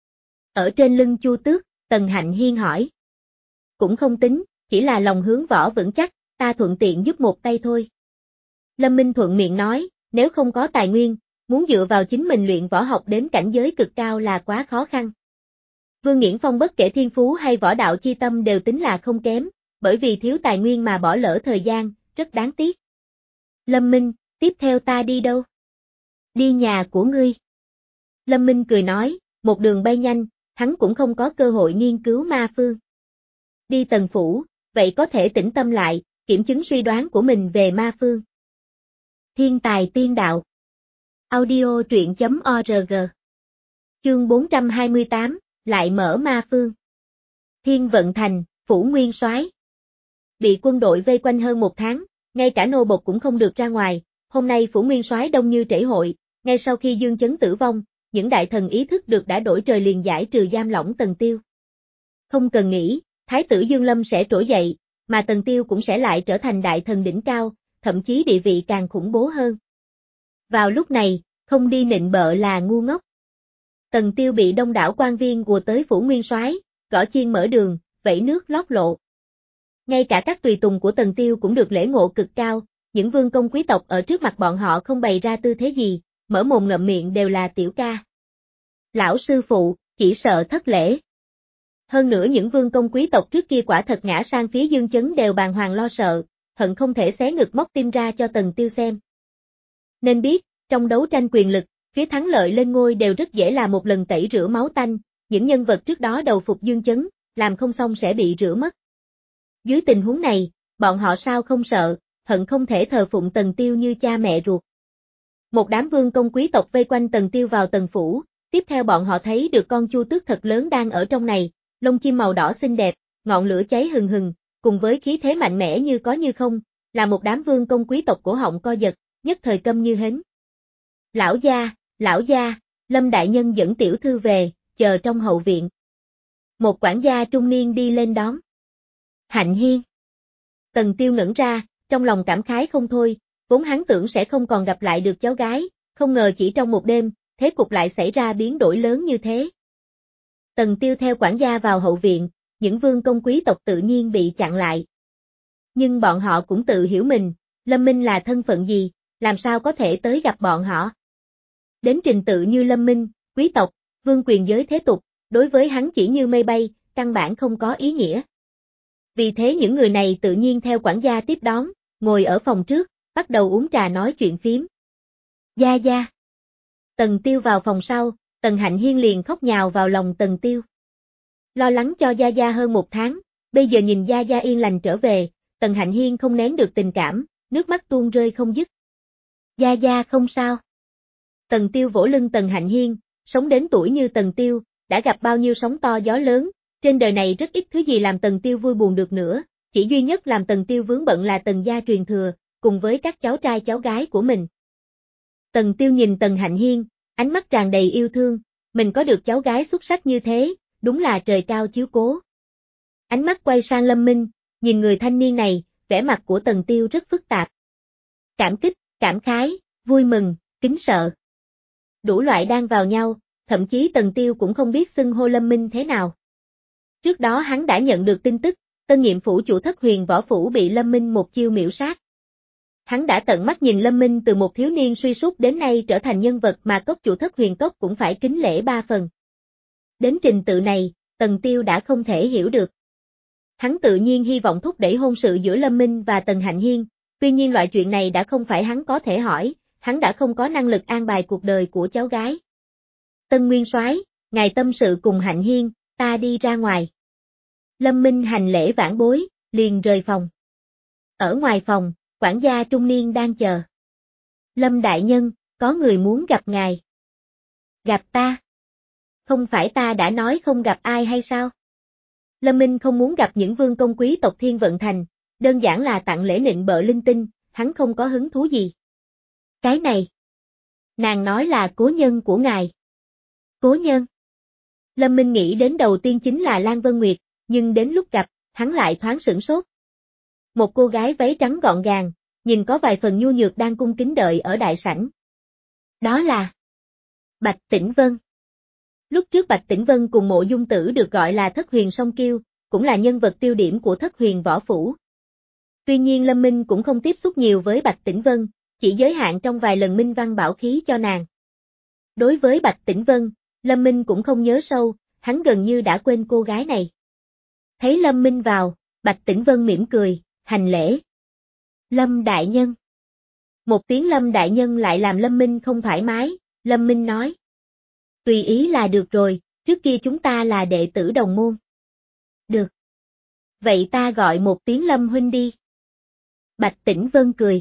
S1: Ở trên lưng Chu Tước, Tần Hạnh Hiên hỏi. Cũng không tính, chỉ là lòng hướng võ vững chắc, ta thuận tiện giúp một tay thôi. Lâm Minh thuận miệng nói, nếu không có tài nguyên, muốn dựa vào chính mình luyện võ học đến cảnh giới cực cao là quá khó khăn. Vương Nghiễn Phong bất kể thiên phú hay võ đạo chi tâm đều tính là không kém, bởi vì thiếu tài nguyên mà bỏ lỡ thời gian, rất đáng tiếc. Lâm Minh, tiếp theo ta đi đâu? Đi nhà của ngươi. Lâm Minh cười nói, một đường bay nhanh, hắn cũng không có cơ hội nghiên cứu ma phương. Đi Tần Phủ, vậy có thể tĩnh tâm lại, kiểm chứng suy đoán của mình về ma phương. Thiên tài tiên đạo. Audio truyện chấm org. Chương bốn trăm hai mươi tám, lại mở ma phương. Thiên Vận Thành, Phủ Nguyên Soái. bị quân đội vây quanh hơn một tháng, ngay cả nô bộc cũng không được ra ngoài, hôm nay phủ nguyên soái đông như trễ hội, ngay sau khi Dương Chấn tử vong, những đại thần ý thức được đã đổi trời liền giải trừ giam lỏng Tần Tiêu. Không cần nghĩ, Thái tử Dương Lâm sẽ trỗi dậy, mà Tần Tiêu cũng sẽ lại trở thành đại thần đỉnh cao, thậm chí địa vị càng khủng bố hơn. Vào lúc này, không đi nịnh bợ là ngu ngốc. Tần Tiêu bị đông đảo quan viên ùa tới phủ nguyên soái, gõ chiên mở đường, vẩy nước lót lộ. Ngay cả các tùy tùng của Tần Tiêu cũng được lễ ngộ cực cao, những vương công quý tộc ở trước mặt bọn họ không bày ra tư thế gì, mở mồm ngậm miệng đều là tiểu ca. Lão sư phụ, chỉ sợ thất lễ. Hơn nữa những vương công quý tộc trước kia quả thật ngã sang phía Dương Chấn đều bàng hoàng lo sợ, hận không thể xé ngực móc tim ra cho Tần Tiêu xem. Nên biết, trong đấu tranh quyền lực, phía thắng lợi lên ngôi đều rất dễ là một lần tẩy rửa máu tanh, những nhân vật trước đó đầu phục Dương Chấn, làm không xong sẽ bị rửa mất. Dưới tình huống này, bọn họ sao không sợ, hận không thể thờ phụng Tần Tiêu như cha mẹ ruột. Một đám vương công quý tộc vây quanh Tần Tiêu vào Tần phủ, tiếp theo bọn họ thấy được con chu tước thật lớn đang ở trong này, lông chim màu đỏ xinh đẹp, ngọn lửa cháy hừng hừng, cùng với khí thế mạnh mẽ như có như không, là một đám vương công quý tộc cổ họng co giật, nhất thời câm như hến. Lão gia, lão gia, Lâm đại nhân dẫn tiểu thư về, chờ trong hậu viện. Một quản gia trung niên đi lên đón. Hạnh Hiên. Tần Tiêu ngẩn ra, trong lòng cảm khái không thôi, vốn hắn tưởng sẽ không còn gặp lại được cháu gái, không ngờ chỉ trong một đêm, thế cục lại xảy ra biến đổi lớn như thế. Tần Tiêu theo quản gia vào hậu viện, những vương công quý tộc tự nhiên bị chặn lại. Nhưng bọn họ cũng tự hiểu mình, Lâm Minh là thân phận gì, làm sao có thể tới gặp bọn họ. Đến trình tự như Lâm Minh, quý tộc, vương quyền giới thế tục, đối với hắn chỉ như mây bay, căn bản không có ý nghĩa. Vì thế những người này tự nhiên theo quản gia tiếp đón, ngồi ở phòng trước, bắt đầu uống trà nói chuyện phím. Gia Gia. Tần Tiêu vào phòng sau, Tần Hạnh Hiên liền khóc nhào vào lòng Tần Tiêu. Lo lắng cho Gia Gia hơn một tháng, bây giờ nhìn Gia Gia yên lành trở về, Tần Hạnh Hiên không nén được tình cảm, nước mắt tuôn rơi không dứt. Gia Gia không sao. Tần Tiêu vỗ lưng Tần Hạnh Hiên, sống đến tuổi như Tần Tiêu, đã gặp bao nhiêu sóng to gió lớn, trên đời này rất ít thứ gì làm Tần Tiêu vui buồn được nữa, chỉ duy nhất làm Tần Tiêu vướng bận là Tần gia truyền thừa, cùng với các cháu trai cháu gái của mình. Tần Tiêu nhìn Tần Hạnh Hiên, ánh mắt tràn đầy yêu thương, mình có được cháu gái xuất sắc như thế, đúng là trời cao chiếu cố. Ánh mắt quay sang Lâm Minh, nhìn người thanh niên này, vẻ mặt của Tần Tiêu rất phức tạp. Cảm kích, cảm khái, vui mừng, kính sợ. Đủ loại đang vào nhau, thậm chí Tần Tiêu cũng không biết xưng hô Lâm Minh thế nào. Trước đó hắn đã nhận được tin tức, tân nhiệm phủ chủ Thất Huyền Võ Phủ bị Lâm Minh một chiêu miểu sát. Hắn đã tận mắt nhìn Lâm Minh từ một thiếu niên suy sút đến nay trở thành nhân vật mà cốc chủ Thất Huyền Cốc cũng phải kính lễ ba phần. Đến trình tự này, Tần Tiêu đã không thể hiểu được. Hắn tự nhiên hy vọng thúc đẩy hôn sự giữa Lâm Minh và Tần Hạnh Hiên, tuy nhiên loại chuyện này đã không phải hắn có thể hỏi, hắn đã không có năng lực an bài cuộc đời của cháu gái. Tân Nguyên Soái, ngài tâm sự cùng Hạnh Hiên, ta đi ra ngoài. Lâm Minh hành lễ vãn bối, liền rời phòng. Ở ngoài phòng, quản gia trung niên đang chờ. Lâm đại nhân, có người muốn gặp ngài. Gặp ta? Không phải ta đã nói không gặp ai hay sao? Lâm Minh không muốn gặp những vương công quý tộc Thiên Vận Thành, đơn giản là tặng lễ nịnh bợ linh tinh, hắn không có hứng thú gì. Cái này. Nàng nói là cố nhân của ngài. Cố nhân. Lâm Minh nghĩ đến đầu tiên chính là Lan Vân Nguyệt, nhưng đến lúc gặp, hắn lại thoáng sửng sốt. Một cô gái váy trắng gọn gàng, nhìn có vài phần nhu nhược đang cung kính đợi ở đại sảnh. Đó là Bạch Tĩnh Vân. Lúc trước Bạch Tĩnh Vân cùng Mộ Dung Tử được gọi là Thất Huyền Song Kiêu, cũng là nhân vật tiêu điểm của Thất Huyền Võ Phủ. Tuy nhiên Lâm Minh cũng không tiếp xúc nhiều với Bạch Tĩnh Vân, chỉ giới hạn trong vài lần minh văn bảo khí cho nàng. Đối với Bạch Tĩnh Vân, Lâm Minh cũng không nhớ sâu, hắn gần như đã quên cô gái này. Thấy Lâm Minh vào, Bạch Tĩnh Vân mỉm cười, hành lễ. Lâm đại nhân. Một tiếng Lâm đại nhân lại làm Lâm Minh không thoải mái, Lâm Minh nói. Tùy ý là được rồi, trước kia chúng ta là đệ tử đồng môn. Được. Vậy ta gọi một tiếng Lâm huynh đi. Bạch Tĩnh Vân cười.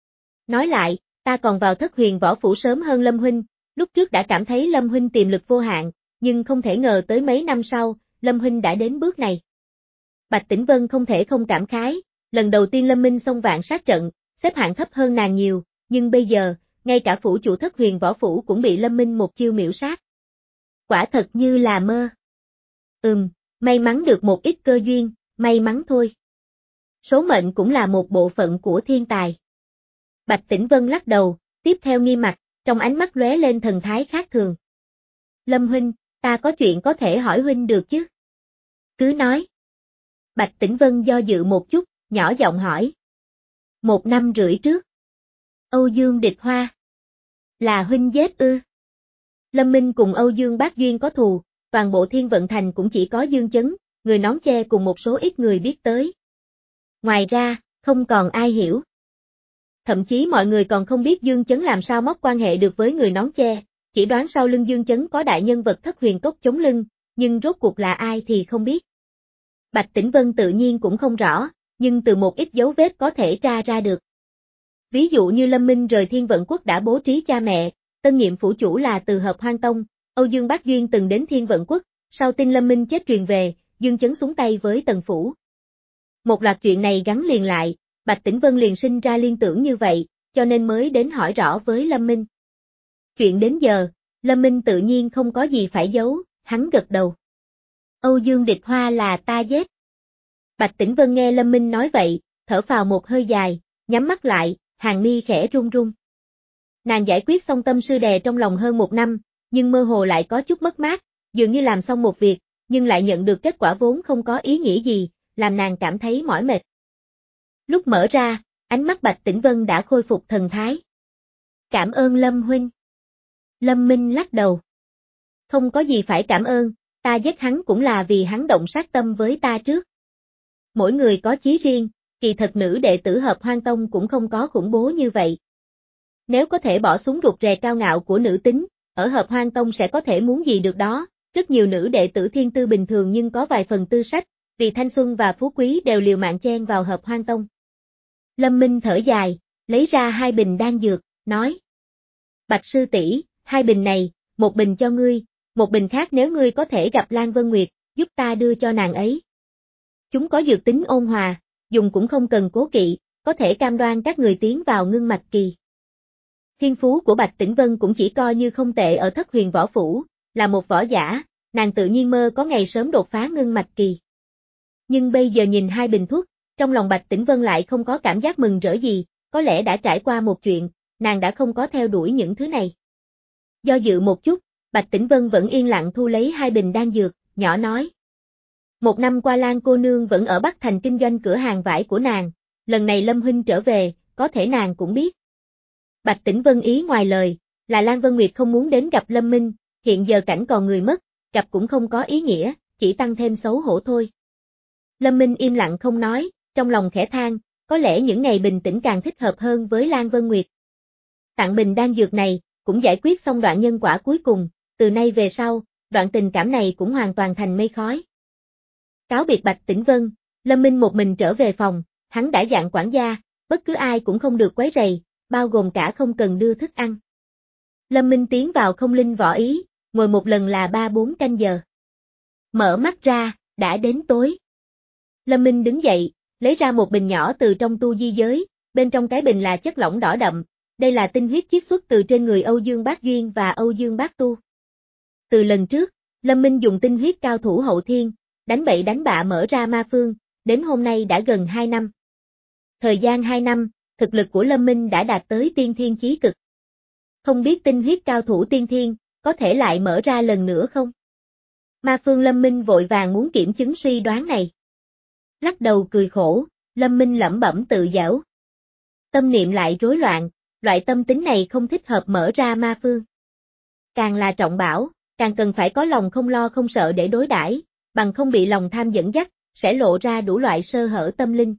S1: Nói lại, ta còn vào Thất Huyền Võ Phủ sớm hơn Lâm huynh, lúc trước đã cảm thấy Lâm huynh tiềm lực vô hạn, nhưng không thể ngờ tới mấy năm sau, Lâm huynh đã đến bước này. Bạch Tĩnh Vân không thể không cảm khái, Lần đầu tiên Lâm Minh xông vạn sát trận, xếp hạng thấp hơn nàng nhiều, nhưng bây giờ, ngay cả phủ chủ Thất Huyền Võ Phủ cũng bị Lâm Minh một chiêu miểu sát. Quả thật như là mơ. Ừm, may mắn được một ít cơ duyên, may mắn thôi. Số mệnh cũng là một bộ phận của thiên tài. Bạch Tĩnh Vân lắc đầu, tiếp theo nghiêm mặt, trong ánh mắt lóe lên thần thái khác thường. Lâm huynh, ta có chuyện có thể hỏi huynh được chứ? Cứ nói. Bạch Tĩnh Vân do dự một chút, nhỏ giọng hỏi. Một năm rưỡi trước. Âu Dương Địch Hoa. Là huynh giết ư? Lâm Minh cùng Âu Dương Bác Duyên có thù, toàn bộ Thiên Vận Thành cũng chỉ có Dương Chấn, người nón che cùng một số ít người biết tới. Ngoài ra, không còn ai hiểu. Thậm chí mọi người còn không biết Dương Chấn làm sao móc quan hệ được với người nón che, chỉ đoán sau lưng Dương Chấn có đại nhân vật Thất Huyền Cốc chống lưng, nhưng rốt cuộc là ai thì không biết. Bạch Tĩnh Vân tự nhiên cũng không rõ, nhưng từ một ít dấu vết có thể tra ra được. Ví dụ như Lâm Minh rời Thiên Vận Quốc đã bố trí cha mẹ, tân nhiệm phủ chủ là từ Hợp Hoang Tông, Âu Dương Bác Duyên từng đến Thiên Vận Quốc, sau tin Lâm Minh chết truyền về, Dương Chấn xuống tay với Tần Phủ. Một loạt chuyện này gắn liền lại, Bạch Tĩnh Vân liền sinh ra liên tưởng như vậy, cho nên mới đến hỏi rõ với Lâm Minh. Chuyện đến giờ, Lâm Minh tự nhiên không có gì phải giấu, hắn gật đầu. Âu Dương Địch Hoa là ta giết. Bạch Tĩnh Vân nghe Lâm Minh nói vậy, thở phào một hơi dài, nhắm mắt lại, hàng mi khẽ run run. Nàng giải quyết xong tâm sư đè trong lòng hơn một năm, nhưng mơ hồ lại có chút mất mát, dường như làm xong một việc, nhưng lại nhận được kết quả vốn không có ý nghĩa gì, làm nàng cảm thấy mỏi mệt. Lúc mở ra, ánh mắt Bạch Tĩnh Vân đã khôi phục thần thái. Cảm ơn Lâm huynh. Lâm Minh lắc đầu. Không có gì phải cảm ơn, ta giết hắn cũng là vì hắn động sát tâm với ta trước. Mỗi người có chí riêng, kỳ thật nữ đệ tử Hợp Hoang Tông cũng không có khủng bố như vậy. Nếu có thể bỏ xuống rụt rè cao ngạo của nữ tính, ở Hợp Hoang Tông sẽ có thể muốn gì được đó, rất nhiều nữ đệ tử thiên tư bình thường nhưng có vài phần tư sách, vì thanh xuân và phú quý đều liều mạng chen vào Hợp Hoang Tông. Lâm Minh thở dài, lấy ra hai bình đan dược, nói. Bạch sư tỷ, hai bình này, một bình cho ngươi, một bình khác nếu ngươi có thể gặp Lan Vân Nguyệt, giúp ta đưa cho nàng ấy. Chúng có dược tính ôn hòa, dùng cũng không cần cố kỵ, có thể cam đoan các người tiến vào ngưng mạch kỳ. Thiên phú của Bạch Tĩnh Vân cũng chỉ coi như không tệ ở Thất Huyền Võ Phủ, là một võ giả, nàng tự nhiên mơ có ngày sớm đột phá ngưng mạch kỳ. Nhưng bây giờ nhìn hai bình thuốc, trong lòng Bạch Tĩnh Vân lại không có cảm giác mừng rỡ gì, có lẽ đã trải qua một chuyện, nàng đã không có theo đuổi những thứ này. Do dự một chút, Bạch Tĩnh Vân vẫn yên lặng thu lấy hai bình đan dược, nhỏ nói. Một năm qua Lan cô nương vẫn ở Bắc Thành kinh doanh cửa hàng vải của nàng, lần này Lâm huynh trở về, có thể nàng cũng biết. Bạch Tĩnh Vân ý ngoài lời, là Lan Vân Nguyệt không muốn đến gặp Lâm Minh, hiện giờ cảnh còn người mất, gặp cũng không có ý nghĩa, chỉ tăng thêm xấu hổ thôi. Lâm Minh im lặng không nói, trong lòng khẽ than, có lẽ những ngày bình tĩnh càng thích hợp hơn với Lan Vân Nguyệt. Tặng bình đan dược này, cũng giải quyết xong đoạn nhân quả cuối cùng, từ nay về sau, đoạn tình cảm này cũng hoàn toàn thành mây khói. Cáo biệt Bạch Tĩnh Vân, Lâm Minh một mình trở về phòng, hắn đã dặn quản gia, bất cứ ai cũng không được quấy rầy, bao gồm cả không cần đưa thức ăn. Lâm Minh tiến vào không linh võ ý, ngồi một lần là ba bốn canh giờ. Mở mắt ra, đã đến tối. Lâm Minh đứng dậy, lấy ra một bình nhỏ từ trong tu di giới, bên trong cái bình là chất lỏng đỏ đậm, đây là tinh huyết chiết xuất từ trên người Âu Dương Bác Duyên và Âu Dương Bác Tu. Từ lần trước, Lâm Minh dùng tinh huyết cao thủ hậu thiên, đánh bậy đánh bạ mở ra ma phương, đến hôm nay đã gần hai năm. Thời gian hai năm, thực lực của Lâm Minh đã đạt tới tiên thiên chí cực. Không biết tinh huyết cao thủ tiên thiên, có thể lại mở ra lần nữa không? Ma phương Lâm Minh vội vàng muốn kiểm chứng suy đoán này. Lắc đầu cười khổ, Lâm Minh lẩm bẩm tự giễu. Tâm niệm lại rối loạn, loại tâm tính này không thích hợp mở ra ma phương. Càng là trọng bảo, càng cần phải có lòng không lo không sợ để đối đãi, bằng không bị lòng tham dẫn dắt, sẽ lộ ra đủ loại sơ hở tâm linh.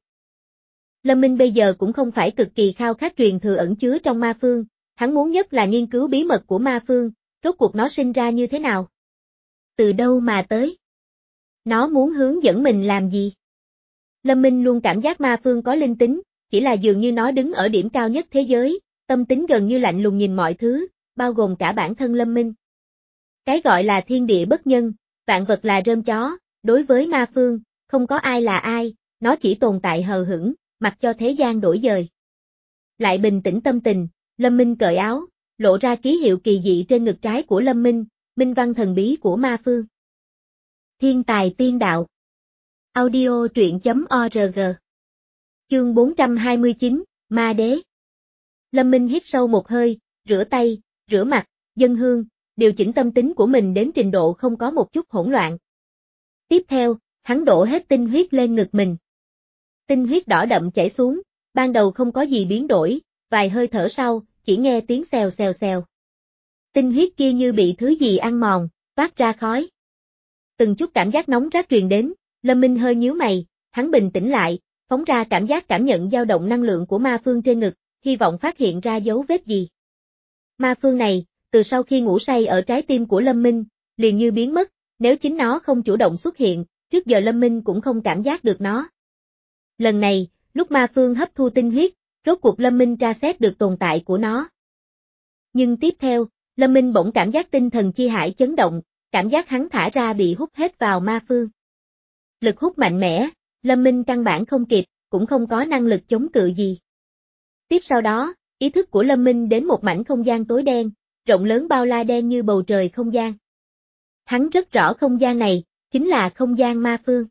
S1: Lâm Minh bây giờ cũng không phải cực kỳ khao khát truyền thừa ẩn chứa trong ma phương, hắn muốn nhất là nghiên cứu bí mật của ma phương, rốt cuộc nó sinh ra như thế nào? Từ đâu mà tới? Nó muốn hướng dẫn mình làm gì? Lâm Minh luôn cảm giác ma phương có linh tính, chỉ là dường như nó đứng ở điểm cao nhất thế giới, tâm tính gần như lạnh lùng nhìn mọi thứ, bao gồm cả bản thân Lâm Minh. Cái gọi là thiên địa bất nhân, vạn vật là rơm chó, đối với ma phương, không có ai là ai, nó chỉ tồn tại hờ hững, mặc cho thế gian đổi dời. Lại bình tĩnh tâm tình, Lâm Minh cởi áo, lộ ra ký hiệu kỳ dị trên ngực trái của Lâm Minh, minh văn thần bí của ma phương. Thiên tài tiên đạo. Audio truyện chấm org. Chương bốn trăm hai mươi chín, Ma Đế. Lâm Minh hít sâu một hơi, rửa tay, rửa mặt, dâng hương, điều chỉnh tâm tính của mình đến trình độ không có một chút hỗn loạn. Tiếp theo, hắn đổ hết tinh huyết lên ngực mình. Tinh huyết đỏ đậm chảy xuống, ban đầu không có gì biến đổi, vài hơi thở sau, chỉ nghe tiếng xèo xèo xèo. Tinh huyết kia như bị thứ gì ăn mòn, phát ra khói. Từng chút cảm giác nóng rát truyền đến, Lâm Minh hơi nhíu mày, hắn bình tĩnh lại, phóng ra cảm giác cảm nhận dao động năng lượng của ma phương trên ngực, hy vọng phát hiện ra dấu vết gì. Ma phương này, từ sau khi ngủ say ở trái tim của Lâm Minh, liền như biến mất, nếu chính nó không chủ động xuất hiện, trước giờ Lâm Minh cũng không cảm giác được nó. Lần này, lúc ma phương hấp thu tinh huyết, rốt cuộc Lâm Minh tra xét được tồn tại của nó. Nhưng tiếp theo, Lâm Minh bỗng cảm giác tinh thần chi hải chấn động, cảm giác hắn thả ra bị hút hết vào ma phương. Lực hút mạnh mẽ, Lâm Minh căn bản không kịp, cũng không có năng lực chống cự gì. Tiếp sau đó, ý thức của Lâm Minh đến một mảnh không gian tối đen, rộng lớn bao la đen như bầu trời không gian. Hắn rất rõ không gian này, chính là không gian ma phương.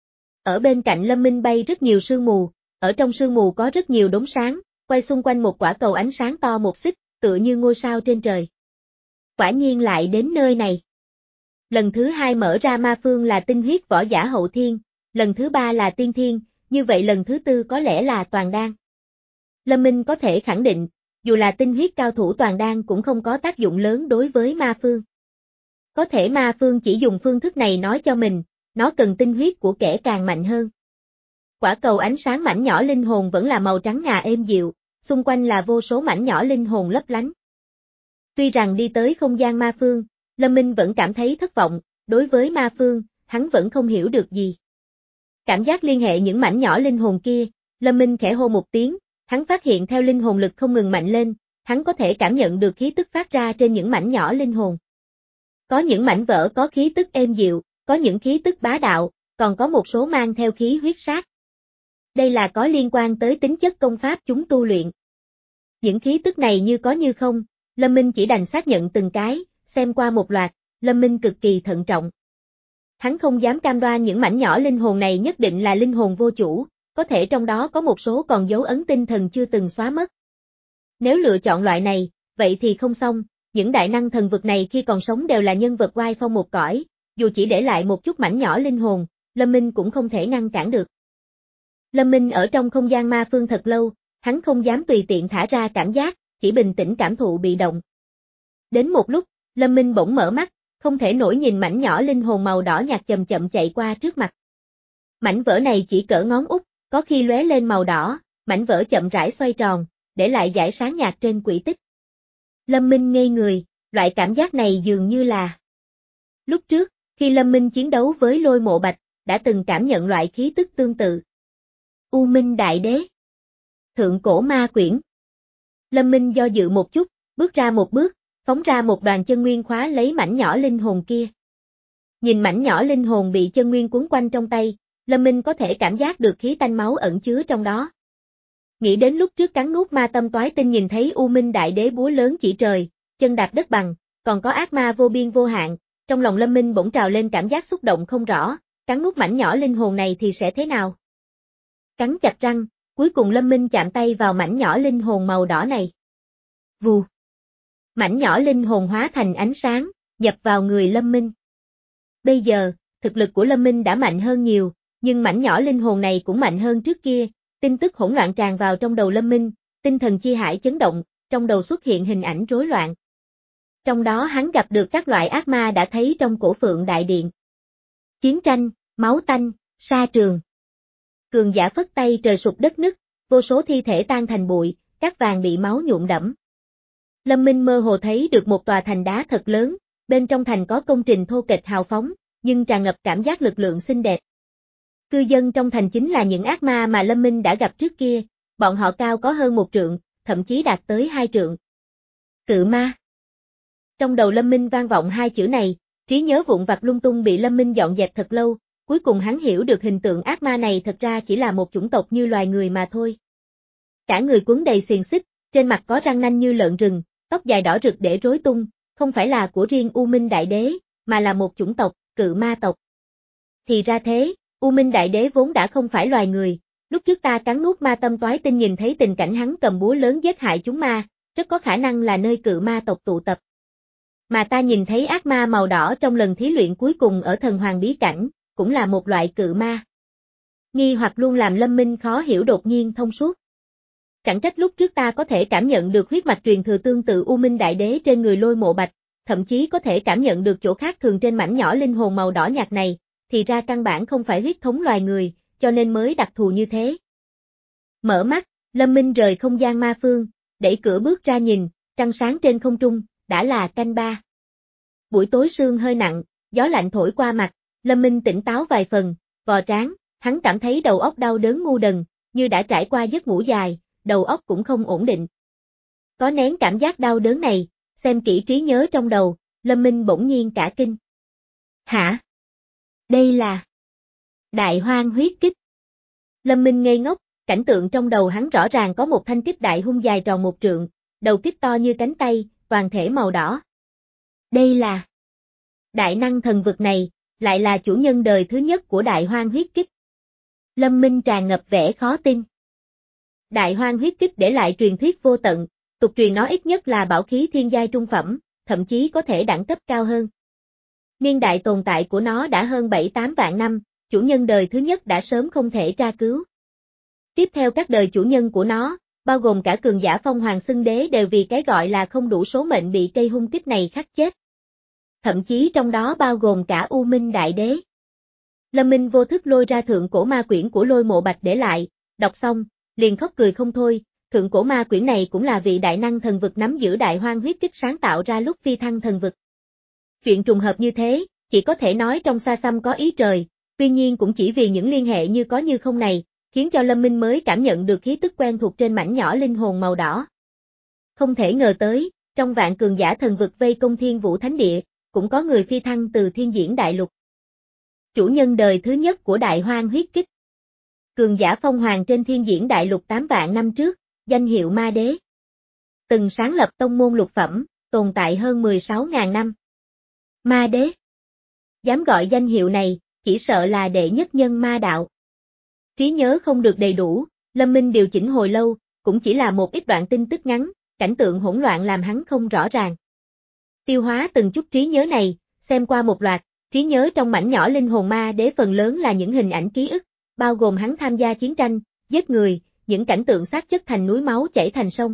S1: Ở bên cạnh Lâm Minh bay rất nhiều sương mù, ở trong sương mù có rất nhiều đốm sáng, quay xung quanh một quả cầu ánh sáng to một xích, tựa như ngôi sao trên trời. Quả nhiên lại đến nơi này. Lần thứ hai mở ra ma phương là tinh huyết võ giả hậu thiên, lần thứ ba là tiên thiên, như vậy lần thứ tư có lẽ là toàn đan. Lâm Minh có thể khẳng định, dù là tinh huyết cao thủ toàn đan cũng không có tác dụng lớn đối với ma phương. Có thể ma phương chỉ dùng phương thức này nói cho mình, nó cần tinh huyết của kẻ càng mạnh hơn. Quả cầu ánh sáng mảnh nhỏ linh hồn vẫn là màu trắng ngà êm dịu, xung quanh là vô số mảnh nhỏ linh hồn lấp lánh. Tuy rằng đi tới không gian ma phương, Lâm Minh vẫn cảm thấy thất vọng, đối với ma phương, hắn vẫn không hiểu được gì. Cảm giác liên hệ những mảnh nhỏ linh hồn kia, Lâm Minh khẽ hô một tiếng, hắn phát hiện theo linh hồn lực không ngừng mạnh lên, hắn có thể cảm nhận được khí tức phát ra trên những mảnh nhỏ linh hồn. Có những mảnh vỡ có khí tức êm dịu, có những khí tức bá đạo, còn có một số mang theo khí huyết sát. Đây là có liên quan tới tính chất công pháp chúng tu luyện. Những khí tức này như có như không, Lâm Minh chỉ đành xác nhận từng cái, xem qua một loạt, Lâm Minh cực kỳ thận trọng. Hắn không dám cam đoan những mảnh nhỏ linh hồn này nhất định là linh hồn vô chủ, có thể trong đó có một số còn dấu ấn tinh thần chưa từng xóa mất. Nếu lựa chọn loại này, vậy thì không xong, những đại năng thần vực này khi còn sống đều là nhân vật oai phong một cõi, dù chỉ để lại một chút mảnh nhỏ linh hồn, Lâm Minh cũng không thể ngăn cản được. Lâm Minh ở trong không gian ma phương thật lâu, hắn không dám tùy tiện thả ra cảm giác, chỉ bình tĩnh cảm thụ bị động. Đến một lúc, Lâm Minh bỗng mở mắt, không thể nổi nhìn mảnh nhỏ linh hồn màu đỏ nhạt chậm chậm chạy qua trước mặt. Mảnh vỡ này chỉ cỡ ngón út, có khi lóe lên màu đỏ, mảnh vỡ chậm rãi xoay tròn, để lại dải sáng nhạt trên quỹ tích. Lâm Minh ngây người, loại cảm giác này dường như là... Lúc trước, khi Lâm Minh chiến đấu với Lôi Mộ Bạch, đã từng cảm nhận loại khí tức tương tự. U Minh Đại Đế. Thượng cổ ma quyển. Lâm Minh do dự một chút, bước ra một bước, phóng ra một đoàn chân nguyên khóa lấy mảnh nhỏ linh hồn kia. Nhìn mảnh nhỏ linh hồn bị chân nguyên cuốn quanh trong tay, Lâm Minh có thể cảm giác được khí tanh máu ẩn chứa trong đó. Nghĩ đến lúc trước cắn nuốt ma tâm toái tinh nhìn thấy U Minh Đại Đế búa lớn chỉ trời, chân đạp đất bằng, còn có ác ma vô biên vô hạn, trong lòng Lâm Minh bỗng trào lên cảm giác xúc động không rõ, cắn nuốt mảnh nhỏ linh hồn này thì sẽ thế nào? Cắn chặt răng, cuối cùng Lâm Minh chạm tay vào mảnh nhỏ linh hồn màu đỏ này. Vù. Mảnh nhỏ linh hồn hóa thành ánh sáng, nhập vào người Lâm Minh. Bây giờ, thực lực của Lâm Minh đã mạnh hơn nhiều, nhưng mảnh nhỏ linh hồn này cũng mạnh hơn trước kia, tin tức hỗn loạn tràn vào trong đầu Lâm Minh, tinh thần chi hải chấn động, trong đầu xuất hiện hình ảnh rối loạn. Trong đó hắn gặp được các loại ác ma đã thấy trong Cổ Phượng Đại Điện. Chiến tranh, máu tanh, sa trường. Cường giả phất tay trời sụp đất nứt, vô số thi thể tan thành bụi, cát vàng bị máu nhuộm đẫm. Lâm Minh mơ hồ thấy được một tòa thành đá thật lớn, bên trong thành có công trình thô kệch hào phóng, nhưng tràn ngập cảm giác lực lượng xinh đẹp. Cư dân trong thành chính là những ác ma mà Lâm Minh đã gặp trước kia, bọn họ cao có hơn một trượng, thậm chí đạt tới hai trượng. Cự ma. Trong đầu Lâm Minh vang vọng hai chữ này, trí nhớ vụn vặt lung tung bị Lâm Minh dọn dẹp thật lâu, cuối cùng hắn hiểu được hình tượng ác ma này thật ra chỉ là một chủng tộc như loài người mà thôi. Cả người quấn đầy xiềng xích, trên mặt có răng nanh như lợn rừng, tóc dài đỏ rực để rối tung, không phải là của riêng U Minh Đại Đế, mà là một chủng tộc, cự ma tộc. Thì ra thế, U Minh Đại Đế vốn đã không phải loài người, lúc trước ta cắn nuốt ma tâm toái tinh nhìn thấy tình cảnh hắn cầm búa lớn giết hại chúng ma, rất có khả năng là nơi cự ma tộc tụ tập. Mà ta nhìn thấy ác ma màu đỏ trong lần thí luyện cuối cùng ở thần hoàng bí cảnh, cũng là một loại cự ma. Nghi hoặc luôn làm Lâm Minh khó hiểu đột nhiên thông suốt. Chẳng trách lúc trước ta có thể cảm nhận được huyết mạch truyền thừa tương tự U Minh Đại Đế trên người Lôi Mộ Bạch, thậm chí có thể cảm nhận được chỗ khác thường trên mảnh nhỏ linh hồn màu đỏ nhạt này, thì ra căn bản không phải huyết thống loài người, cho nên mới đặc thù như thế. Mở mắt, Lâm Minh rời không gian ma phương, đẩy cửa bước ra nhìn, trăng sáng trên không trung, đã là canh ba. Buổi tối sương hơi nặng, gió lạnh thổi qua mặt, Lâm Minh tỉnh táo vài phần, vò trán, hắn cảm thấy đầu óc đau đớn ngu đần, như đã trải qua giấc ngủ dài, đầu óc cũng không ổn định. Có nén cảm giác đau đớn này, xem kỹ trí nhớ trong đầu, Lâm Minh bỗng nhiên cả kinh. Hả? Đây là Đại Hoang huyết kích. Lâm Minh ngây ngốc, cảnh tượng trong đầu hắn rõ ràng có một thanh kích đại hung dài tròn một trượng, đầu kích to như cánh tay, toàn thể màu đỏ. Đây là đại năng thần vực này, lại là chủ nhân đời thứ nhất của Đại Hoang huyết kích. Lâm Minh tràn ngập vẻ khó tin. Đại Hoang huyết kích để lại truyền thuyết vô tận, tục truyền nó ít nhất là bảo khí thiên giai trung phẩm, thậm chí có thể đẳng cấp cao hơn. Niên đại tồn tại của nó đã hơn bảy tám vạn năm, chủ nhân đời thứ nhất đã sớm không thể tra cứu. Tiếp theo các đời chủ nhân của nó, bao gồm cả cường giả Phong Hoàng Xưng Đế đều vì cái gọi là không đủ số mệnh bị cây hung kích này khắc chết. Thậm chí trong đó bao gồm cả U Minh Đại Đế. Lâm Minh vô thức lôi ra thượng cổ ma quyển của Lôi Mộ Bạch để lại, đọc xong, liền khóc cười không thôi, thượng cổ ma quyển này cũng là vị đại năng thần vực nắm giữ Đại Hoang huyết kích sáng tạo ra lúc phi thăng thần vực. Chuyện trùng hợp như thế, chỉ có thể nói trong xa xăm có ý trời, tuy nhiên cũng chỉ vì những liên hệ như có như không này, khiến cho Lâm Minh mới cảm nhận được khí tức quen thuộc trên mảnh nhỏ linh hồn màu đỏ. Không thể ngờ tới, trong vạn cường giả thần vực vây công Thiên Vũ Thánh Địa, cũng có người phi thăng từ Thiên Diễn Đại Lục. Chủ nhân đời thứ nhất của Đại Hoang huyết kích. Cường giả Phong Hoàng trên Thiên Diễn Đại Lục tám vạn năm trước, danh hiệu Ma Đế. Từng sáng lập tông môn lục phẩm, tồn tại hơn mười sáu ngàn năm. Ma Đế. Dám gọi danh hiệu này, chỉ sợ là đệ nhất nhân ma đạo. Trí nhớ không được đầy đủ, Lâm Minh điều chỉnh hồi lâu, cũng chỉ là một ít đoạn tin tức ngắn, cảnh tượng hỗn loạn làm hắn không rõ ràng. Tiêu hóa từng chút trí nhớ này, xem qua một loạt, trí nhớ trong mảnh nhỏ linh hồn ma đế phần lớn là những hình ảnh ký ức, bao gồm hắn tham gia chiến tranh, giết người, những cảnh tượng xác chất thành núi máu chảy thành sông.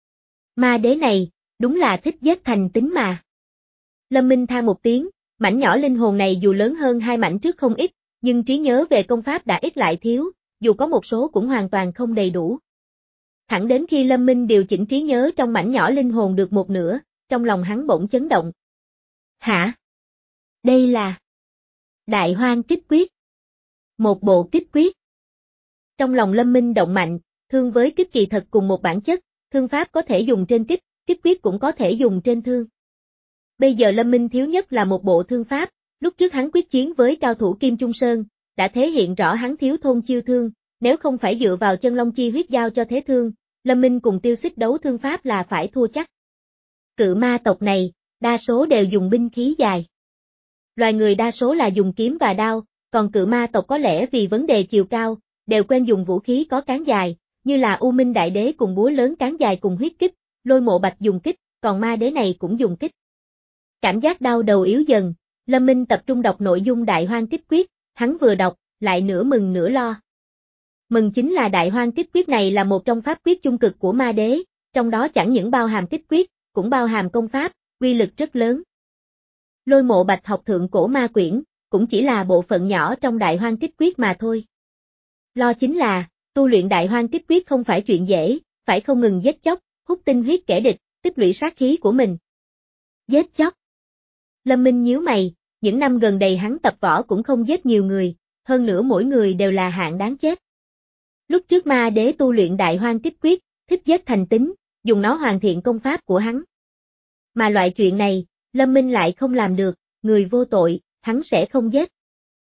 S1: Ma đế này, đúng là thích giết thành tính mà. Lâm Minh than một tiếng, mảnh nhỏ linh hồn này dù lớn hơn hai mảnh trước không ít, nhưng trí nhớ về công pháp đã ít lại thiếu, dù có một số cũng hoàn toàn không đầy đủ. Thẳng đến khi Lâm Minh điều chỉnh trí nhớ trong mảnh nhỏ linh hồn được một nửa, trong lòng hắn bỗng chấn động. Hả? Đây là Đại Hoang kích quyết. Một bộ kích quyết. Trong lòng Lâm Minh động mạnh, thương với kích kỳ thật cùng một bản chất, thương pháp có thể dùng trên kích, kích quyết cũng có thể dùng trên thương. Bây giờ Lâm Minh thiếu nhất là một bộ thương pháp, lúc trước hắn quyết chiến với cao thủ Kim Trung Sơn, đã thể hiện rõ hắn thiếu thôn chiêu thương, nếu không phải dựa vào chân long chi huyết giao cho thế thương, Lâm Minh cùng Tiêu Xích đấu thương pháp là phải thua chắc. Cự ma tộc này, đa số đều dùng binh khí dài. Loài người đa số là dùng kiếm và đao, còn cự ma tộc có lẽ vì vấn đề chiều cao, đều quen dùng vũ khí có cán dài, như là U Minh Đại Đế cùng búa lớn cán dài cùng huyết kích, Lôi Mộ Bạch dùng kích, còn ma đế này cũng dùng kích. Cảm giác đau đầu yếu dần, Lâm Minh tập trung đọc nội dung Đại Hoang kích quyết, hắn vừa đọc, lại nửa mừng nửa lo. Mừng chính là Đại Hoang kích quyết này là một trong pháp quyết chung cực của ma đế, trong đó chẳng những bao hàm kích quyết, cũng bao hàm công pháp, uy lực rất lớn. Lôi Mộ Bạch học thượng cổ ma quyển, cũng chỉ là bộ phận nhỏ trong Đại Hoang kích quyết mà thôi. Lo chính là, tu luyện Đại Hoang kích quyết không phải chuyện dễ, phải không ngừng giết chóc, hút tinh huyết kẻ địch, tích lũy sát khí của mình. Giết chóc. Lâm Minh nhíu mày, những năm gần đây hắn tập võ cũng không giết nhiều người, hơn nữa mỗi người đều là hạng đáng chết. Lúc trước ma đế tu luyện Đại Hoang kích quyết, thích giết thành tính, dùng nó hoàn thiện công pháp của hắn. Mà loại chuyện này, Lâm Minh lại không làm được, người vô tội, hắn sẽ không giết.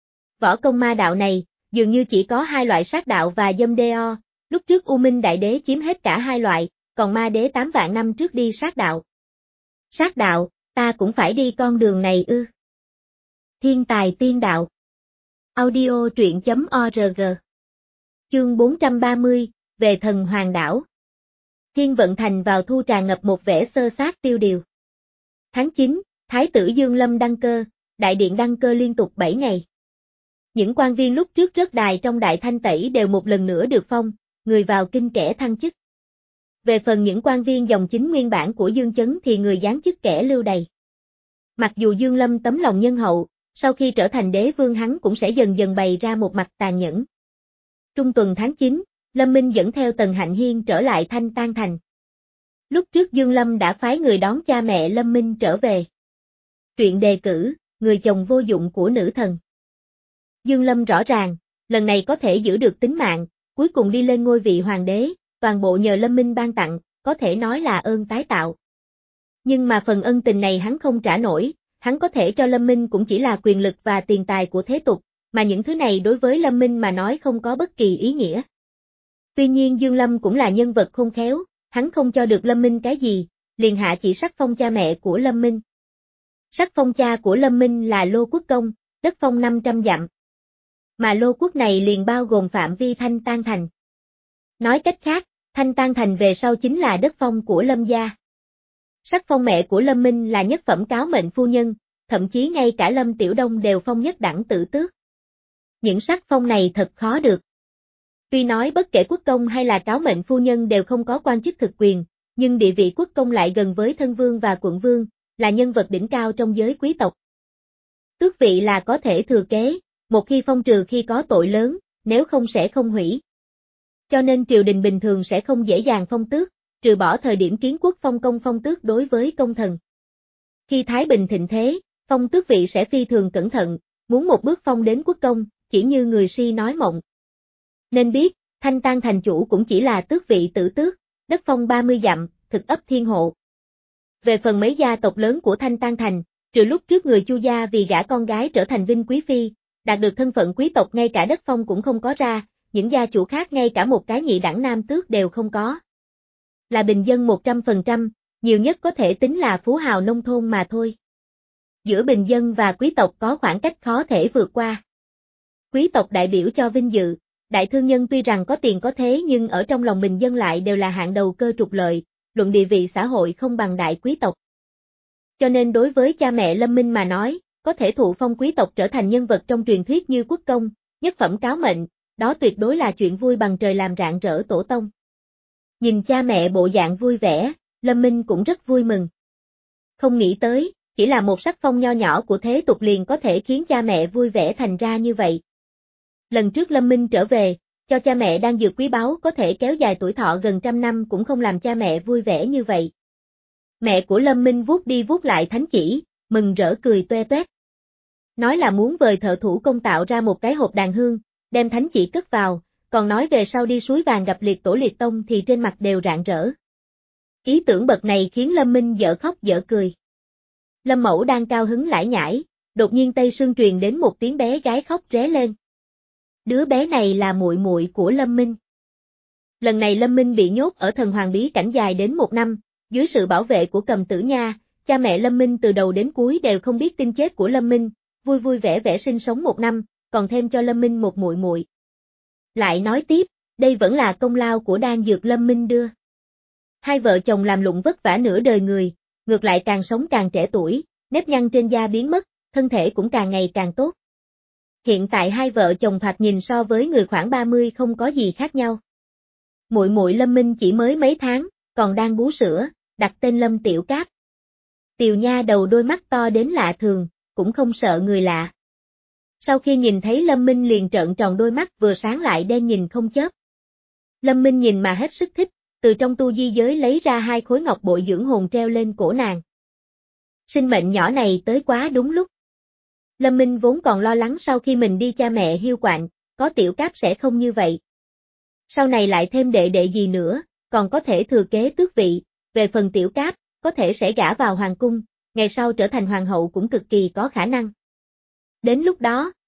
S1: Võ công ma đạo này, dường như chỉ có hai loại sát đạo và dâm đeo, lúc trước U Minh Đại Đế chiếm hết cả hai loại, còn ma đế tám vạn năm trước đi sát đạo. Sát đạo, ta cũng phải đi con đường này ư. Thiên tài tiên đạo. Audio truyện chấm org. Chương bốn trăm ba mươi, về thần hoàng đảo. Thiên vận thành vào thu tràn ngập một vẻ sơ sát tiêu điều. Tháng chín, Thái tử Dương Lâm đăng cơ, đại điện đăng cơ liên tục bảy ngày. Những quan viên lúc trước rớt đài trong đại thanh tẩy đều một lần nữa được phong, người vào kinh kẻ thăng chức. Về phần những quan viên dòng chính nguyên bản của Dương Chấn thì người giáng chức kẻ lưu đầy. Mặc dù Dương Lâm tấm lòng nhân hậu, sau khi trở thành đế vương hắn cũng sẽ dần dần bày ra một mặt tàn nhẫn. Trung tuần tháng chín, Lâm Minh dẫn theo Tần Hạnh Hiên trở lại Thanh Tan Thành. Lúc trước Dương Lâm đã phái người đón cha mẹ Lâm Minh trở về. Truyện đề cử, người chồng vô dụng của nữ thần. Dương Lâm rõ ràng, lần này có thể giữ được tính mạng, cuối cùng đi lên ngôi vị hoàng đế, toàn bộ nhờ Lâm Minh ban tặng, có thể nói là ơn tái tạo. Nhưng mà phần ân tình này hắn không trả nổi, hắn có thể cho Lâm Minh cũng chỉ là quyền lực và tiền tài của thế tục, mà những thứ này đối với Lâm Minh mà nói không có bất kỳ ý nghĩa. Tuy nhiên Dương Lâm cũng là nhân vật khôn khéo, hắn không cho được Lâm Minh cái gì, liền hạ chỉ sắc phong cha mẹ của Lâm Minh. Sắc phong cha của Lâm Minh là Lô Quốc Công, đất phong năm trăm dặm. Mà Lô Quốc này liền bao gồm phạm vi Thanh Tan Thành. Nói cách khác, Thanh Tan Thành về sau chính là đất phong của Lâm gia. Sắc phong mẹ của Lâm Minh là nhất phẩm cáo mệnh phu nhân, thậm chí ngay cả Lâm Tiểu Đông đều phong nhất đẳng tử tước. Những sắc phong này thật khó được. Tuy nói bất kể quốc công hay là cáo mệnh phu nhân đều không có quan chức thực quyền, nhưng địa vị quốc công lại gần với thân vương và quận vương, là nhân vật đỉnh cao trong giới quý tộc. Tước vị là có thể thừa kế, một khi phong trừ khi có tội lớn, nếu không sẽ không hủy. Cho nên triều đình bình thường sẽ không dễ dàng phong tước, trừ bỏ thời điểm kiến quốc phong công phong tước đối với công thần. Khi Thái Bình thịnh thế, phong tước vị sẽ phi thường cẩn thận, muốn một bước phong đến quốc công, chỉ như người si nói mộng. Nên biết, Thanh Tan Thành chủ cũng chỉ là tước vị tử tước, đất phong ba mươi dặm, thực ấp thiên hộ. Về phần mấy gia tộc lớn của Thanh Tan Thành, trừ lúc trước người Chu gia vì gả con gái trở thành vinh quý phi, đạt được thân phận quý tộc ngay cả đất phong cũng không có ra, những gia chủ khác ngay cả một cái nhị đẳng nam tước đều không có. Là bình dân một trăm phần trăm, nhiều nhất có thể tính là phú hào nông thôn mà thôi. Giữa bình dân và quý tộc có khoảng cách khó thể vượt qua. Quý tộc đại biểu cho vinh dự, đại thương nhân tuy rằng có tiền có thế nhưng ở trong lòng bình dân lại đều là hạng đầu cơ trục lợi, luận địa vị xã hội không bằng đại quý tộc. Cho nên đối với cha mẹ Lâm Minh mà nói, có thể thụ phong quý tộc trở thành nhân vật trong truyền thuyết như quốc công, nhất phẩm cáo mệnh, đó tuyệt đối là chuyện vui bằng trời làm rạng rỡ tổ tông. Nhìn cha mẹ bộ dạng vui vẻ, Lâm Minh cũng rất vui mừng. Không nghĩ tới, chỉ là một sắc phong nho nhỏ của thế tục liền có thể khiến cha mẹ vui vẻ thành ra như vậy. Lần trước Lâm Minh trở về, cho cha mẹ đang dược quý báu có thể kéo dài tuổi thọ gần trăm năm cũng không làm cha mẹ vui vẻ như vậy. Mẹ của Lâm Minh vuốt đi vuốt lại thánh chỉ, mừng rỡ cười toe toét. Nói là muốn vời thợ thủ công tạo ra một cái hộp đàn hương, đem thánh chỉ cất vào, còn nói về sau đi suối vàng gặp liệt tổ liệt tông thì trên mặt đều rạng rỡ. Ý tưởng bậc này khiến Lâm Minh dở khóc dở cười. Lâm Mẫu đang cao hứng lải nhải, đột nhiên Tây Sương truyền đến một tiếng bé gái khóc ré lên. Đứa bé này là muội muội của Lâm Minh. Lần này Lâm Minh bị nhốt ở thần hoàng bí cảnh dài đến một năm, dưới sự bảo vệ của Cầm Tử Nha, cha mẹ Lâm Minh từ đầu đến cuối đều không biết tin chết của Lâm Minh, vui vui vẻ vẻ sinh sống một năm, còn thêm cho Lâm Minh một muội muội. Lại nói tiếp, đây vẫn là công lao của đan dược Lâm Minh đưa. Hai vợ chồng làm lụng vất vả nửa đời người, ngược lại càng sống càng trẻ tuổi, nếp nhăn trên da biến mất, thân thể cũng càng ngày càng tốt. Hiện tại hai vợ chồng thoạt nhìn so với người khoảng ba mươi không có gì khác nhau. Muội muội Lâm Minh chỉ mới mấy tháng, còn đang bú sữa, đặt tên Lâm Tiểu Cáp. Tiều Nha đầu đôi mắt to đến lạ thường, cũng không sợ người lạ. Sau khi nhìn thấy Lâm Minh liền trợn tròn đôi mắt vừa sáng lại đen nhìn không chớp. Lâm Minh nhìn mà hết sức thích, từ trong tu di giới lấy ra hai khối ngọc bội dưỡng hồn treo lên cổ nàng. Sinh mệnh nhỏ này tới quá đúng lúc. Lâm Minh vốn còn lo lắng sau khi mình đi cha mẹ hiu quạnh, có Tiểu Cáp sẽ không như vậy. Sau này lại thêm đệ đệ gì nữa, còn có thể thừa kế tước vị, về phần Tiểu Cáp, có thể sẽ gả vào hoàng cung, ngày sau trở thành hoàng hậu cũng cực kỳ có khả năng. Đến lúc đó,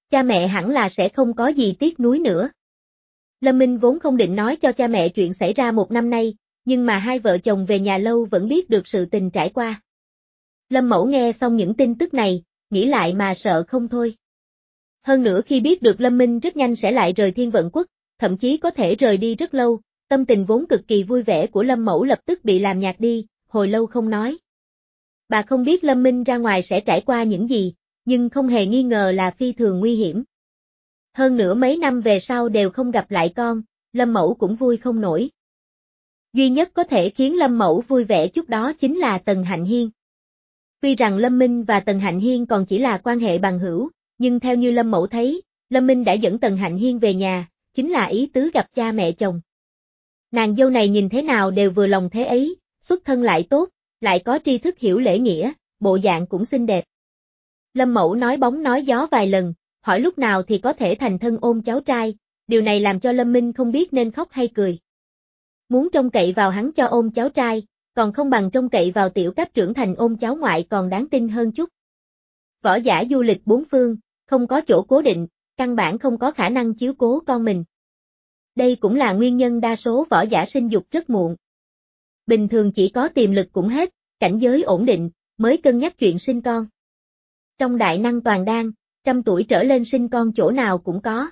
S1: Cha mẹ hẳn là sẽ không có gì tiếc nuối nữa. Lâm Minh vốn không định nói cho cha mẹ chuyện xảy ra một năm nay, nhưng mà hai vợ chồng về nhà lâu vẫn biết được sự tình trải qua. Lâm Mẫu nghe xong những tin tức này, nghĩ lại mà sợ không thôi. Hơn nữa khi biết được Lâm Minh rất nhanh sẽ lại rời Thiên Vận Quốc, thậm chí có thể rời đi rất lâu, tâm tình vốn cực kỳ vui vẻ của Lâm Mẫu lập tức bị làm nhạt đi, hồi lâu không nói. Bà không biết Lâm Minh ra ngoài sẽ trải qua những gì, nhưng không hề nghi ngờ là phi thường nguy hiểm. Hơn nữa mấy năm về sau đều không gặp lại con, Lâm Mẫu cũng vui không nổi. Duy nhất có thể khiến Lâm Mẫu vui vẻ chút đó chính là Tần Hạnh Hiên. Tuy rằng Lâm Minh và Tần Hạnh Hiên còn chỉ là quan hệ bằng hữu, nhưng theo như Lâm Mẫu thấy, Lâm Minh đã dẫn Tần Hạnh Hiên về nhà, chính là ý tứ gặp cha mẹ chồng. Nàng dâu này nhìn thế nào đều vừa lòng thế ấy, xuất thân lại tốt, lại có tri thức hiểu lễ nghĩa, bộ dạng cũng xinh đẹp. Lâm Mẫu nói bóng nói gió vài lần, hỏi lúc nào thì có thể thành thân ôm cháu trai, điều này làm cho Lâm Minh không biết nên khóc hay cười. Muốn trông cậy vào hắn cho ôm cháu trai, còn không bằng trông cậy vào tiểu cáp trưởng thành ôm cháu ngoại còn đáng tin hơn chút. Võ giả du lịch bốn phương, không có chỗ cố định, căn bản không có khả năng chiếu cố con mình. Đây cũng là nguyên nhân đa số võ giả sinh dục rất muộn. Bình thường chỉ có tiềm lực cũng hết, cảnh giới ổn định, mới cân nhắc chuyện sinh con. Trong đại năng toàn đan, trăm tuổi trở lên sinh con chỗ nào cũng có.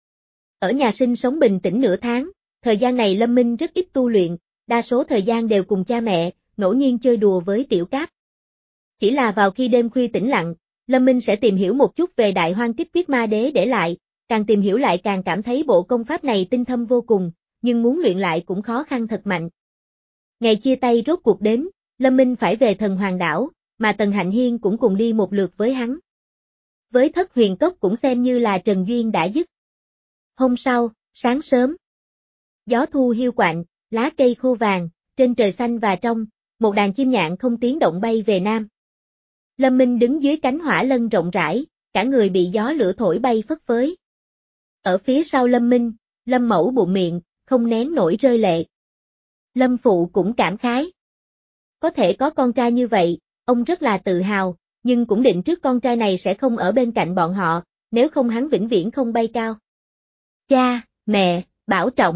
S1: Ở nhà sinh sống bình tĩnh nửa tháng, thời gian này Lâm Minh rất ít tu luyện, đa số thời gian đều cùng cha mẹ, ngẫu nhiên chơi đùa với tiểu cáp. Chỉ là vào khi đêm khuya tĩnh lặng, Lâm Minh sẽ tìm hiểu một chút về đại hoang kiếp quyết ma đế để lại, càng tìm hiểu lại càng cảm thấy bộ công pháp này tinh thâm vô cùng, nhưng muốn luyện lại cũng khó khăn thật mạnh. Ngày chia tay rốt cuộc đến, Lâm Minh phải về Thần Hoàng đảo, mà Tần Hạnh Hiên cũng cùng đi một lượt với hắn. Với Thất Huyền Cốc cũng xem như là trần duyên đã dứt. Hôm sau, sáng sớm, gió thu hiu quạnh, lá cây khô vàng, trên trời xanh và trong, một đàn chim nhạn không tiếng động bay về nam. Lâm Minh đứng dưới cánh hỏa lân rộng rãi, cả người bị gió lửa thổi bay phất phới. Ở phía sau Lâm Minh, Lâm Mẫu bụng miệng, không nén nổi rơi lệ. Lâm Phụ cũng cảm khái. Có thể có con trai như vậy, ông rất là tự hào, nhưng cũng định trước con trai này sẽ không ở bên cạnh bọn họ, nếu không hắn vĩnh viễn không bay cao. Cha, mẹ, bảo trọng.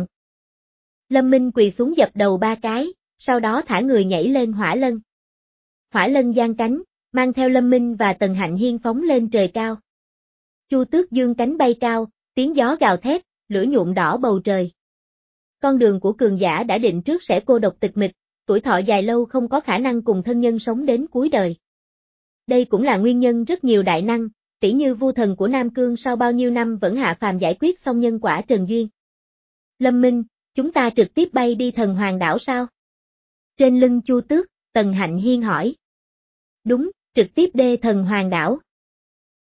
S1: Lâm Minh quỳ xuống dập đầu ba cái, sau đó thả người nhảy lên hỏa lân. Hỏa lân giang cánh, mang theo Lâm Minh và Tần Hạnh Hiên phóng lên trời cao. Chu Tước dương cánh bay cao, tiếng gió gào thét, lửa nhuộm đỏ bầu trời. Con đường của cường giả đã định trước sẽ cô độc tịch mịch, tuổi thọ dài lâu không có khả năng cùng thân nhân sống đến cuối đời. Đây cũng là nguyên nhân rất nhiều đại năng, tỉ như Vu Thần của Nam Cương sau bao nhiêu năm vẫn hạ phàm giải quyết xong nhân quả trần duyên. Lâm Minh, chúng ta trực tiếp bay đi Thần Hoàng đảo sao? Trên lưng Chu Tước, Tần Hạnh Hiên hỏi. Đúng, trực tiếp đê Thần Hoàng đảo.